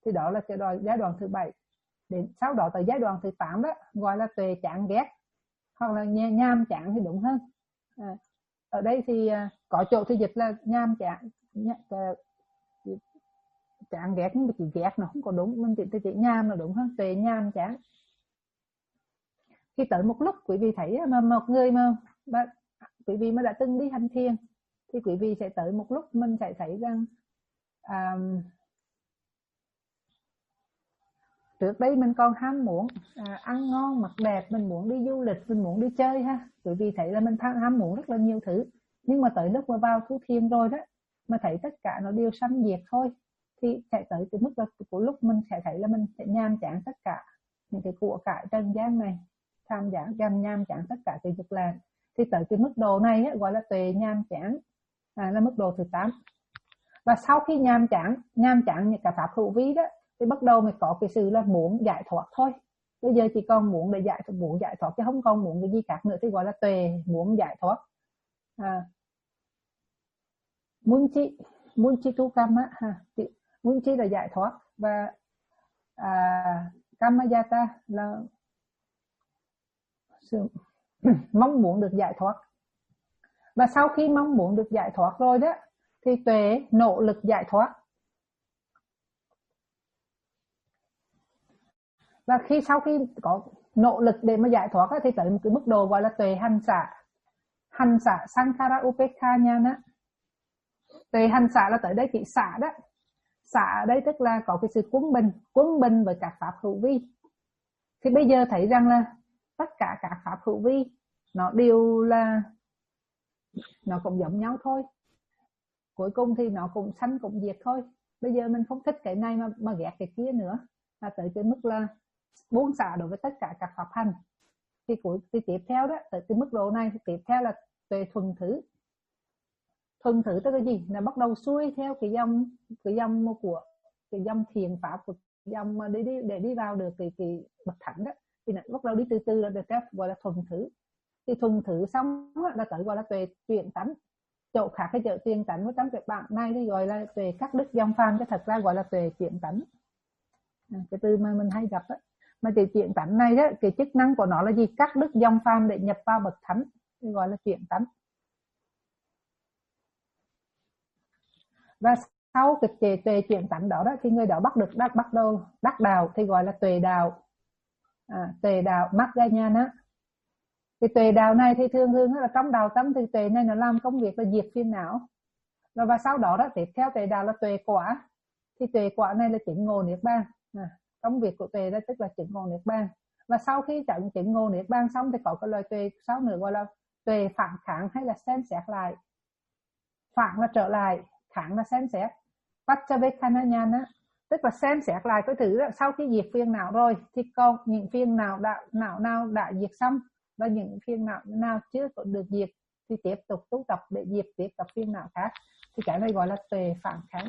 Thì đó là cái đoạn, giai đoạn thứ bảy. Đến sau đó tới giai đoạn thứ tám đó gọi là tuệ chán ghét, hoặc là nham chán thì đúng hơn. À, ở đây thì có chỗ thì dịch là nham chán, chán ghét, nhưng mà chỉ ghét nó không có đúng, mình chỉ, chỉ nham là đúng hơn, tuệ nham chán. Khi tới một lúc quý vị thấy mà một người mà, mà quý vị mà đã từng đi hành thiền thì quý vị sẽ tới một lúc mình sẽ thấy rằng à, trước đây mình còn ham muốn à, ăn ngon mặc đẹp, mình muốn đi du lịch, mình muốn đi chơi ha, quý vị thấy là mình ham muốn rất là nhiều thứ. Nhưng mà tới lúc mà vào tu thiền rồi đó, mà thấy tất cả nó đều sanh diệt thôi, thì sẽ tới cái mức là của lúc mình sẽ thấy là mình sẽ nhàm chán tất cả những cái của cải trần gian này, tham giả gam nhàm chán tất cả cái việc làm. Thì tới cái mức độ này á, gọi là tuệ nhàm chán, à, là mức độ thứ tám. Và sau khi nhàm chán nhàm chán những cả pháp hữu vi đó, thì bắt đầu mới có cái sự là muốn giải thoát thôi. Bây giờ chỉ còn muốn để giải thoát, muốn giải thoát chứ không còn muốn cái gì khác nữa, thì gọi là tuệ muốn giải thoát. À, muốn chi muốn chi tu kama ha, muốn chi là giải thoát, và à, kamayata là sự mong muốn được giải thoát. Và sau khi mong muốn được giải thoát rồi đó, thì tuệ nỗ lực giải thoát. Và khi sau khi có nỗ lực để mà giải thoát thì tới một cái mức độ gọi là tuệ hành xả. Hành xả sankhara upekha nhana. Tuệ hành xả là tới đây chỉ xả đó. Xả ở đây tức là có cái sự quân bình, quân bình với các pháp hữu vi. Thì bây giờ thấy rằng là tất cả các pháp hữu vi nó đều là nó cũng giống nhau thôi. Cuối cùng thì nó cũng sanh cũng diệt thôi. Bây giờ mình không thích cái này mà, mà ghét cái kia nữa. Là tới cái mức là buông xả đối với tất cả các pháp hành. Thì cuối thì tiếp theo đó, tới cái mức độ này thì tiếp theo là tuệ thuần thứ. Thuần thứ tức là gì? Là bắt đầu xuôi theo cái dòng cái dòng của cái dòng thiền pháp, của dòng mà để đi để đi vào được cái cái bậc thánh đó. Thì lại bắt đầu đi từ từ là được gọi là thuần thứ. Thì thuần thứ xong là tới gọi là tuệ chuyển tánh. Chỗ khác cái chợ tiền tánh trong cái bảng này thì gọi là tuệ cắt đứt dòng phàm, cái thật ra gọi là tuệ chuyển tánh. Cái từ mà mình hay gặp đó. Mà tuệ chuyển tánh này đó, cái chức năng của nó là gì? Cắt đứt dòng phàm để nhập vào bậc thánh, thì gọi là chuyển tánh. Và sau cái tuệ, tuệ chuyển tánh đó, đó thì người đó bắt được đắc bắt đầu đắc đạo thì gọi là tuệ đạo. À, tuệ đạo Magga-nhana. Cái tuệ đạo này thì thường thường là trong đạo tâm thì tuệ này nó làm công việc là diệt phiền não. Và, và sau đó đó tiếp theo tuệ đạo là tuệ quả. Thì tuệ quả này là chứng ngộ niết bàn. À, công việc của tuệ đó tức là chứng ngộ niết bàn. Và sau khi chứng chứng ngộ niết bàn xong thì có cái loại tuệ sau nữa gọi là tuệ phản kháng hay là xem xét lại. Phản là trở lại, kháng là xem xét. Paccavekkhana, tức là xem xét lại cái thứ đó, sau khi diệt phiền não rồi thì còn những phiền não đã não nào đã diệt xong và những phiền não nào chưa có được diệt thì tiếp tục tu tập để diệt tiếp các phiền não khác. Thì cái này gọi là tuệ phản kháng.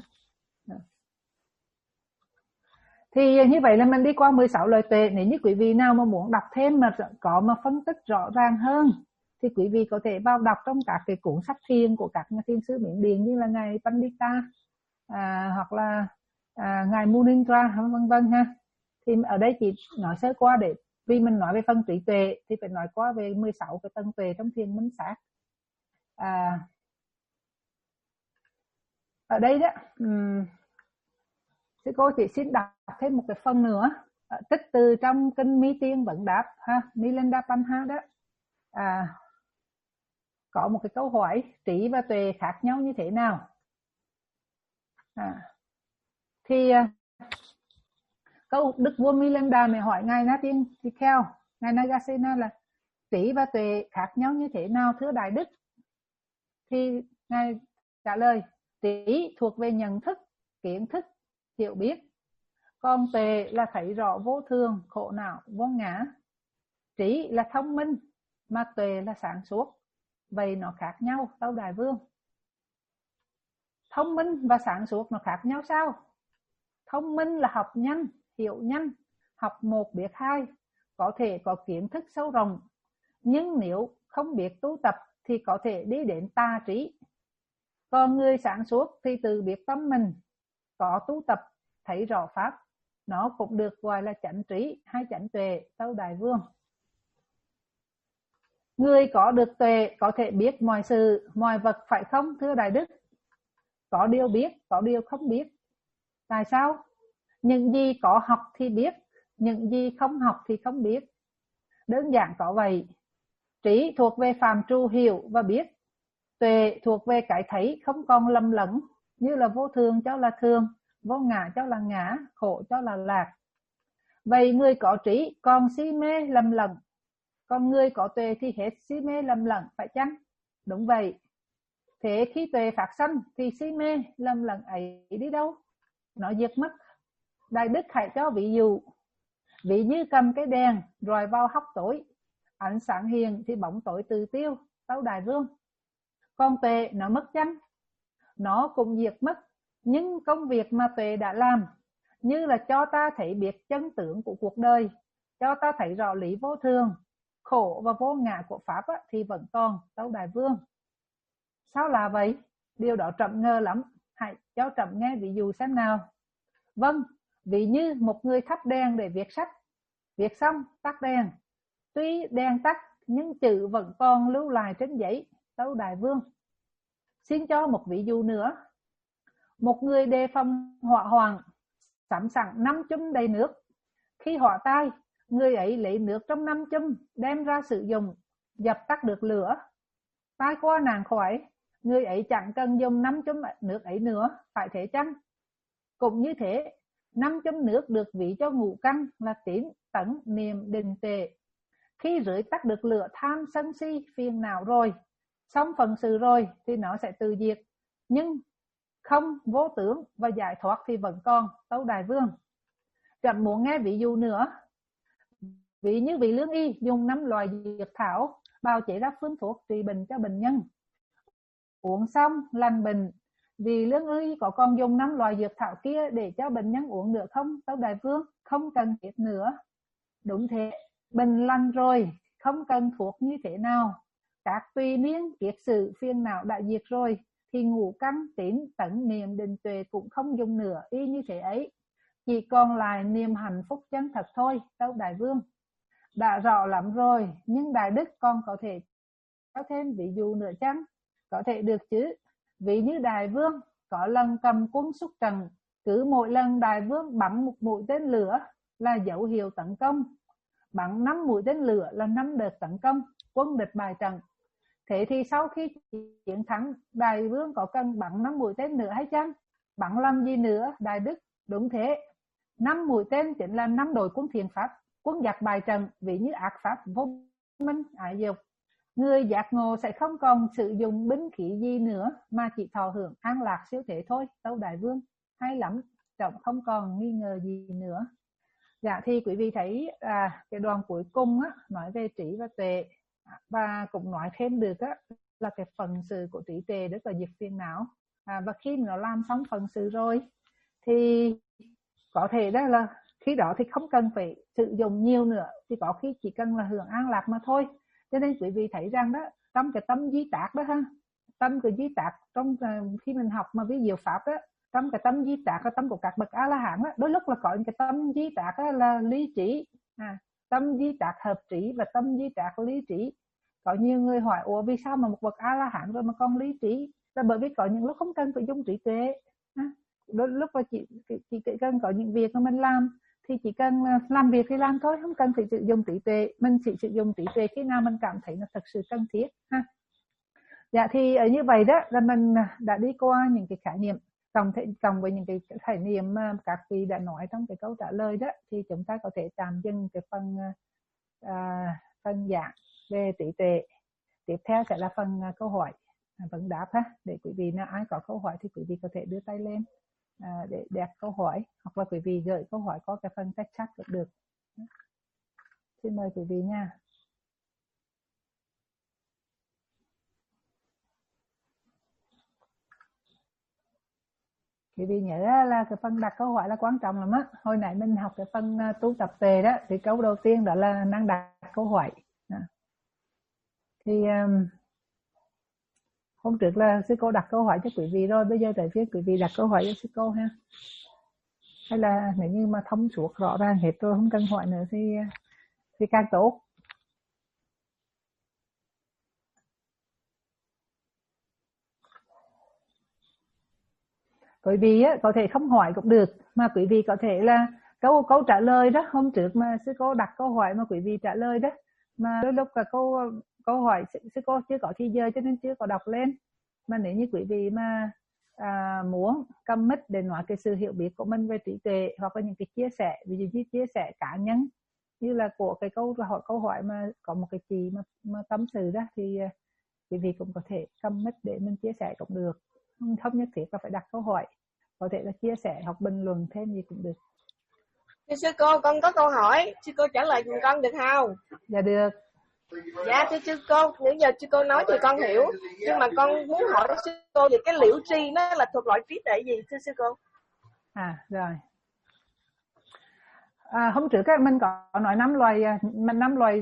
Thì như vậy là mình đi qua mười sáu loại tuệ. Nếu như quý vị nào mà muốn đọc thêm mà có mà phân tích rõ ràng hơn thì quý vị có thể vào đọc trong các cái cuốn sách thiền của các thiền sư Miến Điện như là ngài Pandita à, hoặc là à, ngài Munindra vân vân ha. Thì ở đây chỉ nói sơ qua để vì mình nói về phần trí tuệ thì phải nói qua về mười sáu cái tầng tuệ trong thiền minh sát. À, ở đây đó um, sư cô chỉ xin đọc thêm một cái phần nữa tích từ trong kinh Mi Tiên Vấn Đáp ha, Milinda Panha đó. À, có một cái câu hỏi trí và tuệ khác nhau như thế nào. À, thì câu đức vua Milinda này hỏi ngài Natin Tikel, ngài Nagasena là trí và tuệ khác nhau như thế nào thưa đại đức. Thì ngài trả lời trí thuộc về nhận thức, kiến thức, hiểu biết, còn tuệ là thấy rõ vô thường, khổ não, vô ngã. Trí là thông minh mà tuệ là sáng suốt, vậy nó khác nhau tâu đại vương. Thông minh và sáng suốt nó khác nhau sao? Thông minh là học nhanh, hiểu nhanh, học một biết hai, có thể có kiến thức sâu rộng, nhưng nếu không biết tu tập thì có thể đi đến tà trí. Còn người sáng suốt thì tự biết tâm mình, có tu tập thấy rõ pháp nó cũng được gọi là chánh trí hay chánh tuệ, tâu Đại Vương. Người có được tuệ có thể biết mọi sự, mọi vật phải không thưa Đại Đức? Có điều biết, có điều không biết. Tại sao? Những gì có học thì biết, những gì không học thì không biết. Đơn giản có vậy. Trí thuộc về phàm trù hiểu và biết. Tuệ thuộc về cái thấy không còn lầm lẫn, như là vô thường cho là thường, vô ngã cho là ngã, khổ cho là lạc. Vậy người có trí còn si mê lầm lẫn, còn người có tuệ thì hết si mê lầm lẫn, phải chăng? Đúng vậy. Thế khi tuệ phát sanh thì si mê lầm lẫn ấy đi đâu? Nó diệt mất. Đại Đức hãy cho ví dụ. Ví như cầm cái đèn rồi vào hốc tối, ánh sáng hiền thì bóng tối tự tiêu, tâu Đại Vương. Còn tuệ nó mất chăng? Nó cũng diệt mất. Nhưng công việc mà tuệ đã làm, như là cho ta thấy biết chân tướng của cuộc đời, cho ta thấy rõ lý vô thường, khổ và vô ngã của Pháp á, thì vẫn còn, tâu Đại Vương. Sao là vậy? Điều đó Trẫm ngờ lắm. Hãy cho Trẫm nghe ví dụ xem nào. Vâng, ví như một người thắp đèn để viết sách. Viết xong, tắt đèn. Tuy đèn tắt, nhưng chữ vẫn còn lưu lại trên giấy, tâu Đại Vương. Xin cho một ví dụ nữa. Một người đề phòng hỏa hoạn, sẵn sàng năm chum đầy nước. Khi hỏa tai, người ấy lấy nước trong năm chum đem ra sử dụng, dập tắt được lửa. Tai qua nạn khỏi, người ấy chẳng cần dùng năm chum nước ấy nữa, phải thế chăng? Cũng như thế, năm chum nước được ví cho ngũ căn là tín, tấn, niệm, định, tuệ. Khi rưỡi tắt được lửa tham sân si phiền não rồi, xong phần sự rồi thì nó sẽ tự diệt. Nhưng không vô tướng và giải thoát thì vẫn còn, tâu Đại Vương. Trẫm muốn nghe ví dụ nữa. Ví như vị lương y dùng năm loại dược thảo bào chế ra phương thuốc trị bệnh cho bệnh nhân. Uống xong lành bệnh, vì lương y có còn dùng năm loại dược thảo kia để cho bệnh nhân uống nữa không, tâu Đại Vương? Không cần thiết nữa. Đúng thế, bệnh lành rồi, không cần thuốc như thế nào. Các tùy miên kiết sử phiền não đã diệt rồi, thì ngũ căn tín tấn niệm định tuệ cũng không dùng nữa, y như thế ấy. Chỉ còn lại niềm hạnh phúc chân thật thôi, tâu Đại Vương. Đã rõ lắm rồi, nhưng Đại Đức còn có thể có thêm ví dụ nữa chăng? Có thể được chứ. Ví như Đại Vương có lần cầm quân xuất trận, cứ mỗi lần Đại Vương bắn một mũi tên lửa là dấu hiệu tấn công. Bắn năm mũi tên lửa là năm đợt tấn công, quân địch bại trận. Thế thì sau khi chiến thắng, Đại Vương có cần bắn năm mũi tên nữa hay chăng? Bắn làm gì nữa, Đại Đức? Đúng thế, năm mũi tên chính là năm đội quân thiện pháp, quân giặc bại trận vì như ác pháp vô minh ái dục. Người giác ngộ sẽ không còn sử dụng binh khí gì nữa mà chỉ thọ hưởng an lạc siêu thế thôi, tâu Đại Vương. Hay lắm, Trẫm không còn nghi ngờ gì nữa. Dạ thì quý vị thấy à, cái đoạn cuối cùng á, nói về trí và tuệ, và cũng nói thêm được á, là cái phần sự của trí tuệ rất là diệt phiền não. À, và khi nó làm xong phần sự rồi thì có thể đó là khi đó thì không cần phải sử dụng nhiều nữa, thì có khi chỉ cần là hưởng an lạc mà thôi. Cho nên quý vị thấy rằng đó, trong cái tâm di tác đó ha, tâm của di tác trong khi mình học mà ví diệu pháp đó, trong cái tâm di tác là tâm của các bậc A La Hán đó, đôi lúc là có những cái tâm di tác là lý trí, à, tâm di tác hợp trí và tâm di tác lý trí. Có nhiều người hỏi ủa vì sao mà một bậc A La Hán rồi mà còn lý trí? Là bởi vì có những lúc không cần phải dùng trí tuệ, à, đôi lúc là chỉ, chỉ cần có những việc mà mình làm thì chỉ cần làm việc thì làm thôi, không cần phải sử dụng trí tuệ. Mình chỉ sử dụng trí tuệ khi nào mình cảm thấy nó thật sự cần thiết ha. Dạ thì ở như vậy đó là mình đã đi qua những cái khái niệm cộng cộng với những cái khái niệm mà các vị đã nói trong cái câu trả lời đó, thì chúng ta có thể tạm dừng cái phần à, phần giảng về trí tuệ. Tiếp theo sẽ là phần câu hỏi vấn đáp ha. Để quý vị nào ai có câu hỏi thì quý vị có thể đưa tay lên à, để đặt câu hỏi, hoặc là quý vị gửi câu hỏi qua cái phần text chat cũng được. Xin mời quý vị nha. Quý vị nhớ là cái phần đặt câu hỏi là quan trọng lắm á. Hồi nãy mình học cái phần tu tập tuệ đó, thì câu đầu tiên đó là năng đặt câu hỏi. Thì um, hôm trước là sư cô đặt câu hỏi cho quý vị rồi, bây giờ tới phía quý vị đặt câu hỏi cho sư cô ha. Hay là nếu như mà thông suốt rõ ràng hết rồi không cần hỏi nữa thì thì càng tốt. Quý vị á, có thể không hỏi cũng được, mà quý vị có thể là câu câu trả lời đó, hôm trước mà sư cô đặt câu hỏi mà quý vị trả lời đó, mà đôi lúc là câu câu hỏi sư cô chưa có thì giờ cho nên chưa có đọc lên. Mà nếu như quý vị mà à, muốn cầm mic để nói cái sự hiểu biết của mình về trí tuệ, hoặc là những cái chia sẻ, ví dụ như chia sẻ cá nhân như là của cái câu hỏi câu hỏi mà có một cái chị mà, mà tâm sự đó, thì quý vị cũng có thể cầm mic để mình chia sẻ cũng được, không, không nhất thiết là phải đặt câu hỏi, có thể là chia sẻ hoặc bình luận thêm gì cũng được. Thưa sư cô, con có câu hỏi, sư cô trả lời giùm con được không? Dạ được. Dạ thưa sư cô, những giờ sư cô nói thì con hiểu, nhưng mà con muốn hỏi sư cô về cái liễu tri nó là thuộc loại trí tuệ gì thưa sư cô? À rồi. À, hôm trước á, mình có nói năm loài mình năm loài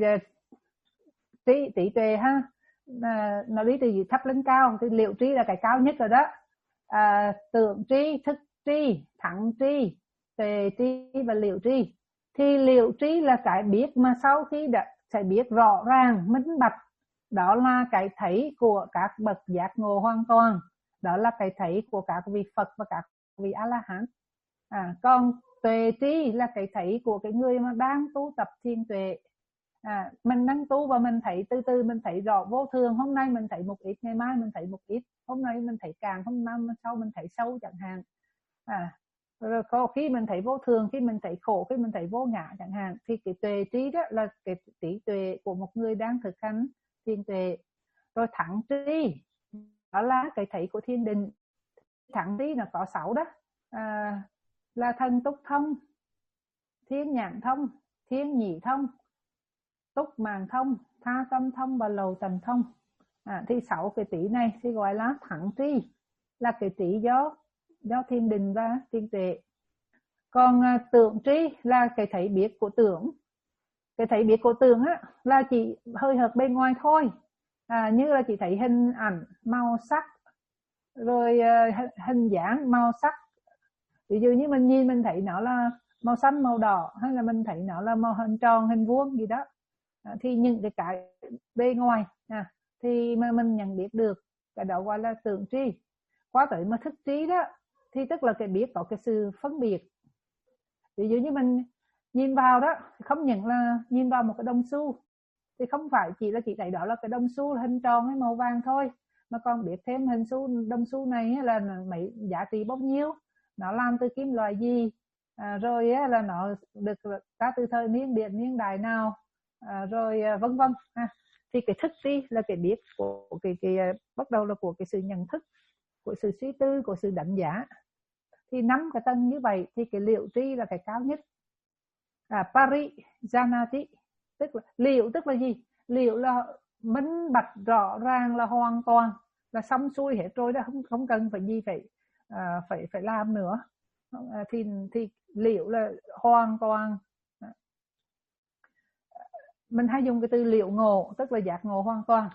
trí trí tuệ ha, à, nó đi từ thấp lên cao, thì liễu tri là cái cao nhất rồi đó. À, tưởng tri, thức tri, thắng tri, tuệ tri và liễu tri. Thì liễu tri là cái biết mà sau khi đã sẽ biết rõ ràng minh bạch, đó là cái thấy của các bậc giác ngộ hoàn toàn, đó là cái thấy của các vị Phật và các vị A La Hán. À, còn tuệ tri là cái thấy của cái người mà đang tu tập thiền tuệ. À, mình đang tu và mình thấy từ từ mình thấy rõ vô thường, hôm nay mình thấy một ít, ngày mai mình thấy một ít, hôm nay mình thấy càng, hôm nay sau mình thấy sâu chẳng hạn. À, rồi có khi mình thấy vô thường, khi mình thấy khổ, khi mình thấy vô ngã chẳng hạn, thì cái tuệ trí đó là cái trí tuệ của một người đang thực hành thiền tuệ. Rồi thắng trí đó là cái thấy của thiên định. Thắng trí là có sáu đó, à, là thần túc thông, thiên nhãn thông, thiên nhị thông, túc màng thông, tha tâm thông và lầu tần thông. À, thì sáu cái trí này thì gọi là thắng tri, là cái trí do do thiên đình và thiên tuệ. Còn à, tưởng tri là cái thấy biết của tưởng. Cái thấy biết của tưởng á, là chỉ hơi hợt bên ngoài thôi, à, như là chỉ thấy hình ảnh, màu sắc, rồi à, hình dáng, màu sắc. Ví dụ như mình nhìn mình thấy nó là màu xanh, màu đỏ, hay là mình thấy nó là màu hình tròn, hình vuông gì đó, à, thì những cái cái bề ngoài à, thì mà mình nhận biết được, cái đó gọi là tưởng tri. Qua tới mà thức trí đó thì tức là cái biết có cái sự phân biệt. Ví dụ như mình nhìn vào đó, không những là nhìn vào một cái đồng xu thì không phải chỉ là chỉ thấy đó là cái đồng xu hình tròn hay màu vàng thôi, mà còn biết thêm hình xu đồng xu này là mấy giá trị bao nhiêu, nó làm từ kim loại gì, à, rồi là nó được ta từ thời niên điện niên đại nào, à, rồi vân vân. À, thì cái thức tri là cái biết của cái, cái bắt đầu là của cái sự nhận thức, của sự suy tư, của sự đánh giá. Thì năm cái tầng như vậy thì cái liễu tri là cái cao nhất. À, Parijanati tức là liễu, tức là gì? Liễu là minh bạch rõ ràng, là hoàn toàn, là xong xuôi hết rồi đó, không không cần phải gì phải à, phải phải làm nữa. À, thì thì liễu là hoàn toàn. Mình hay dùng cái từ liễu ngộ, tức là giác ngộ hoàn toàn.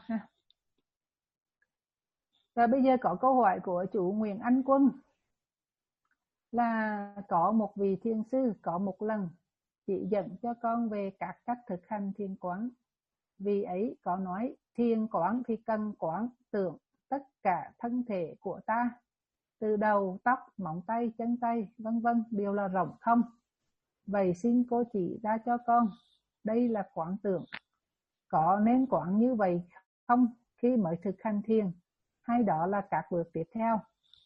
Và bây giờ có câu hỏi của chủ Nguyễn Anh Quân là có một vị thiền sư có một lần chỉ dẫn cho con về các cách thực hành thiền quán. Vì ấy có nói thiền quán thì cần quán tưởng tất cả thân thể của ta, từ đầu tóc, móng tay, chân tay, vân vân đều là rỗng không. Vậy xin cô chỉ ra cho con, đây là quán tưởng, có nên quán như vậy không khi mới thực hành thiền, hay đó là các bước tiếp theo?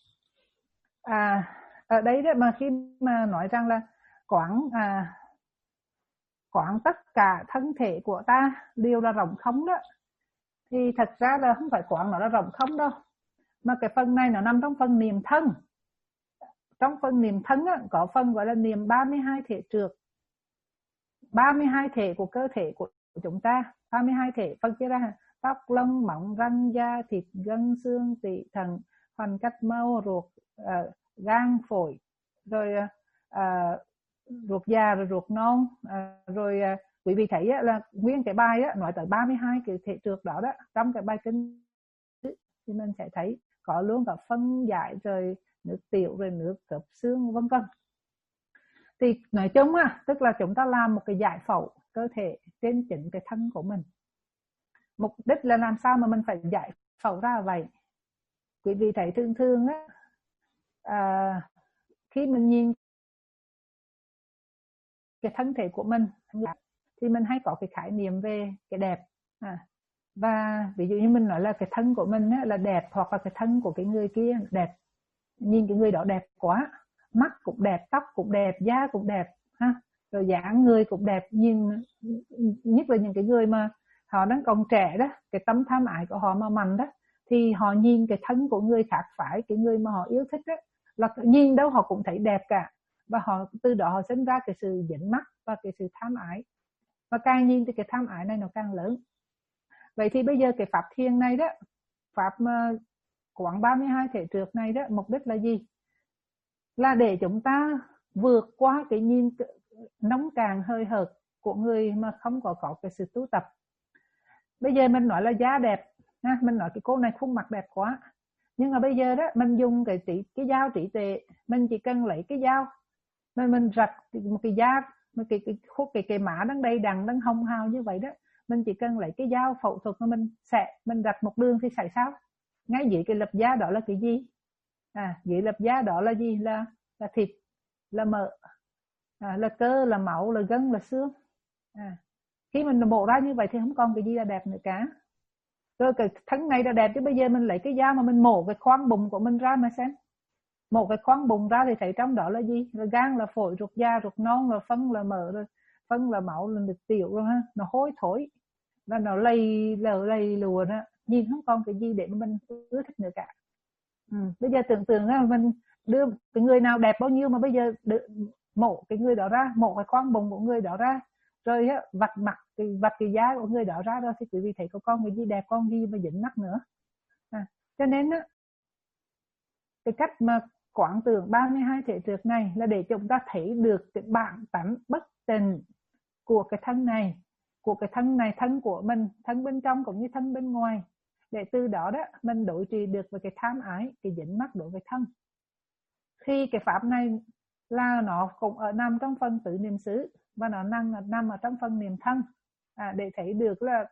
À, ở đây đó mà khi mà nói rằng là quán à, quán tất cả thân thể của ta đều là rỗng không đó, thì thật ra là không phải quán nó là rỗng không đâu, mà cái phần này nó nằm trong phần niệm thân. Trong phần niệm thân á, có phần gọi là niệm ba mươi hai thể trượt, ba mươi hai thể của cơ thể của chúng ta. Ba mươi hai thể phân chia ra tóc, lông, móng, răng, da, thịt, gân, xương, tủy, thận, phần cách mâu, ruột, uh, gan, phổi, rồi uh, ruột già, rồi ruột non, uh, rồi uh, quý vị thấy á, là nguyên cái bài á, nói tới ba mươi hai cái thể trượt đó đó. Trong cái bài kinh thì mình sẽ thấy có luôn cả phân giải, rồi nước tiểu, rồi nước cớp xương, vân vân. Thì nói chung á, tức là chúng ta làm một cái giải phẫu cơ thể trên chính cái thân của mình. Mục đích là làm sao mà mình phải giải phẫu ra vậy. Quý vị thấy thường thường á, à, khi mình nhìn cái thân thể của mình thì mình hay có cái khái niệm về cái đẹp. À, và ví dụ như mình nói là cái thân của mình á, là đẹp, hoặc là cái thân của cái người kia đẹp, nhìn cái người đó đẹp quá, mắt cũng đẹp, tóc cũng đẹp, da cũng đẹp ha, rồi dáng người cũng đẹp. Nhìn nhất là những cái người mà họ đang còn trẻ đó, cái tâm tham ái của họ mà mạnh đó, thì họ nhìn cái thân của người khác phải, cái người mà họ yêu thích đó, là nhìn đâu họ cũng thấy đẹp cả, và họ từ đó họ sinh ra cái sự dính mắc và cái sự tham ái, và càng nhìn thì cái tham ái này nó càng lớn. Vậy thì bây giờ cái pháp thiền này đó, pháp quán ba mươi hai thể trượt này đó, mục đích là gì? Là để chúng ta vượt qua cái nhìn nóng càng hơi hợt của người mà không có có cái sự tu tập. Bây giờ mình nói là da đẹp, mình nói cái cô này khuôn mặt đẹp quá, nhưng mà bây giờ đó mình dùng cái trí, cái dao trí tuệ, mình chỉ cần lấy cái dao, mình mình rạch một cái da, một cái cái khúc cái cái mã đang đầy đặn, đang hồng hào như vậy đó, mình chỉ cần lấy cái dao phẫu thuật mà mình xẻ, mình rạch một đường thì xảy sao? Ngay dưới cái lập da đó là cái gì? À, dưới lập da đó là gì? Là là thịt, là mỡ, à, là cơ, là máu, là gân, là xương. À, khi mình mổ ra như vậy thì không còn cái gì là đẹp nữa cả. Rồi cái thân này là đẹp, chứ bây giờ mình lấy cái dao mà mình mổ cái khoang bụng của mình ra mà xem, mổ cái khoang bụng ra thì thấy trong đó là gì? Là gan, là phổi, ruột da, ruột non, là phân, là mỡ, rồi phân, là máu, là nước tiểu, rồi ha, nó hôi thối và nó lầy lờ lầy lùa đó, nhìn không còn cái gì để mà mình ưa thích nữa cả. Ừ. Bây giờ tưởng tượng là mình đưa cái người nào đẹp bao nhiêu mà bây giờ đưa, mổ cái người đó ra, mổ cái khoang bụng của người đó ra, rồi á, vặt mặt cái vặt cái da của người đó ra, rồi thì quý vị thấy có con cái gì đẹp, con gì mà dính mắt nữa. À, cho nên á, cái cách mà quán tưởng ba mươi hai thể trượt này là để chúng ta thấy được cái bản tánh bất tịnh của cái thân này, của cái thân này, thân của mình, thân bên trong cũng như thân bên ngoài, để từ đó đó mình đối trị được với cái tham ái, cái dính mắc đối với thân. Khi cái pháp này là nó cũng ở nằm trong phần tự niệm xứ, và nó nằm nằm ở trong phần niệm thân, à, để thấy được là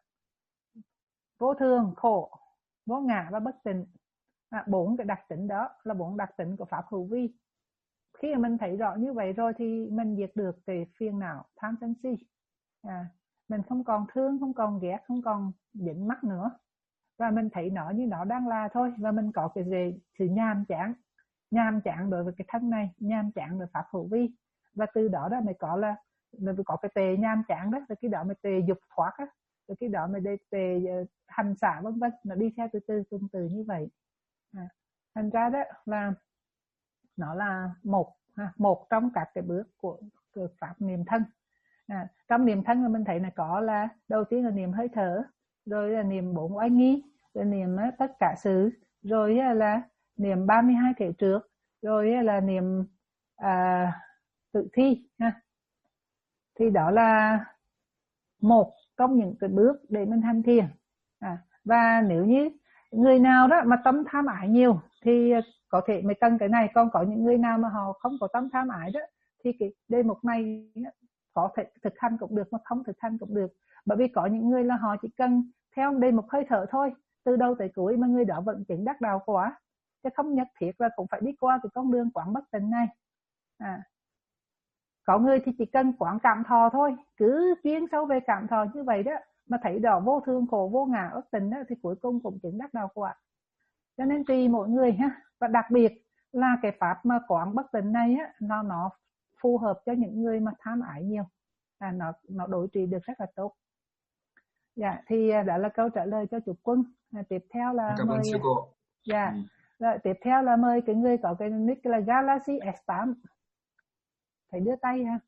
vô thường, khổ, vô ngã và bất tịnh. À, bốn cái đặc tính đó là bốn đặc tính của pháp hữu vi. Khi mà mình thấy rõ như vậy rồi thì mình diệt được cái phiền não tham sân si. À, mình không còn thương, không còn ghét, không còn dính mắc nữa, và mình thấy nó như nó đang là thôi, và mình có cái gì sự nhàm chán, nhàm chán đối với cái thân này, nhàm chán đối với pháp hữu vi, và từ đó đó mới có là mình có cái tề nhàm chán đó, rồi cái đó mới tề dục thoát á, rồi cái đó mới tề hành xả vân vân, nó đi theo từ từ từ từ như vậy. À, thành ra đó là nó là một ha, một trong các cái bước của, của pháp niệm thân. À, trong niệm thân là mình thấy là có là đầu tiên là niệm hơi thở, rồi là niệm bốn oai nghi, rồi niệm tất cả sự, rồi là niệm ba mươi hai thể trượt, rồi là niệm à, tự thi ha. Thì đó là một trong những cái bước để mình hành thiền. À, và nếu như người nào đó mà tâm tham ái nhiều thì có thể mới cần cái này, còn có những người nào mà họ không có tâm tham ái đó thì cái đề mục này có thể thực hành cũng được mà không thực hành cũng được. Bởi vì có những người là họ chỉ cần theo đề mục hơi thở thôi, từ đầu tới cuối mà người đó vẫn chứng đắc đạo quả, chứ không nhất thiết là cũng phải đi qua cái con đường quán bất tịnh này. À, có người thì chỉ cần quán cảm thọ thôi, cứ chuyên sâu về cảm thọ như vậy đó, mà thấy rõ vô thường, khổ, vô ngã, bất tịnh đó, thì cuối cùng cũng chứng đắc đạo quả. Cho nên tùy mỗi người ha, và đặc biệt là cái pháp mà quán bất tịnh này á, nó nó phù hợp cho những người mà tham ái nhiều, à, nó nó đối trị được rất là tốt. Dạ, thì đó là câu trả lời cho Trúc Quân. À, tiếp theo là cảm mời ơn sư cô. Dạ, ừ. Rồi tiếp theo là mời cái người có cái nick là Galaxy S tám, phải đưa tay ha.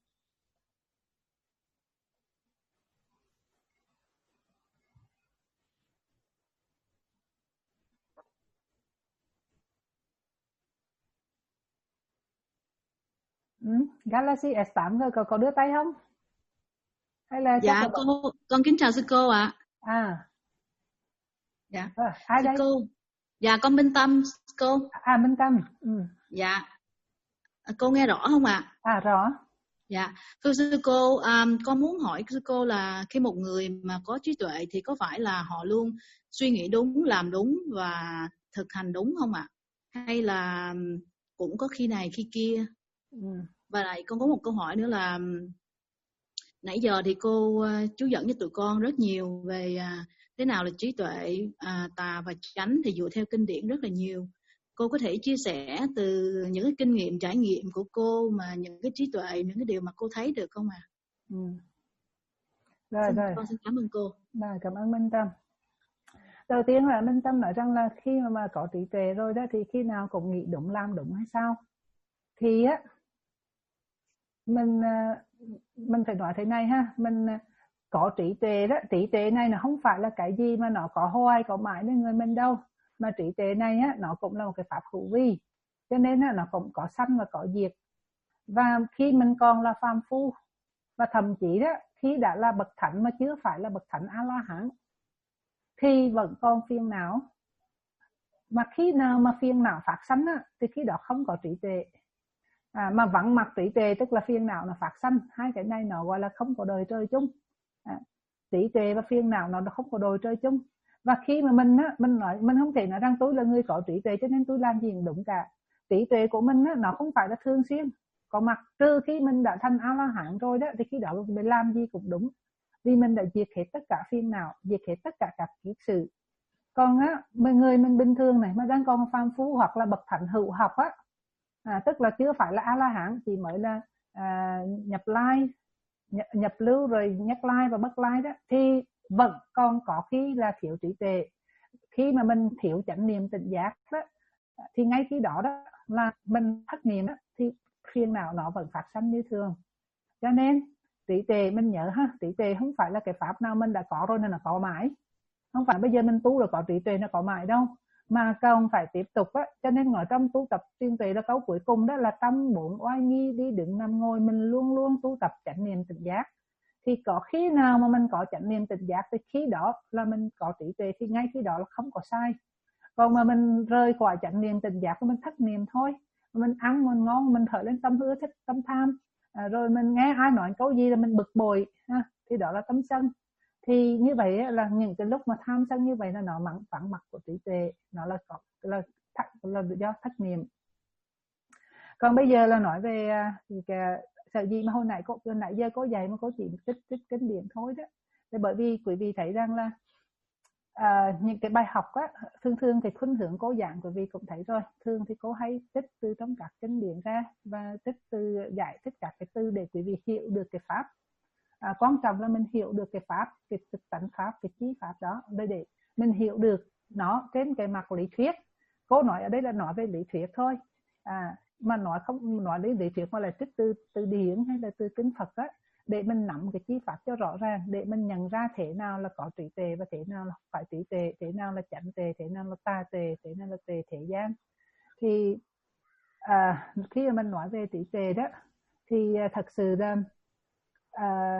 Ừ, Galaxy S tám rồi có, có đưa tay không? Hay là dạ cô bạn... con kính chào sư cô ạ. À. à dạ à, ai sư đây? cô. Dạ con Minh Tâm cô. À Minh Tâm. Ừ. Dạ cô nghe rõ không ạ? À? à rõ. Dạ, thưa sư cô, um, con muốn hỏi sư cô là khi một người mà có trí tuệ thì có phải là họ luôn suy nghĩ đúng, làm đúng và thực hành đúng không ạ? Hay là cũng có khi này khi kia? Ừ. Và lại con có một câu hỏi nữa là nãy giờ thì cô chú dẫn cho tụi con rất nhiều về à, thế nào là trí tuệ, à, tà và chánh thì dựa theo kinh điển rất là nhiều. Cô có thể chia sẻ từ những cái kinh nghiệm trải nghiệm của cô mà những cái trí tuệ, những cái điều mà cô thấy được không ạ? À? Ừ. Rồi Xin, rồi. con xin cảm ơn cô. Rồi, cảm ơn Minh Tâm. Đầu tiên là Minh Tâm nói rằng là khi mà, mà có trí tuệ rồi đó thì khi nào cũng nghĩ đúng làm đúng hay sao? Thì á mình mình phải nói thế này ha, mình có trí tuệ đó, trí tuệ này nó không phải là cái gì mà nó có hoài có mãi với người mình đâu, mà trí tuệ này á nó cũng là một cái pháp hữu vi, cho nên á nó cũng có sanh và có diệt. Và khi mình còn là phàm phu, và thậm chí đó khi đã là bậc thánh mà chưa phải là bậc thánh A La Hán thì vẫn còn phiền não. Mà khi nào mà phiền não phát sanh á, thì khi đó không có trí tuệ. À, mà vắng mặt trí tuệ tức là phiền não nó phát sanh, hai cái này nó gọi là không có đời trời chung. À, trí tuệ và phiền não nó không có đời trời chung. Và khi mà mình á, mình nói mình không thể nói rằng tôi là người có trí tuệ cho nên tôi làm gì cũng đúng cả. Trí tuệ của mình á, nó không phải là thường xuyên có mặt, trừ khi mình đã thành A La Hán rồi đó thì khi đó mình làm gì cũng đúng, vì mình đã diệt hết tất cả phiền não, diệt hết tất cả các kiết sử. Còn á, người mình bình thường này mà đang còn phàm phu hoặc là bậc thánh hữu học á, à, tức là chưa phải là A La Hán, chỉ mới là à, nhập lai, nhập, nhập lưu rồi nhắc lai và bất lai đó, thì vẫn còn có khi là thiếu trí tuệ. Khi mà mình thiếu chánh niệm tỉnh giác đó, thì ngay khi đó đó là mình thất niệm đó, thì phiền não nó vẫn phát sinh như thường. Cho nên trí tuệ mình nhớ ha, trí tuệ không phải là cái pháp nào mình đã có rồi nên nó có mãi, không phải bây giờ mình tu rồi có trí tuệ nó có mãi đâu, mà cần phải tiếp tục á. Cho nên ở trong tu tập trí tuệ là câu cuối cùng đó là tâm bốn oai nghi đi đứng nằm ngồi mình luôn luôn tu tập chánh niệm tỉnh giác. Thì có khi nào mà mình có chánh niệm tỉnh giác thì khi đó là mình có trí tuệ, thì ngay khi đó là không có sai. Còn mà mình rời khỏi chánh niệm tỉnh giác mình thất niệm thôi, mình ăn mình ngon mình khởi lên tâm ưa thích tâm tham, à, rồi mình nghe ai nói câu gì là mình bực bội ha, thì đó là tâm sân. Thì như vậy là những cái lúc mà tham sân như vậy là nó mặn phản mặt của trí tuệ, nó là là, là, là do thất niệm. Còn bây giờ là nói về cái sợ gì mà hồi nãy cô nãy giờ cô dạy mà cô chỉ tích tích kinh điển thôi đó. Thì bởi vì quý vị thấy rằng là à, những cái bài học á, thường thường thì khuynh hướng cô giảng quý vị cũng thấy rồi, thường thì cô hay tích từ trong các kinh điển ra và tích từ giải thích các cái từ để quý vị hiểu được cái pháp. À, quan trọng là mình hiểu được cái pháp, cái thực tánh pháp, cái chi pháp đó để, để mình hiểu được nó trên cái mặt lý thuyết. Cô nói ở đây là nói về lý thuyết thôi, à, mà nói không nói đến lý thuyết mà là trích từ từ điển hay là từ kinh Phật á, để mình nắm cái chi pháp cho rõ ràng, để mình nhận ra thế nào là có trí tuệ và thế nào là phải trí tuệ, thế nào là chánh tuệ, thế nào là tà tuệ, thế nào là tuệ thế gian. Thì à, khi mà mình nói về trí tuệ đó thì thật sự là à,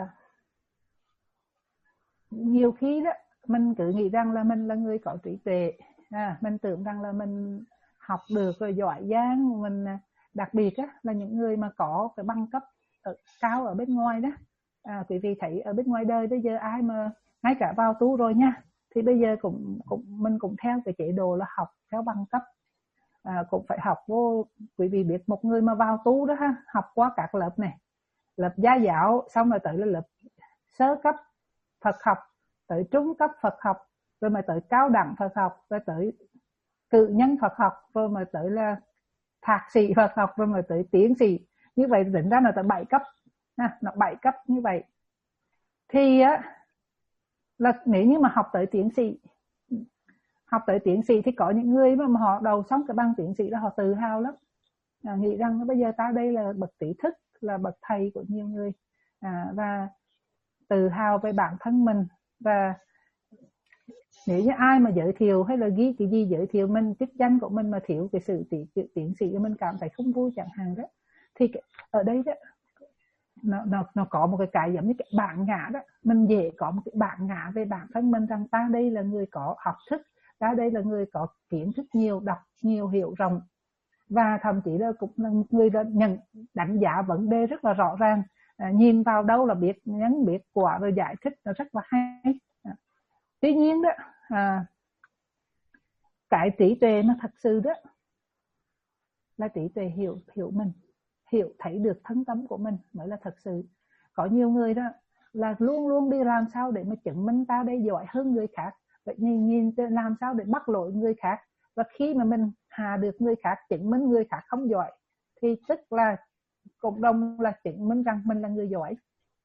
nhiều khi đó mình cứ nghĩ rằng là mình là người có trí tuệ, à, mình tưởng rằng là mình học được rồi giỏi giang, mình đặc biệt á, là những người mà có cái bằng cấp ở, cao ở bên ngoài đó, à, quý vị thấy ở bên ngoài đời bây giờ ai mà ngay cả vào tu rồi nha, thì bây giờ cũng cũng mình cũng theo cái chế độ là học theo bằng cấp, à, cũng phải học vô. Quý vị biết một người mà vào tu đó ha, học qua các lớp này, lớp gia giáo, xong rồi tới là lớp sơ cấp Phật học, tới trung cấp Phật học, rồi mà tới cao đẳng Phật học, rồi tới cử nhân Phật học, rồi mà tới là thạc sĩ Phật học, rồi mà tới tiến sĩ. Như vậy tính ra là tới bảy cấp, ha, nó bảy cấp như vậy. Thì á là nếu như mà học tới tiến sĩ, học tới tiến sĩ thì có những người mà họ đầu xong cái bằng tiến sĩ là họ tự hào lắm, à, nghĩ rằng bây giờ ta đây là bậc trí thức, là bậc thầy của nhiều người, à, và tự hào về bản thân mình. Và nếu như ai mà giới thiệu hay là ghi cái gì giới thiệu mình, chức danh của mình mà thiếu cái sự tiến sĩ mình cảm thấy không vui chẳng hạn đó, thì ở đây đó nó, nó, nó có một cái cái giống như cái bản ngã đó, mình dễ có một cái bản ngã về bản thân mình rằng ta đây là người có học thức, ta đây là người có kiến thức nhiều, đọc nhiều, hiểu rộng, và thậm chí là cũng là người đã nhận đánh giá vấn đề rất là rõ ràng. à, nhìn vào đâu là biết nhấn biết quả, rồi giải thích nó rất là hay. À, tuy nhiên đó à, cái trí tuệ mà thật sự đó là trí tuệ hiểu hiểu mình, hiểu thấy được thân tâm của mình mới là thật sự. Có nhiều người đó là luôn luôn đi làm sao để mà chứng minh ta đây giỏi hơn người khác, vậy nhìn nhìn làm sao để bắt lỗi người khác, và khi mà mình hạ được người khác, chứng minh người khác không giỏi, thì tức là cộng đồng là chứng minh rằng mình là người giỏi.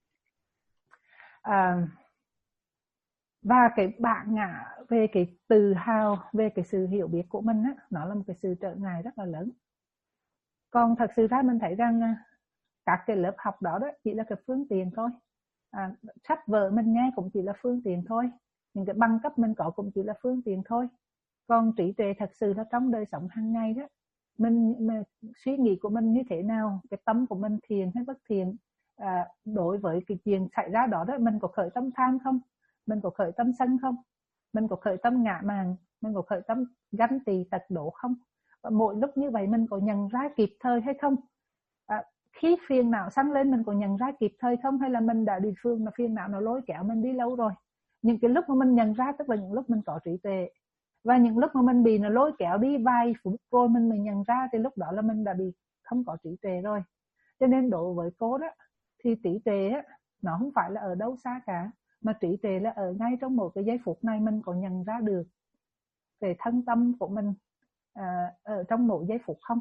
À, và cái bản ngã về cái tự hào, về cái sự hiểu biết của mình á, nó là một cái sự trở ngại rất là lớn. Còn thật sự ra mình thấy rằng các cái lớp học đó đó chỉ là cái phương tiện thôi. À, sách vở mình nghe cũng chỉ là phương tiện thôi, những cái bằng cấp mình có cũng chỉ là phương tiện thôi. Còn trí tuệ thật sự là trong đời sống hàng ngày đó, mình, mình suy nghĩ của mình như thế nào, cái tâm của mình thiện hay bất thiện, à, đối với cái chuyện xảy ra đó đó, mình có khởi tâm tham không, mình có khởi tâm sân không, mình có khởi tâm ngạ mạn, mình có khởi tâm ganh tị tật đố không, và mỗi lúc như vậy mình có nhận ra kịp thời hay không. À, khi phiền não sanh lên mình có nhận ra kịp thời không, hay là mình đã đi phương mà phiền não nó lôi kéo mình đi lâu rồi. Những cái lúc mà mình nhận ra tức là những lúc mình có trí tuệ, và những lúc mà mình bị nó lôi kéo đi vài phút rồi mình mới nhận ra, thì lúc đó là mình đã bị không có trí tuệ rồi. Cho nên đối với cô đó thì trí tuệ á, nó không phải là ở đâu xa cả, mà trí tuệ là ở ngay trong một cái giây phút này mình có nhận ra được về thân tâm của mình à, ở trong mỗi giây phút không.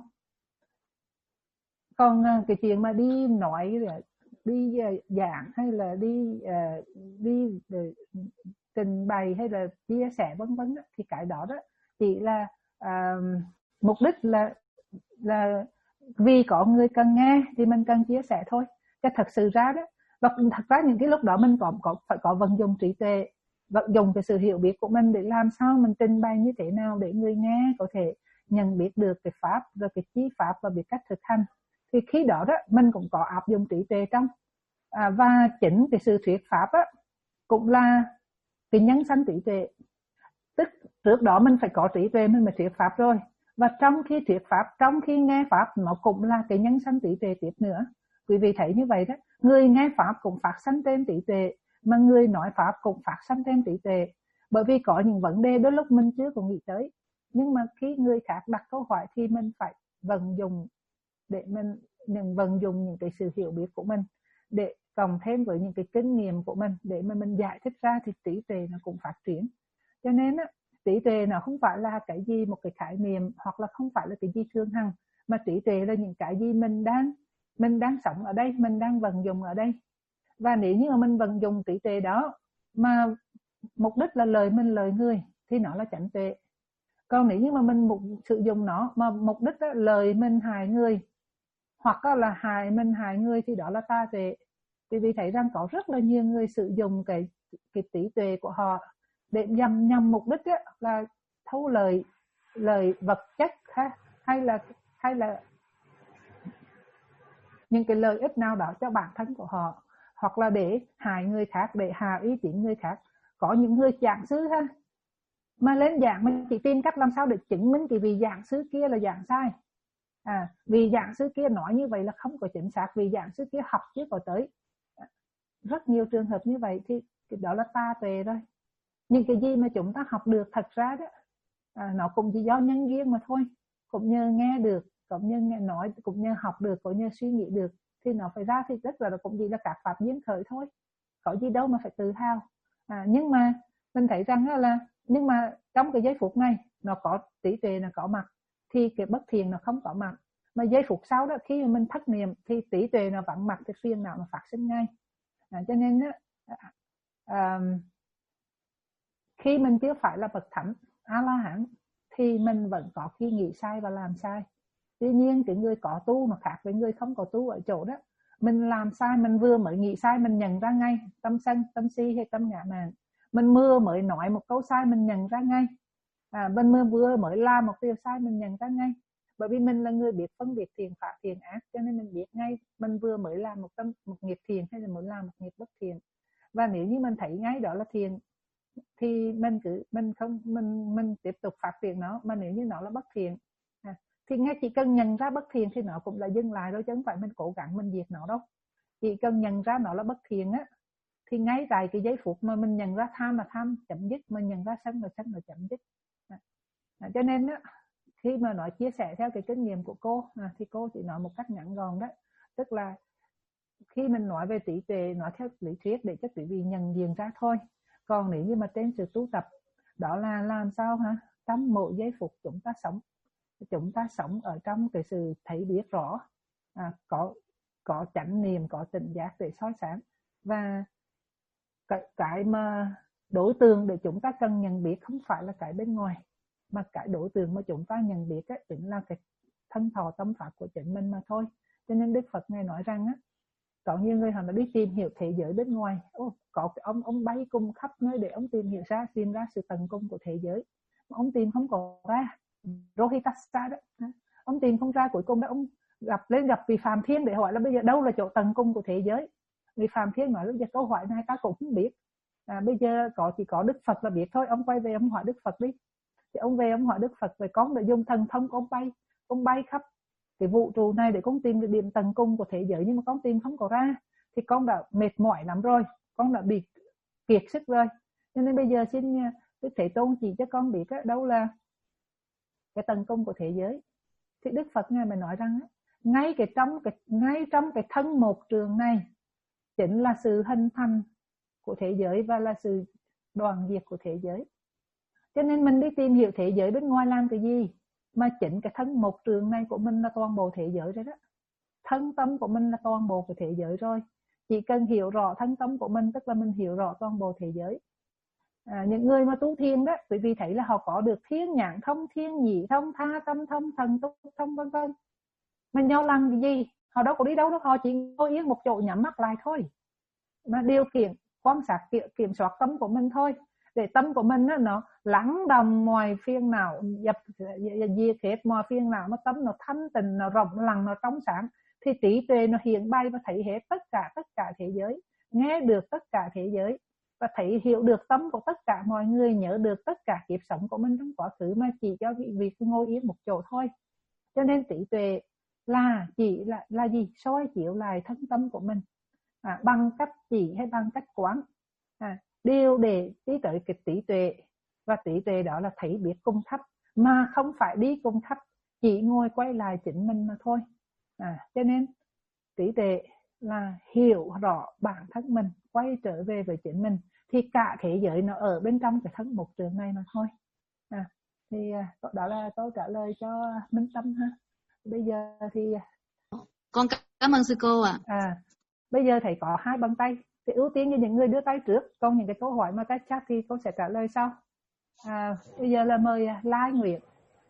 Còn cái chuyện mà đi nói, đi giảng hay là đi đi trình bày hay là chia sẻ vân vân thì cái đó đó chỉ là à, mục đích là là vì có người cần nghe thì mình cần chia sẻ thôi. Chứ thật sự ra đó, và thật ra những cái lúc đó mình có, có phải có vận dụng trí tuệ, vận dụng cái sự hiểu biết của mình để làm sao mình trình bày như thế nào để người nghe có thể nhận biết được cái pháp, rồi cái chi pháp và biết cách thực hành. Thì khi đó đó mình cũng có áp dụng trí tuệ trong. À, và chính cái sự thuyết pháp á, cũng là cái nhân sanh trí tuệ. Tức trước đó mình phải có trí tuệ mình mới thuyết pháp rồi, và trong khi thuyết pháp, trong khi nghe pháp, nó cũng là cái nhân sanh trí tuệ tiếp nữa. Quý vị thấy như vậy đó, người nghe pháp cũng phát sanh thêm trí tuệ, mà người nói pháp cũng phát sanh thêm trí tuệ. Bởi vì có những vấn đề đôi lúc mình chưa có nghĩ tới, nhưng mà khi người khác đặt câu hỏi thì mình phải vận dụng để mình những vận dụng những cái sự hiểu biết của mình, để cộng thêm với những cái kinh nghiệm của mình để mà mình giải thích ra, thì trí tuệ nó cũng phát triển. Cho nên á, trí tuệ nó không phải là cái gì một cái khái niệm, hoặc là không phải là cái gì thường hằng, mà trí tuệ là những cái gì mình đang mình đang sống ở đây, mình đang vận dụng ở đây. Và nếu như mà mình vận dụng trí tuệ đó mà mục đích là lời mình lời người thì nó là chánh tuệ. Còn nếu như mà mình mục, sử dụng nó mà mục đích là lời mình hại người, hoặc là hại mình hại người, thì đó là tà tuệ. Vì vì thấy rằng có rất là nhiều người sử dụng cái cái trí tuệ của họ để nhằm nhằm mục đích ấy, là thâu lời lời vật chất ha, hay là hay là những cái lợi ích nào đó cho bản thân của họ, hoặc là để hại người khác, để hạ uy tín người khác. Có những người giảng sư ha, mà lên giảng mình chỉ tìm cách làm sao để chứng minh cái vị giảng sư kia là giảng sai. À, vì giảng sư kia nói như vậy là không có chính xác, vì giảng sư kia học chưa có tới. Rất nhiều trường hợp như vậy thì đó là tà tuệ rồi. Nhưng cái gì mà chúng ta học được thật ra đó, à, nó cũng chỉ do nhân duyên mà thôi. Cũng như nghe được, cũng như nghe nói, cũng như học được, cũng như suy nghĩ được, thì nó phải ra thì rất là cũng chỉ là các pháp duyên khởi thôi. Có gì đâu mà phải tự hào. À, nhưng mà mình thấy rằng là nhưng mà trong cái giây phút này nó có trí tuệ nó có mặt, thì cái bất thiện nó không có mặt. Mà giây phút sau đó khi mà mình thất niệm thì trí tuệ nó vắng mặt, thì phiền não nó phát sinh ngay. À, cho nên đó, à, khi mình chưa phải là bậc thánh A La Hán thì mình vẫn có khi nghĩ sai và làm sai. Tuy nhiên cái người có tu mà khác với người không có tu ở chỗ đó, mình làm sai, mình vừa mới nghĩ sai mình nhận ra ngay, tâm sân, tâm si hay tâm ngã mạn. Mình vừa mới nói một câu sai mình nhận ra ngay. À, mình vừa mới làm một điều sai mình nhận ra ngay. Bởi vì mình là người biết phân biệt thiện pháp thiện ác, cho nên mình biết ngay mình vừa mới làm một tâm một nghiệp thiện hay là mới làm một nghiệp bất thiện. Và nếu như mình thấy ngay đó là thiện thì mình cứ mình không mình mình tiếp tục phát triển nó, mà nếu như nó là bất thiện à, thì ngay chỉ cần nhận ra bất thiện thì nó cũng là dừng lại rồi, chứ không phải mình cố gắng mình diệt nó đâu. chỉ cần nhận ra nó là bất thiện á, thì ngay tại cái giây phút mà mình nhận ra tham là tham chấm dứt, mình nhận ra sân là sân là chấm dứt. À, à, cho nên á, khi mà nói chia sẻ theo cái kinh nghiệm của cô à, thì cô chỉ nói một cách ngắn gọn đó, tức là khi mình nói về trí tuệ nói theo lý thuyết để cho quý vị nhận diện ra thôi. Còn nếu như mà trên sự tu tập đó là làm sao hả, trong mỗi giây phút chúng ta sống, chúng ta sống ở trong cái sự thấy biết rõ, à, có có chánh niệm, có tỉnh giác để soi sáng. Và cái, cái mà đối tượng để chúng ta cần nhận biết không phải là cái bên ngoài, mà cái đối tượng mà chúng ta nhận biết ấy, chính là cái thân thọ tâm pháp của chính mình mà thôi. Cho nên Đức Phật Ngài nói rằng á, có nhiều người họ đã đi tìm hiểu thế giới bên ngoài. Ô, có cái ông ông bay cùng khắp nơi để ông tìm hiểu ra, tìm ra sự tận cùng của thế giới. Mà ông tìm không có ra. Rohitassa đó, ông tìm không ra, cuối cùng đó ông gặp lên gặp vị Phạm Thiên để hỏi là bây giờ đâu là chỗ tận cùng của thế giới. Vị Phạm Thiên nói bây giờ câu hỏi này ta cũng không biết. À, bây giờ có chỉ có Đức Phật là biết thôi. Ông quay về ông hỏi Đức Phật đi. Thì ông về ông hỏi Đức Phật về con đã dùng thần thông của ông bay, ông bay khắp cái vũ trụ này để con tìm cái điểm tận cùng của thế giới, nhưng mà con tìm không có ra, thì con đã mệt mỏi lắm rồi, con đã bị kiệt sức rồi. Cho nên bây giờ xin Đức Thế Tôn chỉ cho con biết đó, đâu là cái tận cùng của thế giới. Thì Đức Phật Ngài mới nói rằng ngay cái trong cái ngay trong cái thân một trường này chính là sự hình thành của thế giới và là sự đoàn diệt của thế giới. Cho nên mình đi tìm hiểu thế giới bên ngoài làm cái gì? Mà chính cái thân một trường này của mình là toàn bộ thế giới rồi đó. Thân tâm của mình là toàn bộ của thế giới rồi. Chỉ cần hiểu rõ thân tâm của mình, tức là mình hiểu rõ toàn bộ thế giới. À, những người mà tu thiền đó, bởi vì thấy là họ có được thiên nhãn thông, thiên nhị thông, tha tâm thông, thần túc thông, vân vân. Mình nhau làm cái gì? Họ đâu có đi đâu đâu, họ chỉ ngồi yên một chỗ nhắm mắt lại thôi. Mà điều khiển, quan sát, kiểm soát tâm của mình thôi. Để tâm của mình đó, nó lắng đồng mọi phiền não, dập diệt hết mọi phiền não, mà tâm nó thanh tịnh, nó rộng lặng, nó trong sáng, thì trí tuệ nó hiện bày và thấy hết tất cả tất cả thế giới, nghe được tất cả thế giới và thấy hiểu được tâm của tất cả mọi người, nhớ được tất cả kiếp sống của mình trong quá khứ, mà chỉ cho vị việc ngồi yên một chỗ thôi. Cho nên trí tuệ là chỉ là là gì? Soi chiếu lại thân tâm của mình, à, bằng cách chỉ hay bằng cách quán. À, điều để đi tới cái trí tuệ, và trí tuệ đó là thấy biết cùng khách, mà không phải đi cùng khách, chỉ ngồi quay lại chính mình mà thôi. À, cho nên trí tuệ là hiểu rõ bản thân mình, quay trở về với chính mình, thì cả thế giới nó ở bên trong cái thân một trường này mà thôi. À, thì đó là câu trả lời cho Minh Tâm ha. Bây giờ thì con cảm ơn sư cô ạ. À. à bây giờ thầy có hai bàn tay, thì ưu tiên cho những người đưa tay trước, còn những cái câu hỏi mà các chat thì cô sẽ trả lời sau. À, bây giờ là mời Lai Nguyệt.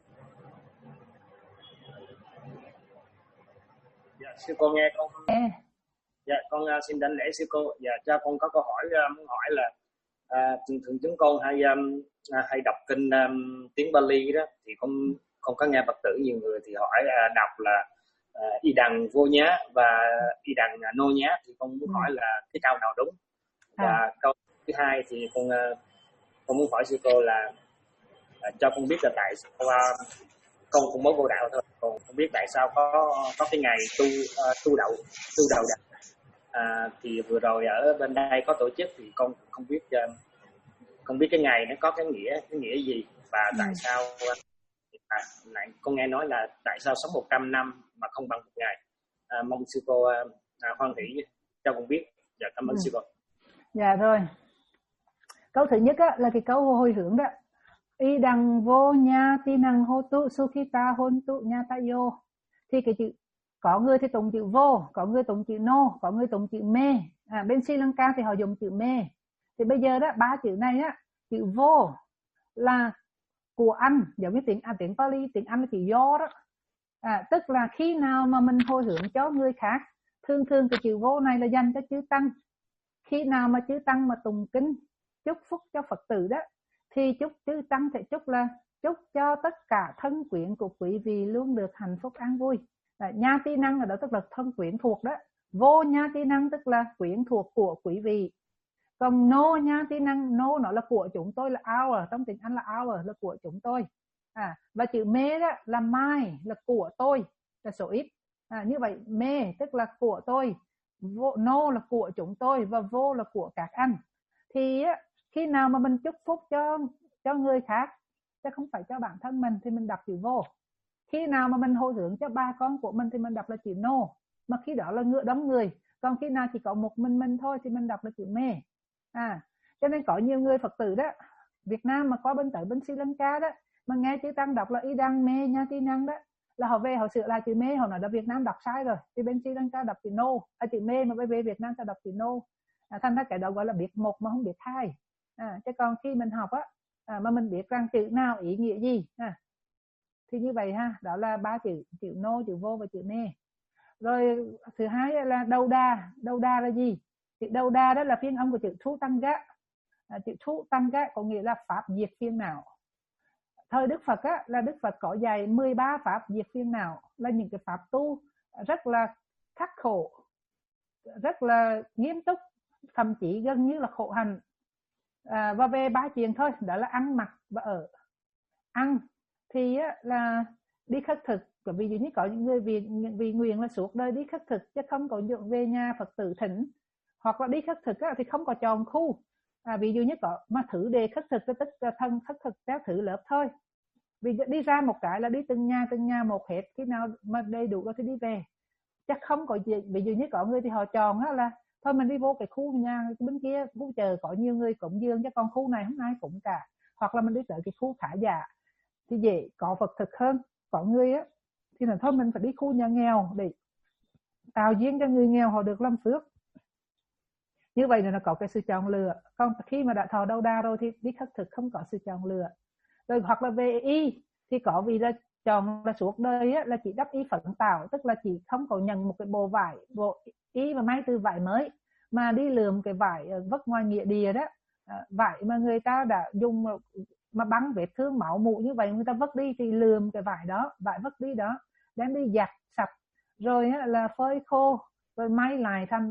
Dạ, sư cô nghe con. À. Dạ, con uh, xin đảnh lễ sư cô. Dạ, cho con có câu hỏi uh, muốn hỏi là uh, thường thường chúng con hay um, uh, hay đọc kinh um, tiếng Bali đó, thì con con có nghe Phật tử nhiều người thì hỏi uh, đọc là uh, y đằng vô nhá và y đằng uh, nô nhá, thì con muốn ừ. hỏi là cái câu nào đúng. Và à. câu thứ hai thì con uh, con muốn hỏi sư cô là uh, cho con biết là tại sao uh, con cũng mới vô đạo thôi, còn không biết tại sao có có cái ngày tu uh, tu đậu tu đầu đạo. À, thì vừa rồi ở bên đây có tổ chức thì con không biết uh, không biết cái ngày nó có cái nghĩa cái nghĩa gì, và ừ. tại sao uh, à, lại con nghe nói là tại sao sống một trăm năm mà không bằng một ngày. À, mong sư cô uh, uh, hoan hỷ cho con biết. Dạ, cảm ơn ừ. sư cô. Dạ rồi. Câu thứ nhất á, là cái câu hồi hướng đó. Y đằng vô nha ti năng hô tu sukhita hôn tu nha ta yo. Thì cái chữ có người thì tụng chữ vô, có người tụng chữ nô, có người tụng chữ mê. À, bên Sri Lanka thì họ dùng chữ mê. Thì bây giờ đó ba chữ này á, chữ vô là của anh, giống như tiếng à, tiếng Pali, tiếng Anh là chữ do đó. À, tức là khi nào mà mình hồi hướng cho người khác, thường thường cái chữ vô này là dành cho chư tăng. Khi nào mà chư tăng mà tụng kinh chúc phúc cho Phật tử đó, thì chúc chư tăng sẽ chúc là chúc cho tất cả thân quyến của quý vị luôn được hạnh phúc an vui. À, nha ti năng ở đó tức là thân quyến thuộc đó. Vô nha ti năng tức là quyến thuộc của quý vị. Còn no nha ti năng, no nó là của chúng tôi, là our, trong tiếng Anh là our, là của chúng tôi. À, và chữ mê đó là my, là của tôi, là số ít. À, như vậy mê tức là của tôi. vô, no là của chúng tôi và vô là của các anh. Thì á, khi nào mà mình chúc phúc cho cho người khác chứ không phải cho bản thân mình thì mình đọc chữ vô. Khi nào mà mình hồi hướng cho ba con của mình thì mình đọc là chữ no, mà khi đó là ngựa đóng người. Còn khi nào chỉ có một mình mình thôi thì mình đọc là chữ mê. À, cho nên có nhiều người Phật tử đó Việt Nam mà qua bên tới bên Sri Lanka đó mà nghe chữ Tăng đọc là y đăng mê nha tí năng đó, là họ về họ sửa lại chữ mê, họ nói là Việt Nam đọc sai rồi, thì bên Sri Lanka đọc chữ no, à, chữ mê, mà bên về Việt Nam ta đọc chữ no. À, thành ra cái đó gọi là biết một mà không biết hai. À, chứ còn khi mình học á, à, mà mình biết rằng chữ nào ý nghĩa gì, à, thì như vậy ha, đó là ba chữ, chữ no, chữ vô và chữ mê. Rồi thứ hai là đầu đà. Đầu đà là gì? Chữ đầu đà đó là phiên âm của chữ thu tăng gá. À, chữ thu tăng gá có nghĩa là pháp diệt phiền não. Thời Đức Phật á, là Đức Phật có dạy mười ba pháp diệt phiền não, là những cái pháp tu rất là khắc khổ, rất là nghiêm túc, thậm chí gần như là khổ hạnh. À, và về ba chuyện thôi, đó là ăn, mặc và ở. Ăn thì á, là đi khất thực, ví dụ như có những người vì, vì nguyện là suốt đời đi khất thực chứ không có về nhà Phật tử thỉnh, hoặc là đi khất thực á, thì không có chọn khu. À, ví dụ như có mà thử đề khất thực, tức là thân khất thực theo thử lớp thôi, vì đi ra một cái là đi từng nhà từng nhà một hết, khi nào mà đầy đủ rồi thì đi về, chắc không có gì. Ví dụ như có người thì họ chọn á, là thôi mình đi vô cái khu nhà bên kia, khu chờ có nhiều người cúng dường chứ còn khu này không ai cúng cả, hoặc là mình đi tới cái khu thả giả thì dễ có Phật thực hơn. Có người á thì là thôi mình phải đi khu nhà nghèo để tạo duyên cho người nghèo họ được làm phước. Như vậy là nó có cái sự chọn lựa. Còn khi mà đã thọ đầu đà rồi thì đi khất thực không có sự chọn lựa. Rồi hoặc là về y thì có vì là chọn là suốt đời á, là chỉ đắp y phận tạo, tức là chỉ không có nhận một cái bộ vải, bộ y mà may từ vải mới, mà đi lượm cái vải vất ngoài nghĩa địa đó, vải mà người ta đã dùng mà bắn vết thương máu mủ như vậy, người ta vất đi thì lượm cái vải đó, vải vất đi đó đem đi giặt sạch rồi á, là phơi khô rồi may lại thành,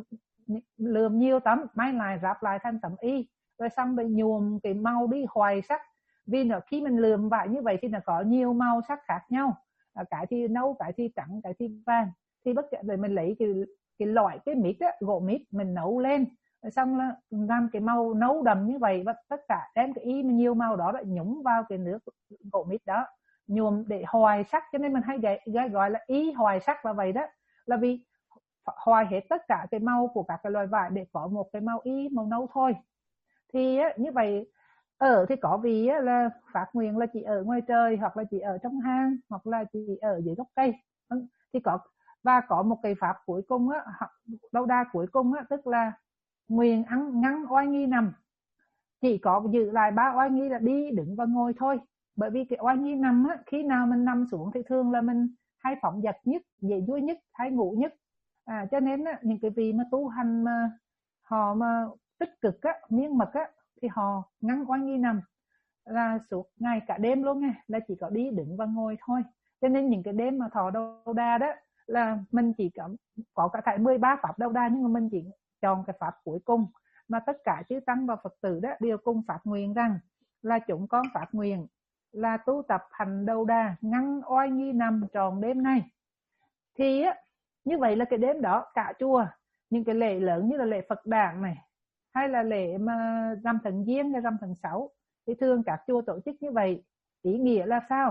lượm nhiều tấm may lại ráp lại thành tấm y, rồi xong rồi nhuộm cái màu đi hoài sắc. Vì nó khi mình lượm vải như vậy thì nó có nhiều màu sắc khác nhau, cái thì nâu, cái thì trắng, cái thì vàng, thì bất kể rồi mình lấy cái cái loại cái mít á, gỗ mít mình nấu lên, rồi xong là làm cái màu nấu đậm như vậy, và tất cả đem cái y mà nhiều màu đó lại nhúng vào cái nước gỗ mít đó, nhuộm để hoài sắc. Cho nên mình hay gọi, gọi là y hoài sắc là vậy đó, là vì hoài hết tất cả cái màu của các cái loài vải để có một cái màu y màu nâu thôi. Thì á, như vậy ở thì có vì á, là phát nguyện là chỉ ở ngoài trời, hoặc là chỉ ở trong hang, hoặc là chỉ ở dưới gốc cây thì có. Và có một cái pháp cuối cùng á, đầu đà cuối cùng á, tức là nguyện ăn ngắn oai nghi nằm, chỉ có giữ lại ba oai nghi là đi đứng và ngồi thôi. Bởi vì cái oai nghi nằm á, khi nào mình nằm xuống thì thường là mình hay phóng dật nhất, dễ đuối nhất, hay ngủ nhất. À, cho nên á, những cái vị mà tu hành mà họ mà tích cực á, miên mật á, thì họ ngắn oai nghi nằm là suốt ngày cả đêm luôn nha, là chỉ có đi đứng và ngồi thôi. Cho nên những cái đêm mà thọ đầu đà đó là mình chỉ có, có cả thảy mười ba pháp đầu đà, nhưng mà mình chỉ chọn cái pháp cuối cùng mà tất cả chư tăng và Phật tử đó đều cùng phát nguyện rằng là chúng con phát nguyện là tu tập hành đầu đà ngăn oai nghi nằm tròn đêm nay. Thì á, như vậy là cái đêm đó cả chùa, những cái lễ lớn như là lễ Phật đản này, hay là lễ mà rằm thần giêng hay rằm thần sáu, thì thường các chùa tổ chức như vậy. Ý nghĩa là sao?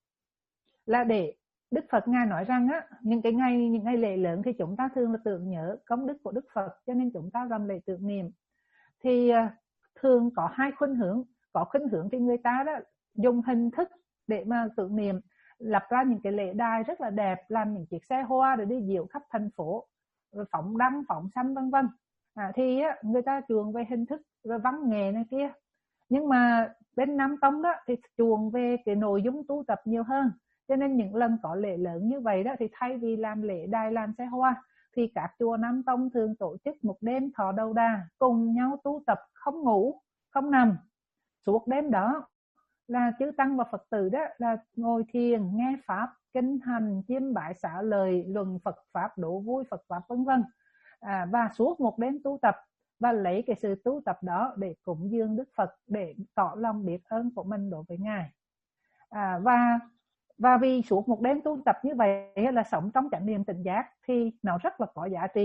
Là để Đức Phật Ngài nói rằng á, những cái ngày những ngày lễ lớn thì chúng ta thường là tưởng nhớ công đức của Đức Phật, cho nên chúng ta làm lễ tưởng niệm. Thì thường có hai khuynh hướng. Có khuynh hướng thì người ta đó dùng hình thức để mà tưởng niệm, lập ra những cái lễ đài rất là đẹp, làm những chiếc xe hoa rồi đi diễu khắp thành phố, rồi phóng đăng phóng xanh vân vân. À, thì á, người ta chuộng về hình thức rồi văn nghệ này kia. Nhưng mà bên Nam Tông đó thì chuộng về cái nội dung tu tập nhiều hơn. Cho nên những lần có lễ lớn như vậy đó, thì thay vì làm lễ đài làm xe hoa, thì các chùa Nam Tông thường tổ chức một đêm thọ đầu đà, cùng nhau tu tập không ngủ không nằm. Suốt đêm đó là chư tăng và Phật tử đó là ngồi thiền, nghe pháp, kinh hành, chiêm bái xả lời, luận Phật pháp, đổ vui Phật pháp vân vân. À, và suốt một đêm tu tập, và lấy cái sự tu tập đó để cúng dường Đức Phật, để tỏ lòng biết ơn của mình đối với Ngài. À, và và vì suốt một đêm tu tập như vậy là sống trong chánh niệm tỉnh giác, thì nó rất là có giá trị.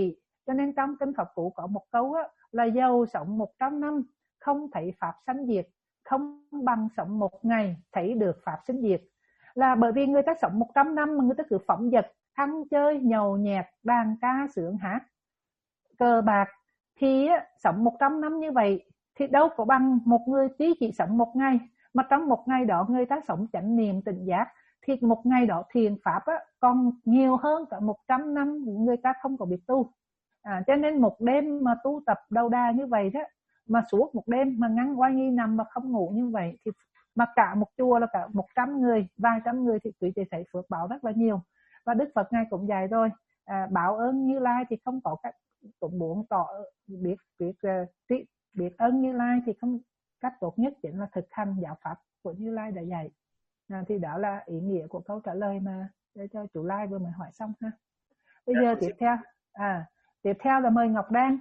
Cho nên trong kinh Pháp Cú có một câu á, là dầu sống một trăm năm không thấy pháp sanh diệt, không bằng sống một ngày thấy được pháp sinh diệt. Là bởi vì người ta sống một trăm năm mà người ta cứ phóng dật, ăn chơi, nhậu nhẹt, đàn ca, sướng hát, cờ bạc, thì á, sống một trăm năm như vậy thì đâu có bằng một người chỉ chỉ sống một ngày. Mà trong một ngày đó người ta sống chánh niệm tỉnh giác, thì một ngày đó thiền pháp á, còn nhiều hơn cả một trăm năm người ta không có biết tu. À, cho nên một đêm mà tu tập đầu đà như vậy đó, mà suốt một đêm mà ngắn quay nghi nằm mà không ngủ như vậy, thì mà cả một chùa là cả một trăm người, vài trăm người, thì quý vị thấy phước báo rất là nhiều. Và Đức Phật ngài cũng dạy rồi, à, báo ơn Như Lai thì không có cách, cũng muốn tỏ biết biết biết, biết ơn Như Lai thì không, cách tốt nhất chính là thực hành giáo pháp của Như Lai đã dạy. À, thì đó là ý nghĩa của câu trả lời mà để cho chủ Lai vừa mới hỏi xong ha. Bây giờ tiếp theo, à tiếp theo là mời Ngọc Đan.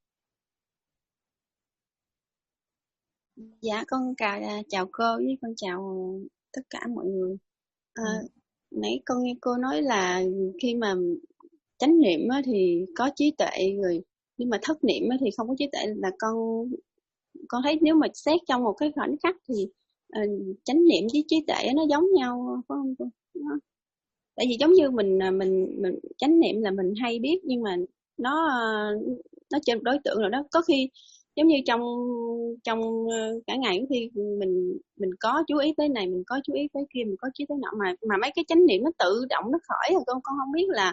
Dạ con chào, chào cô với con chào tất cả mọi người. À, ừ. Nãy con nghe cô nói là khi mà chánh niệm á, thì có trí tuệ rồi, nhưng mà thất niệm á, thì không có trí tuệ. Là con con thấy nếu mà xét trong một cái khoảnh khắc thì uh, chánh niệm với trí tuệ nó giống nhau phải không cô? Nó, tại vì giống như mình mình mình chánh niệm là mình hay biết, nhưng mà nó nó trên đối tượng rồi đó. Có khi giống như trong trong cả ngày, có khi mình mình có chú ý tới này, mình có chú ý tới kia, mình có chú ý tới nọ, mà mà mấy cái chánh niệm nó tự động nó khởi rồi con con không biết là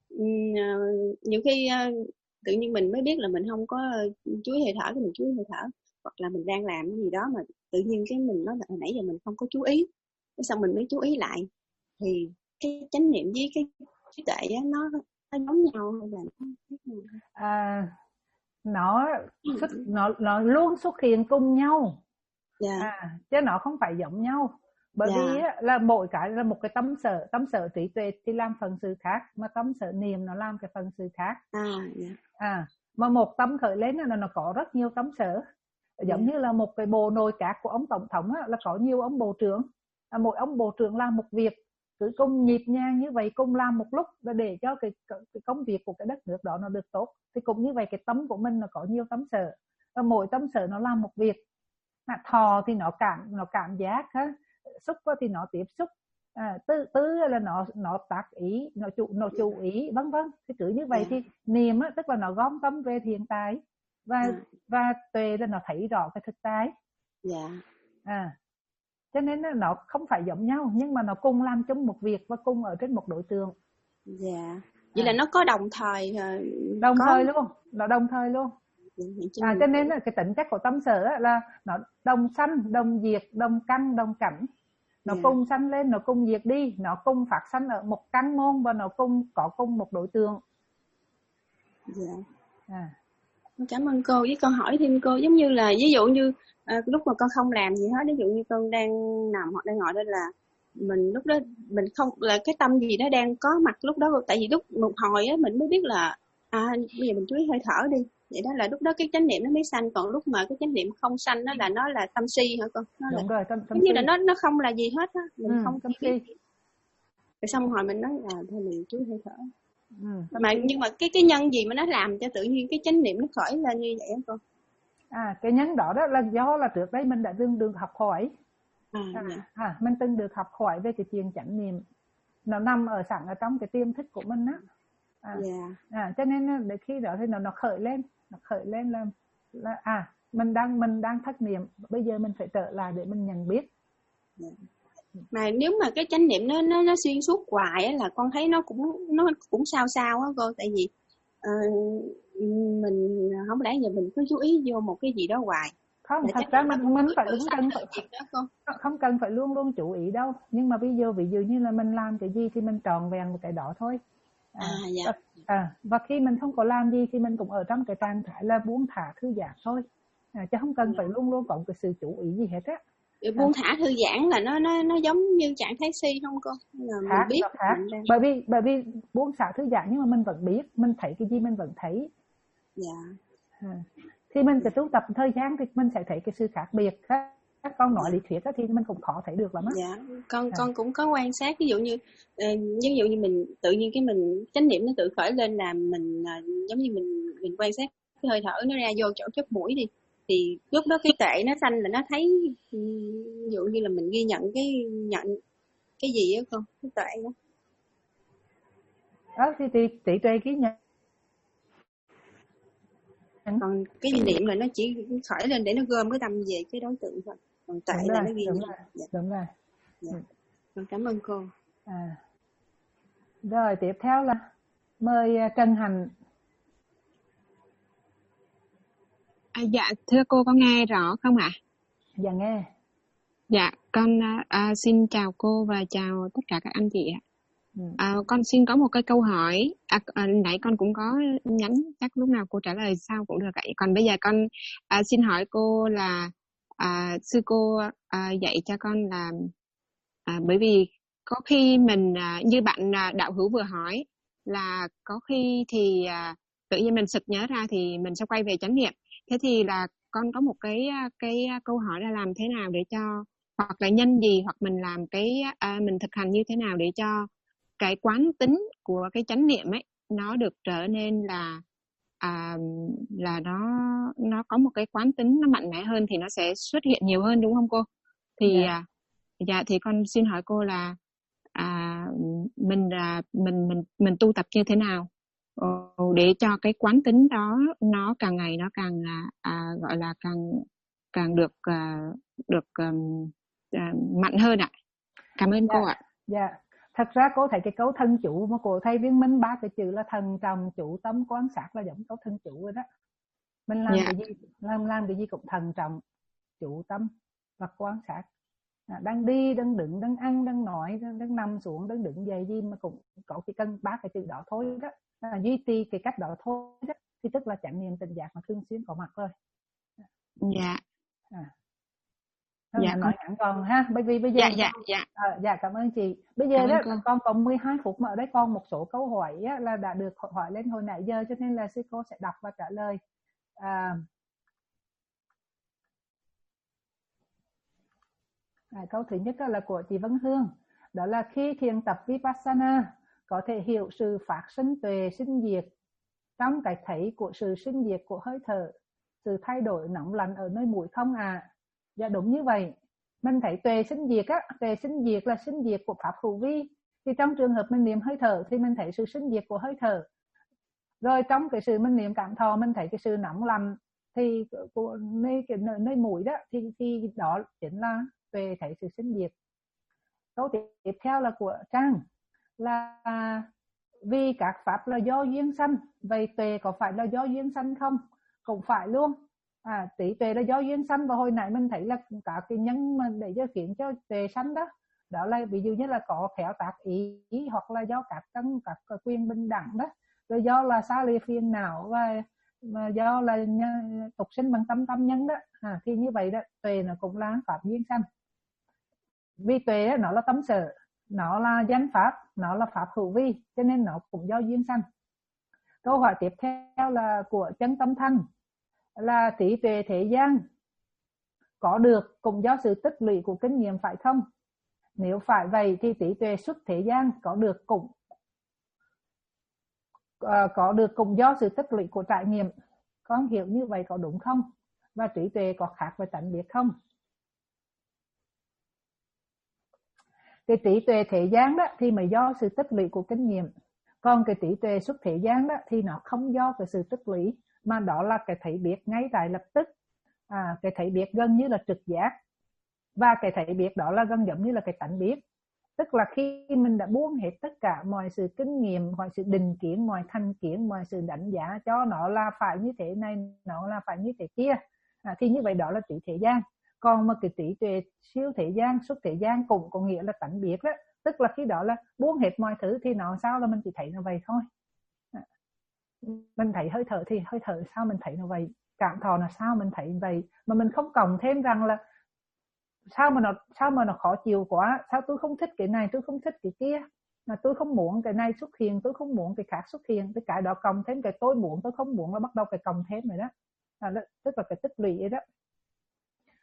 uh, nhiều khi uh, tự nhiên mình mới biết là mình không có chú ý hơi thở, cái mình chú ý hơi thở, hoặc là mình đang làm cái gì đó mà tự nhiên cái mình nói là hồi nãy giờ mình không có chú ý, cái xong mình mới chú ý lại. Thì cái chánh niệm với cái trí tuệ á, nó nó giống nhau hay là nó khác nhau? À, nó xuất, nó nó luôn xuất hiện cùng nhau. Yeah. À, chứ nó không phải giống nhau. Bởi yeah. vì á, là mỗi cái là một cái tâm sở, tâm sở trí tuệ thì làm phần sự khác, mà tâm sở niệm nó làm cái phần sự khác. À, yeah. À, mà một tâm khởi lên là nó có rất nhiều tâm sở. Giống yeah. như là một cái bộ nồi cát của ông tổng thống á, là có nhiều ông bộ trưởng. À, mỗi ông bộ trưởng làm một việc, cứ cùng nhịp nhàng như vậy, cùng làm một lúc để cho cái, cái công việc của cái đất nước đó nó được tốt. Thì cũng như vậy, cái tâm của mình nó có nhiều tâm sở, và mỗi tâm sở nó làm một việc. À, thọ thì nó cảm nó cảm giác ha, xúc thì nó tiếp xúc, à, tứ tứ là nó nó tác ý, nó chủ nó chú ý, vân vân. Thì cứ như vậy yeah. thì niệm á, tức là nó gom tâm về hiện tại, và yeah. và tuệ là nó thấy rõ cái thực tại. Yeah. À, cho nên nó không phải giống nhau, nhưng mà nó cùng làm chung một việc và cùng ở trên một đối tượng. Dạ. Yeah. Vậy à. là nó có đồng thời đồng có... thời luôn, nó đồng thời luôn. À, cho nên là cái tính chất của tâm sở là nó đồng sanh, đồng diệt, đồng căn, đồng cảnh. Nó yeah. cùng sanh lên, nó cùng diệt đi, nó cùng phát sanh ở một căn môn, và nó cùng có cùng một đối tượng. Dạ. Yeah. À. Cảm ơn cô. Với con hỏi thêm cô, giống như là ví dụ như à, lúc mà con không làm gì hết, ví dụ như con đang nằm hoặc đang ngồi đây, là mình lúc đó mình không, là cái tâm gì đó đang có mặt lúc đó. Tại vì lúc một hồi á mình mới biết là à bây giờ mình chú ý hơi thở đi, vậy đó là lúc đó cái chánh niệm nó mới sanh. Còn lúc mà cái chánh niệm không sanh đó là nó là tâm si hả con? Nó đúng là, rồi, tâm, tâm giống như là nó nó không là gì hết á, mình ừ, không tâm si. Rồi xong hồi mình nói là thôi mình chú ý hơi thở. Ừ, mà si. Nhưng mà cái cái nhân gì mà nó làm cho tự nhiên cái chánh niệm nó khởi lên như vậy không con? À, cái nhân đó đó là do là trước đây mình đã từng được học hỏi. À, à, dạ. à, mình từng được học hỏi về cái chuyện chánh niệm, nó nằm ở sẵn ở trong cái tiềm thức của mình á. À, yeah. à, cho nên để khi đó thì nó nó khởi lên, nó khởi lên là, là à mình đang mình đang thất niệm, bây giờ mình phải trở lại để mình nhận biết. Yeah. Mà nếu mà cái chánh niệm nó nó nó xuyên suốt hoài á, là con thấy nó cũng nó cũng sao sao á cô. Tại vì uh, mình không lẽ giờ mình cứ chú ý vô một cái gì đó hoài. Không, thật ra mình mình phải đúng cần phải không, không cần phải luôn luôn chú ý đâu. Nhưng mà ví dụ ví dụ như là mình làm cái gì thì mình tròn vẹn một cái đó thôi. À, à, dạ. và, à, và khi mình không có làm gì thì mình cũng ở trong cái trạng thái là buông thả thư giãn thôi. À, chứ không cần dạ. phải luôn luôn có cái sự chú ý gì hết á. Buông thả thư giãn là nó nó nó giống như trạng thái si không cô? Là khác, mình biết khác. Đang... bởi vì bởi vì buông thả thư giãn nhưng mà mình vẫn biết, mình thấy cái gì mình vẫn thấy. Dạ. À, khi mình sẽ tu tập thời gian thì mình sẽ thấy cái sự khác biệt. các con nói lý thuyết thì mình cũng khó thấy được lắm á. Dạ, con À. con cũng có quan sát, ví dụ như uh, ví dụ như mình tự nhiên cái mình chánh niệm nó tự khởi lên, làm mình uh, giống như mình mình quan sát cái hơi thở nó ra vô chỗ chóp mũi đi, thì lúc đó cái tệ nó xanh là nó thấy, ví dụ như là mình ghi nhận cái nhận cái gì á con, cái tệ đó. Đó thì trí trí tuệ ghi nhận. Còn cái niệm là nó chỉ khởi lên để nó gom cái tâm về cái đối tượng thôi, còn tệ Đúng là rồi, nó ghi đúng nhận. rồi, Dạ. đúng rồi. Dạ. Ừ. Con cảm ơn cô. À. Rồi tiếp theo là mời Trần Hạnh. À, dạ thưa cô có nghe rõ không ạ? À? Dạ nghe. Dạ con à, xin chào cô và chào tất cả các anh chị ạ. Ừ. À, con xin có một cái câu hỏi. À, à, nãy con cũng có nhắn, chắc lúc nào cô trả lời sau cũng được vậy. Còn bây giờ con à, xin hỏi cô là à, sư cô à, dạy cho con là à, bởi vì có khi mình à, như bạn à, đạo hữu vừa hỏi là có khi thì à, tự nhiên mình sực nhớ ra thì mình sẽ quay về chánh niệm. Thế thì là con có một cái cái câu hỏi là làm thế nào để cho, hoặc là nhân gì, hoặc mình làm cái à, mình thực hành như thế nào để cho cái quán tính của cái chánh niệm ấy nó được trở nên là à, là nó nó có một cái quán tính nó mạnh mẽ hơn thì nó sẽ xuất hiện nhiều hơn, đúng không cô? Thì Dạ. à, dạ thì con xin hỏi cô là à, mình à, mình mình mình tu tập như thế nào để cho cái quán tính đó nó càng ngày nó càng à, gọi là càng càng được à, được um, à, mạnh hơn ạ. Cảm ơn Dạ. cô ạ. Dạ. Thật ra cô thấy cái câu thân chủ mà cô thầy Viên Minh ba cái chữ là thần trọng chủ tâm quan sát là giống câu thân chủ rồi đó. Mình làm Dạ. cái gì làm làm cái gì cũng thần trọng chủ tâm và quan sát. À, đang đi, đang đứng, đang ăn, đang nói, đang, đang nằm xuống, đang đứng dậy gì mà cũng có chỉ cần ba cái chữ đó thôi đó. À, duy trì cái cách đó thôi đó thì tức là chánh niệm tỉnh giác mà thường xuyên có mặt rồi. Dạ. À. Thôi Dạ, nói ngắn còn ha, bởi vì bây giờ dạ dạ dạ à, dạ cảm ơn chị. Bây giờ đó con còn mười hai phút mà ở đây còn một số câu hỏi á, là đã được hỏi lên hồi nãy giờ, cho nên là sư cô sẽ đọc và trả lời. À, à, câu thứ nhất là của chị Vân Hương, đó là khi thiền tập Vipassana có thể hiểu sự phát sinh tuệ sinh diệt trong cái thấy của sự sinh diệt của hơi thở, sự thay đổi nóng lạnh ở nơi mũi không à? Dạ đúng như vậy. Mình thấy tuệ sinh diệt á, tuệ sinh diệt là sinh diệt của pháp hữu vi. Thì trong trường hợp mình niệm hơi thở thì mình thấy sự sinh diệt của hơi thở. Rồi trong cái sự mình niệm cảm thọ mình thấy cái sự nóng lạnh thì của nơi cái nơi, nơi mũi đó thì thì đó chính là tuệ thấy sự sinh diệt. Câu tiếp theo là của Trang, là vì các pháp là do duyên sanh, vậy tuệ có phải là do duyên sanh không? Cũng phải luôn. À, trí tuệ là do duyên sanh, và hồi nãy mình thấy là cả cái nhân mà để cho khiến cho tuệ sanh đó, đó là ví dụ như là có khéo tác ý, hoặc là do các căn các quyền bình đẳng đó, rồi do là xa lìa phiền não, và mà do là tục sinh bằng tâm tâm nhân đó. À, thì như vậy đó, tuệ nó cũng là pháp duyên sanh. Vì tuệ đó, nó là tâm sở, nó là danh pháp, nó là pháp hữu vi, cho nên nó cũng do duyên sanh. Câu hỏi tiếp theo là của Chân Tâm Thanh, là trí tuệ thế gian có được cũng do sự tích lũy của kinh nghiệm phải không? Nếu phải vậy thì trí tuệ xuất thế gian có được cũng uh, có được cũng do sự tích lũy của trải nghiệm. Con hiểu như vậy có đúng không? Và trí tuệ có khác với tánh biết không? Cái trí tuệ thế gian đó thì mới do sự tích lũy của kinh nghiệm, còn cái trí tuệ xuất thế gian đó thì nó không do cái sự tích lũy, mà đó là cái thấy biết ngay tại lập tức. À, cái thấy biết gần như là trực giác, và cái thấy biết đó là gần giống như là cái tánh biết. Tức là khi mình đã buông hết tất cả mọi sự kinh nghiệm, mọi sự định kiến, mọi thành kiến, mọi sự đánh giá cho nó là phải như thế này, nó là phải như thế kia, à, thì như vậy đó là trí thế gian. Còn mà cái trí tuệ siêu thế gian, xuất thế gian cũng có nghĩa là tánh biết đó. Tức là khi đó là buông hết mọi thứ thì nó sao là mình chỉ thấy nó vậy thôi. À, mình thấy hơi thở thì hơi thở sao mình thấy nó vậy, cảm thọ là sao mình thấy vậy, mà mình không cộng thêm rằng là sao mà nó sao mà nó khó chịu quá, sao tôi không thích cái này, tôi không thích cái kia, mà tôi không muốn cái này xuất hiện, tôi không muốn cái khác xuất hiện, cái cái đó cộng thêm cái tôi muốn tôi không muốn là bắt đầu cái cộng thêm rồi đó. À, đó tức là cái tích lũy đó.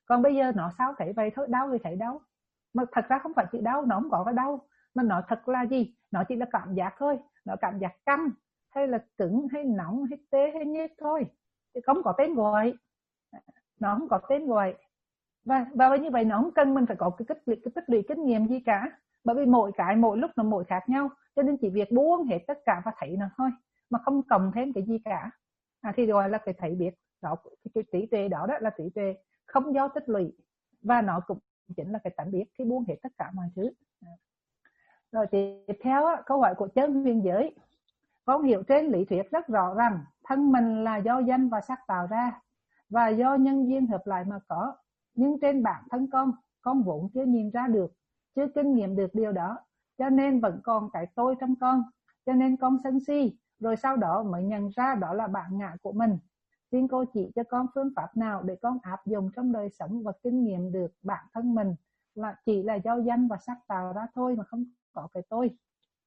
Còn bây giờ nó sao thấy vậy thôi, đau thì thấy đau. Mà thật ra không phải chỉ đau, nó không có cái đau. Mà nó thật là gì? Nó chỉ là cảm giác thôi. Nó cảm giác căng, hay là cứng, hay nóng, hay tê, hay nhức thôi. Chứ không có tên gọi. Nó không có tên gọi. Và, và như vậy nó không cần mình phải có cái tích lũy, cái tích lũy kinh nghiệm gì cả. Bởi vì mỗi cái, mỗi lúc nó mỗi khác nhau. Cho nên chỉ việc buông hết tất cả và thấy nó thôi. Mà không cộng thêm cái gì cả. À, thì gọi là cái thấy biết. Đó, cái trí tuệ đó, đó là trí tuệ không do tích lũy. Và nó cũng chính là cái tánh biết khi buông hết tất cả mọi thứ. Rồi tiếp theo câu hỏi của Chân Huyền Giới. Con hiểu trên lý thuyết rất rõ rằng thân mình là do danh và sắc tạo ra và do nhân duyên hợp lại mà có. Nhưng trên bản thân con, con vốn chưa nhìn ra được, chưa kinh nghiệm được điều đó. Cho nên vẫn còn cái tôi trong con. Cho nên con sân si, rồi sau đó mới nhận ra đó là bản ngã của mình. Xin cô chỉ cho con phương pháp nào để con áp dụng trong đời sống và kinh nghiệm được bản thân mình là chỉ là do danh và sắc tạo ra thôi mà không có cái tôi.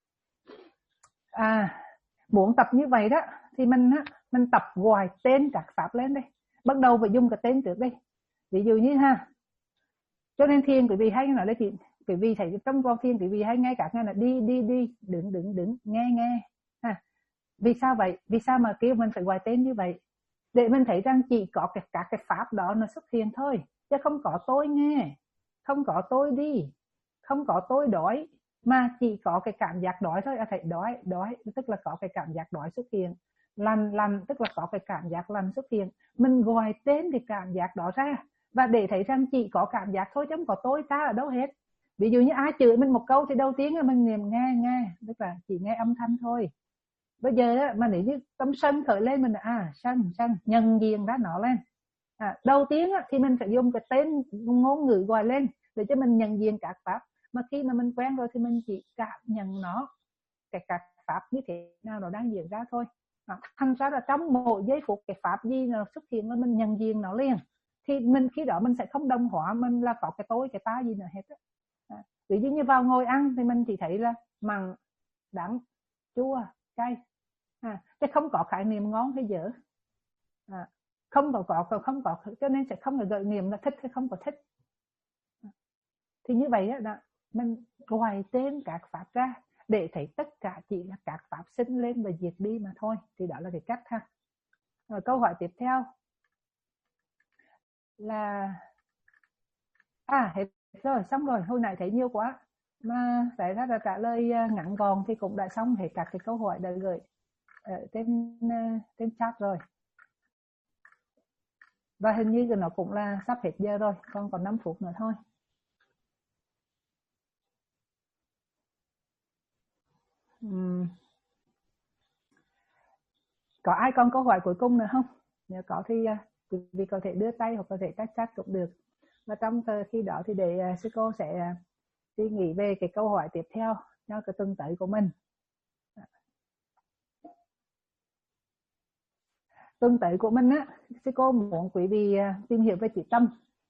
À, muốn tập như vậy đó thì mình mình tập gọi tên các pháp lên đây. Bắt đầu phải dùng cái tên trước đây. Ví dụ như ha. Cho nên thiền quý vị hay nói đây chị, quý vị thấy trong con thiền quý vị hay nghe các nghe là đi đi đi, đứng đứng đứng, nghe nghe. Ha. Vì sao vậy? Vì sao mà kêu mình phải gọi tên như vậy? Để mình thấy rằng chỉ có cái, các cái pháp đó nó xuất hiện thôi. Chứ không có tôi nghe, không có tôi đi, không có tôi đói. Mà chỉ có cái cảm giác đói thôi. À, thấy đói, đói tức là có cái cảm giác đói xuất hiện. Lành, lành tức là có cái cảm giác lành xuất hiện. Mình gọi tên cái cảm giác đó ra. Và để thấy rằng chỉ có cảm giác thôi chứ không có tôi ta ở đâu hết. Ví dụ như ai chửi mình một câu thì đầu tiên là mình niệm nghe, nghe. Tức là chỉ nghe âm thanh thôi. Bây giờ mà nếu như tâm sân khởi lên mình là à sân, sân, nhận diện ra nó lên. À, đầu tiên thì mình phải dùng cái tên ngôn ngữ gọi lên để cho mình nhận diện các pháp. Mà khi mà mình quen rồi thì mình chỉ cảm nhận nó, cái các pháp như thế nào nó đang diễn ra thôi. À, thành ra là trong mỗi giây phút cái pháp gì nó xuất hiện là mình nhận diện nó liền. Thì mình khi đó mình sẽ không đồng hóa mình là có cái tôi, cái ta gì nữa hết. À, ví dụ như vào ngồi ăn thì mình chỉ thấy là mặn, đắng, chua, cay. À, chứ không có khái niệm ngon hay dở. À, không có có không có cho nên sẽ không có gợi niệm là thích hay không có thích. Thì như vậy đó, mình gọi tên các pháp ra để thấy tất cả chỉ là các pháp sinh lên và diệt đi mà thôi. Thì đó là cái cách ha. Rồi câu hỏi tiếp theo là à hết rồi, xong rồi, hồi nãy thấy nhiều quá mà phải ra là trả lời ngắn gọn thì cũng đã xong hết các cái câu hỏi đã gửi ở trên trên chat rồi. Và hình như nó cũng là sắp hết giờ rồi, còn còn năm phút nữa thôi. Uhm. Có ai còn câu hỏi cuối cùng nữa không? Nếu có thì quý vị có thể đưa tay hoặc có thể tách chat cũng được. Và trong khi đó thì để sư cô sẽ suy nghĩ về cái câu hỏi tiếp theo cho cái tuần tới của mình. Tuần tới của mình á, sư cô muốn quý vị tìm hiểu về chữ tâm.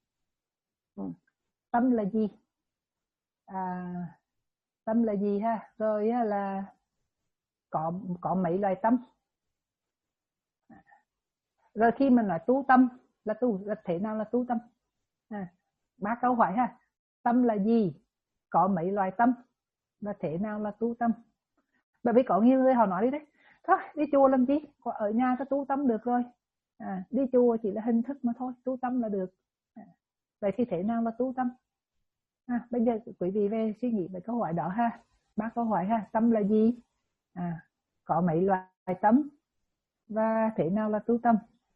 Tâm là gì? À, tâm là gì ha? Rồi là có có mấy loại tâm? Rồi khi mình nói tu tâm là tu là thế nào là tu tâm? À, ba câu hỏi ha. Tâm là gì? Có mấy loại tâm? Và thế nào là tu tâm? Bởi vì có nhiều người họ nói đi đấy, thôi đi chùa làm gì? Ở nhà có tu tâm được rồi. À, đi chùa chỉ là hình thức mà thôi, tu tâm là được. À, vậy thì thế nào là tu tâm? À, bây giờ quý vị về suy nghĩ về câu hỏi đó ha. Ba câu hỏi ha. Tâm là gì? À, có mấy loại tâm? Và thế nào là tu tâm?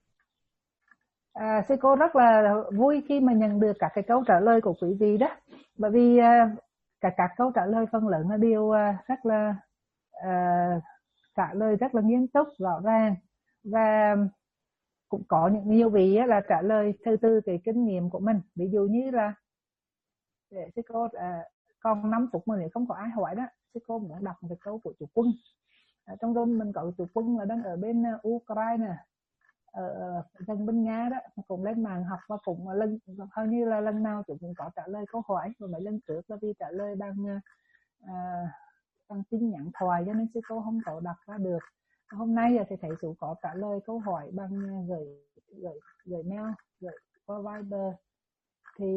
À, sư cô rất là vui khi mà nhận được các cái câu trả lời của quý vị đó. Bởi vì uh, cả các câu trả lời phần lớn là đều uh, rất là uh, trả lời rất là nghiêm túc, rõ ràng. Và cũng có những nhiều vị là trả lời từ từ cái kinh nghiệm của mình. Ví dụ như là để sư cô uh, còn năm phút mà nếu không có ai hỏi đó, sư cô muốn đọc một cái câu của chủ Quân. À, trong đó mình có chủ Quân là đang ở bên uh, Ukraine, ở gần bên Nga đó, cũng lên mạng học và cũng lần hầu như là lần nào chúng cũng có trả lời câu hỏi. Và mấy lần trước là vì trả lời bằng uh, bằng tin nhắn thoại cho nên sư cô không có đọc ra được. Hôm nay thì thầy chủ có trả lời câu hỏi bằng gửi gửi gửi mail, gửi qua Viber. Thì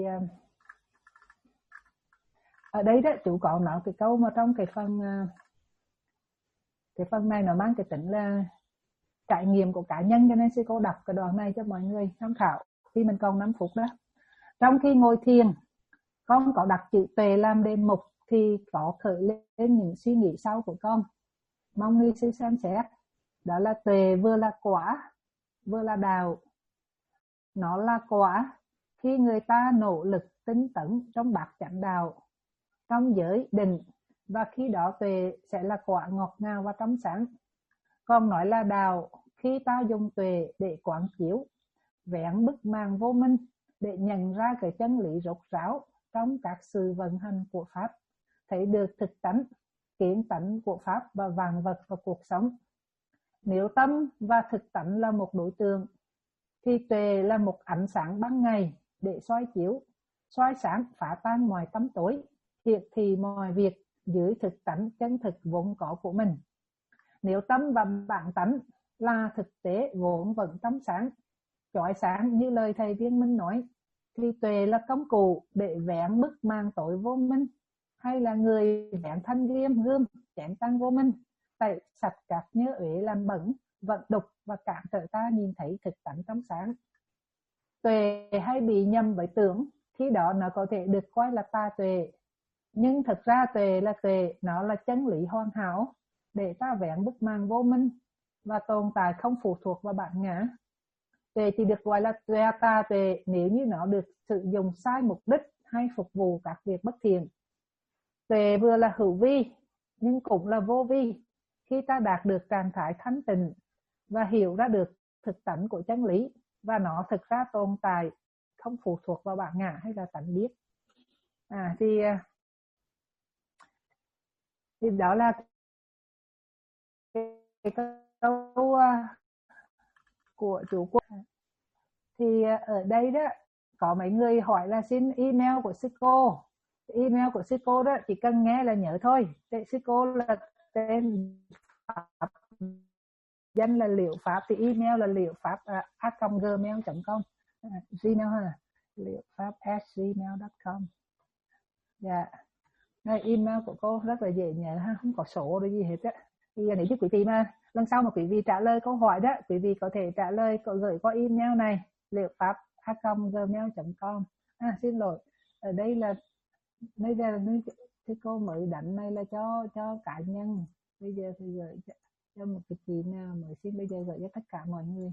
ở đây đó chủ có nói cái câu mà trong cái phần cái phần này nó mang cái tính là trải nghiệm của cá nhân, cho nên sư cô đọc cái đoạn này cho mọi người tham khảo khi mình còn năm phút đó. Trong khi ngồi thiền, con có đặt chữ tuệ làm đề mục thì có khởi lên những suy nghĩ sau của con. Mong ni sư xem xét. Đó là tuệ vừa là quả, vừa là đạo. Nó là quả khi người ta nỗ lực tinh tấn trong bát chánh đạo, trong giới định, và khi đó tuệ sẽ là quả ngọt ngào và trong sáng. Còn nói là đạo khi ta dùng tuệ để quán chiếu, vén bức màn vô minh để nhận ra cái chân lý rốt ráo trong các sự vận hành của Pháp, thấy được thực tánh, kiến tánh của Pháp và vạn vật và cuộc sống. Nếu tâm và thực tánh là một đối tượng, thì tuệ là một ánh sáng ban ngày để soi chiếu, soi sáng phá tan mọi tăm tối, hiển thị mọi việc dưới thực tánh chân thực vốn có của mình. Nếu tâm và bản tánh là thực tế vốn vẫn trong sáng, chói sáng như lời thầy Viên Minh nói, thì tuệ là công cụ để vén bức màn tối vô minh, hay là người vén thanh liêm gươm chém tan vô minh, tẩy sạch các nhớ uế làm bẩn, vận đục và cản trở ta nhìn thấy thực tánh trong sáng. Tuệ hay bị nhầm với tưởng, khi đó nó có thể được coi là tà tuệ, nhưng thực ra tuệ là tuệ, nó là chân lý hoàn hảo để ta vén bức màn vô minh và tồn tại không phụ thuộc vào bản ngã. Tuệ chỉ được gọi là tuệ tà tuệ nếu như nó được sử dụng sai mục đích hay phục vụ các việc bất thiện. Tuệ vừa là hữu vi nhưng cũng là vô vi khi ta đạt được trạng thái thanh tịnh và hiểu ra được thực tánh của chân lý, và nó thực ra tồn tại không phụ thuộc vào bản ngã hay là tánh biết. À thì thì đó là cái câu của chủ Quốc. Thì ở đây đó có mấy người hỏi là xin email của sư cô. Email của sư cô đó chỉ cần nghe là nhớ thôi. Sư cô là tên Pháp, danh là Liệu Pháp, thì email là liệu pháp a còng gmail chấm com, gmail ha, liệu pháp at gmail chấm com. Dạ. Đây, email của cô rất là dễ nhớ ha, không có số gì hết á. Thì nếu như quý vị mà lần sau mà quý vị trả lời câu hỏi đó, quý vị có thể trả lời gửi qua email này liệu pháp a còng gmail chấm com. À xin lỗi, ở đây là đây là cái cô mới đánh này là cho cho cá nhân, bây giờ thì gửi cho, cho một cái chị nào mới xin bây giờ gửi cho tất cả mọi người.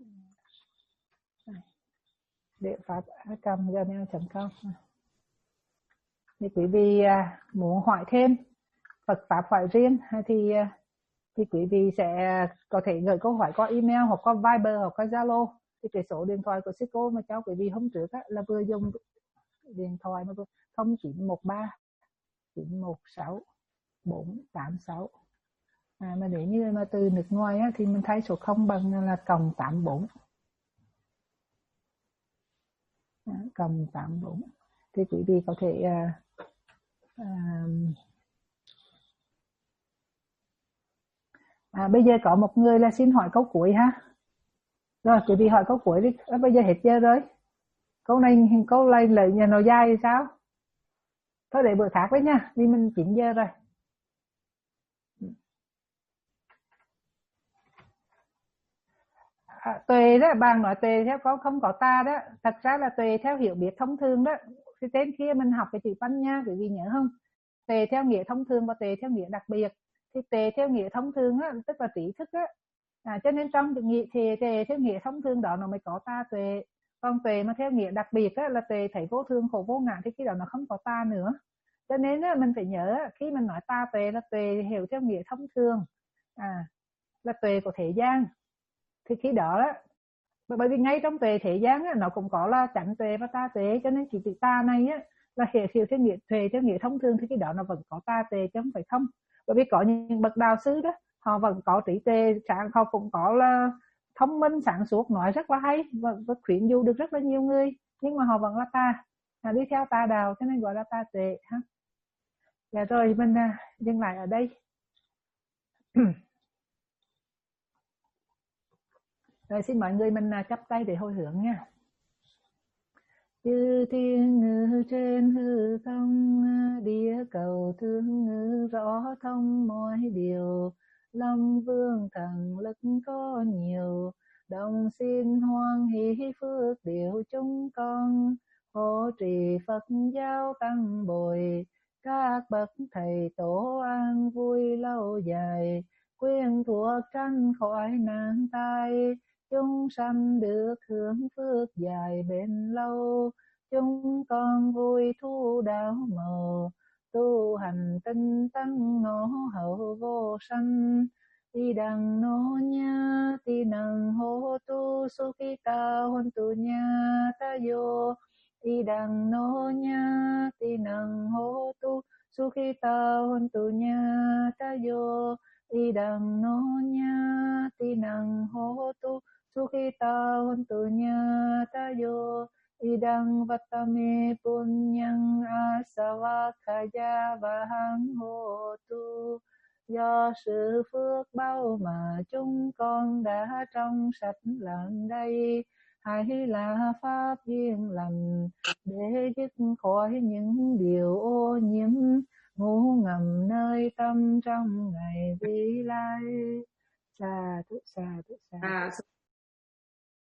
Liệu pháp a còng gmail chấm com. Thì quý vị muốn hỏi thêm Phật pháp hỏi riêng thì thì quý vị sẽ có thể gửi câu hỏi qua email hoặc qua Viber hoặc qua Zalo. Thì cái số điện thoại của sư cô mà cháu quý vị hôm trước á, là vừa dùng điện thoại mà không chín một ba chín một sáu bốn tám sáu. À, mà nếu như mà từ nước ngoài á, thì mình thấy số không bằng là cộng tám bốn. À, cộng tám bốn. Thì quý vị có thể à, à, à, bây giờ có một người là xin hỏi câu cuối ha. Rồi quý vị hỏi câu cuối đi. À, bây giờ hết giờ rồi. Câu này câu này lợi nhà nó dài thì sao? Thôi để bữa khác với nha, vì mình chín giờ rồi. À, tuệ đó, bạn nói tuệ theo có không có ta đó, thật ra là tuệ theo hiểu biết thông thường đó. Thì trên kia mình học cái chữ văn nha, quý vị nhớ không? Tuệ theo nghĩa thông thường và tuệ theo nghĩa đặc biệt. Thì tuệ theo nghĩa thông thường á, tức là trí thức á. À, cho nên trong nghĩa thì tuệ theo nghĩa thông thường đó nó mới có ta tuệ. Còn tuệ mà theo nghĩa đặc biệt á, là tuệ thấy vô thường khổ vô ngã, thì khi đó nó không có ta nữa. Cho nên á, mình phải nhớ khi mình nói ta tuệ là tuệ hiểu theo nghĩa thông thường, à, là tuệ của thế gian. Thì khi đó đó, bởi vì ngay trong tuệ thế gian á, nó cũng có là chánh tuệ và ta tuệ, cho nên chỉ chữ ta này á, là hiểu hiểu theo nghĩa tuệ theo nghĩa thông thường, thì khi đó nó vẫn có ta tuệ chứ không phải không. Bởi vì có những bậc đạo sư đó, họ vẫn có trí tuệ, họ cũng có là thông minh sáng suốt, nói rất là hay và, và khuyến dụ được rất là nhiều người, nhưng mà họ vẫn là ta, à, đi theo ta đạo, cho nên gọi là ta tuệ ha. Dạ rồi mình à, dừng lại ở đây. Rồi xin mọi người mình chắp tay để hồi hướng nha. chư thiên ngự trên hư không, địa cầu thương ngữ rõ thông mọi điều. Long vương thần lực có nhiều, đồng xin hoan hỷ phước điều chúng con. Hộ trì Phật giáo tăng bồi, các bậc thầy tổ an vui lâu dài. Quyên thuộc tránh khỏi nạn tai, chúng sanh được hưởng phước dài bền lâu. Chúng con vui thu đạo màu, tu hành tinh tấn ngộ hậu vô sanh. Đi đằng nô nha ti năng hô tu sukhita hontu nha ta yo. Đi đằng nô nha ti năng hô tu sukhita hontu nha ta yo. Đi đằng nô nha ti năng hô tu sukhita hontu nha ta yo. Idang vatame punyang asavakaya vahang hotu. Do sự phước bao mà chúng con đã trong sạch lặng đây, hãy là pháp duyên lành để dứt khỏi những điều ô nhiễm ngủ ngầm nơi tâm trong ngày vĩ lai. Sa thú sa thú sa. À,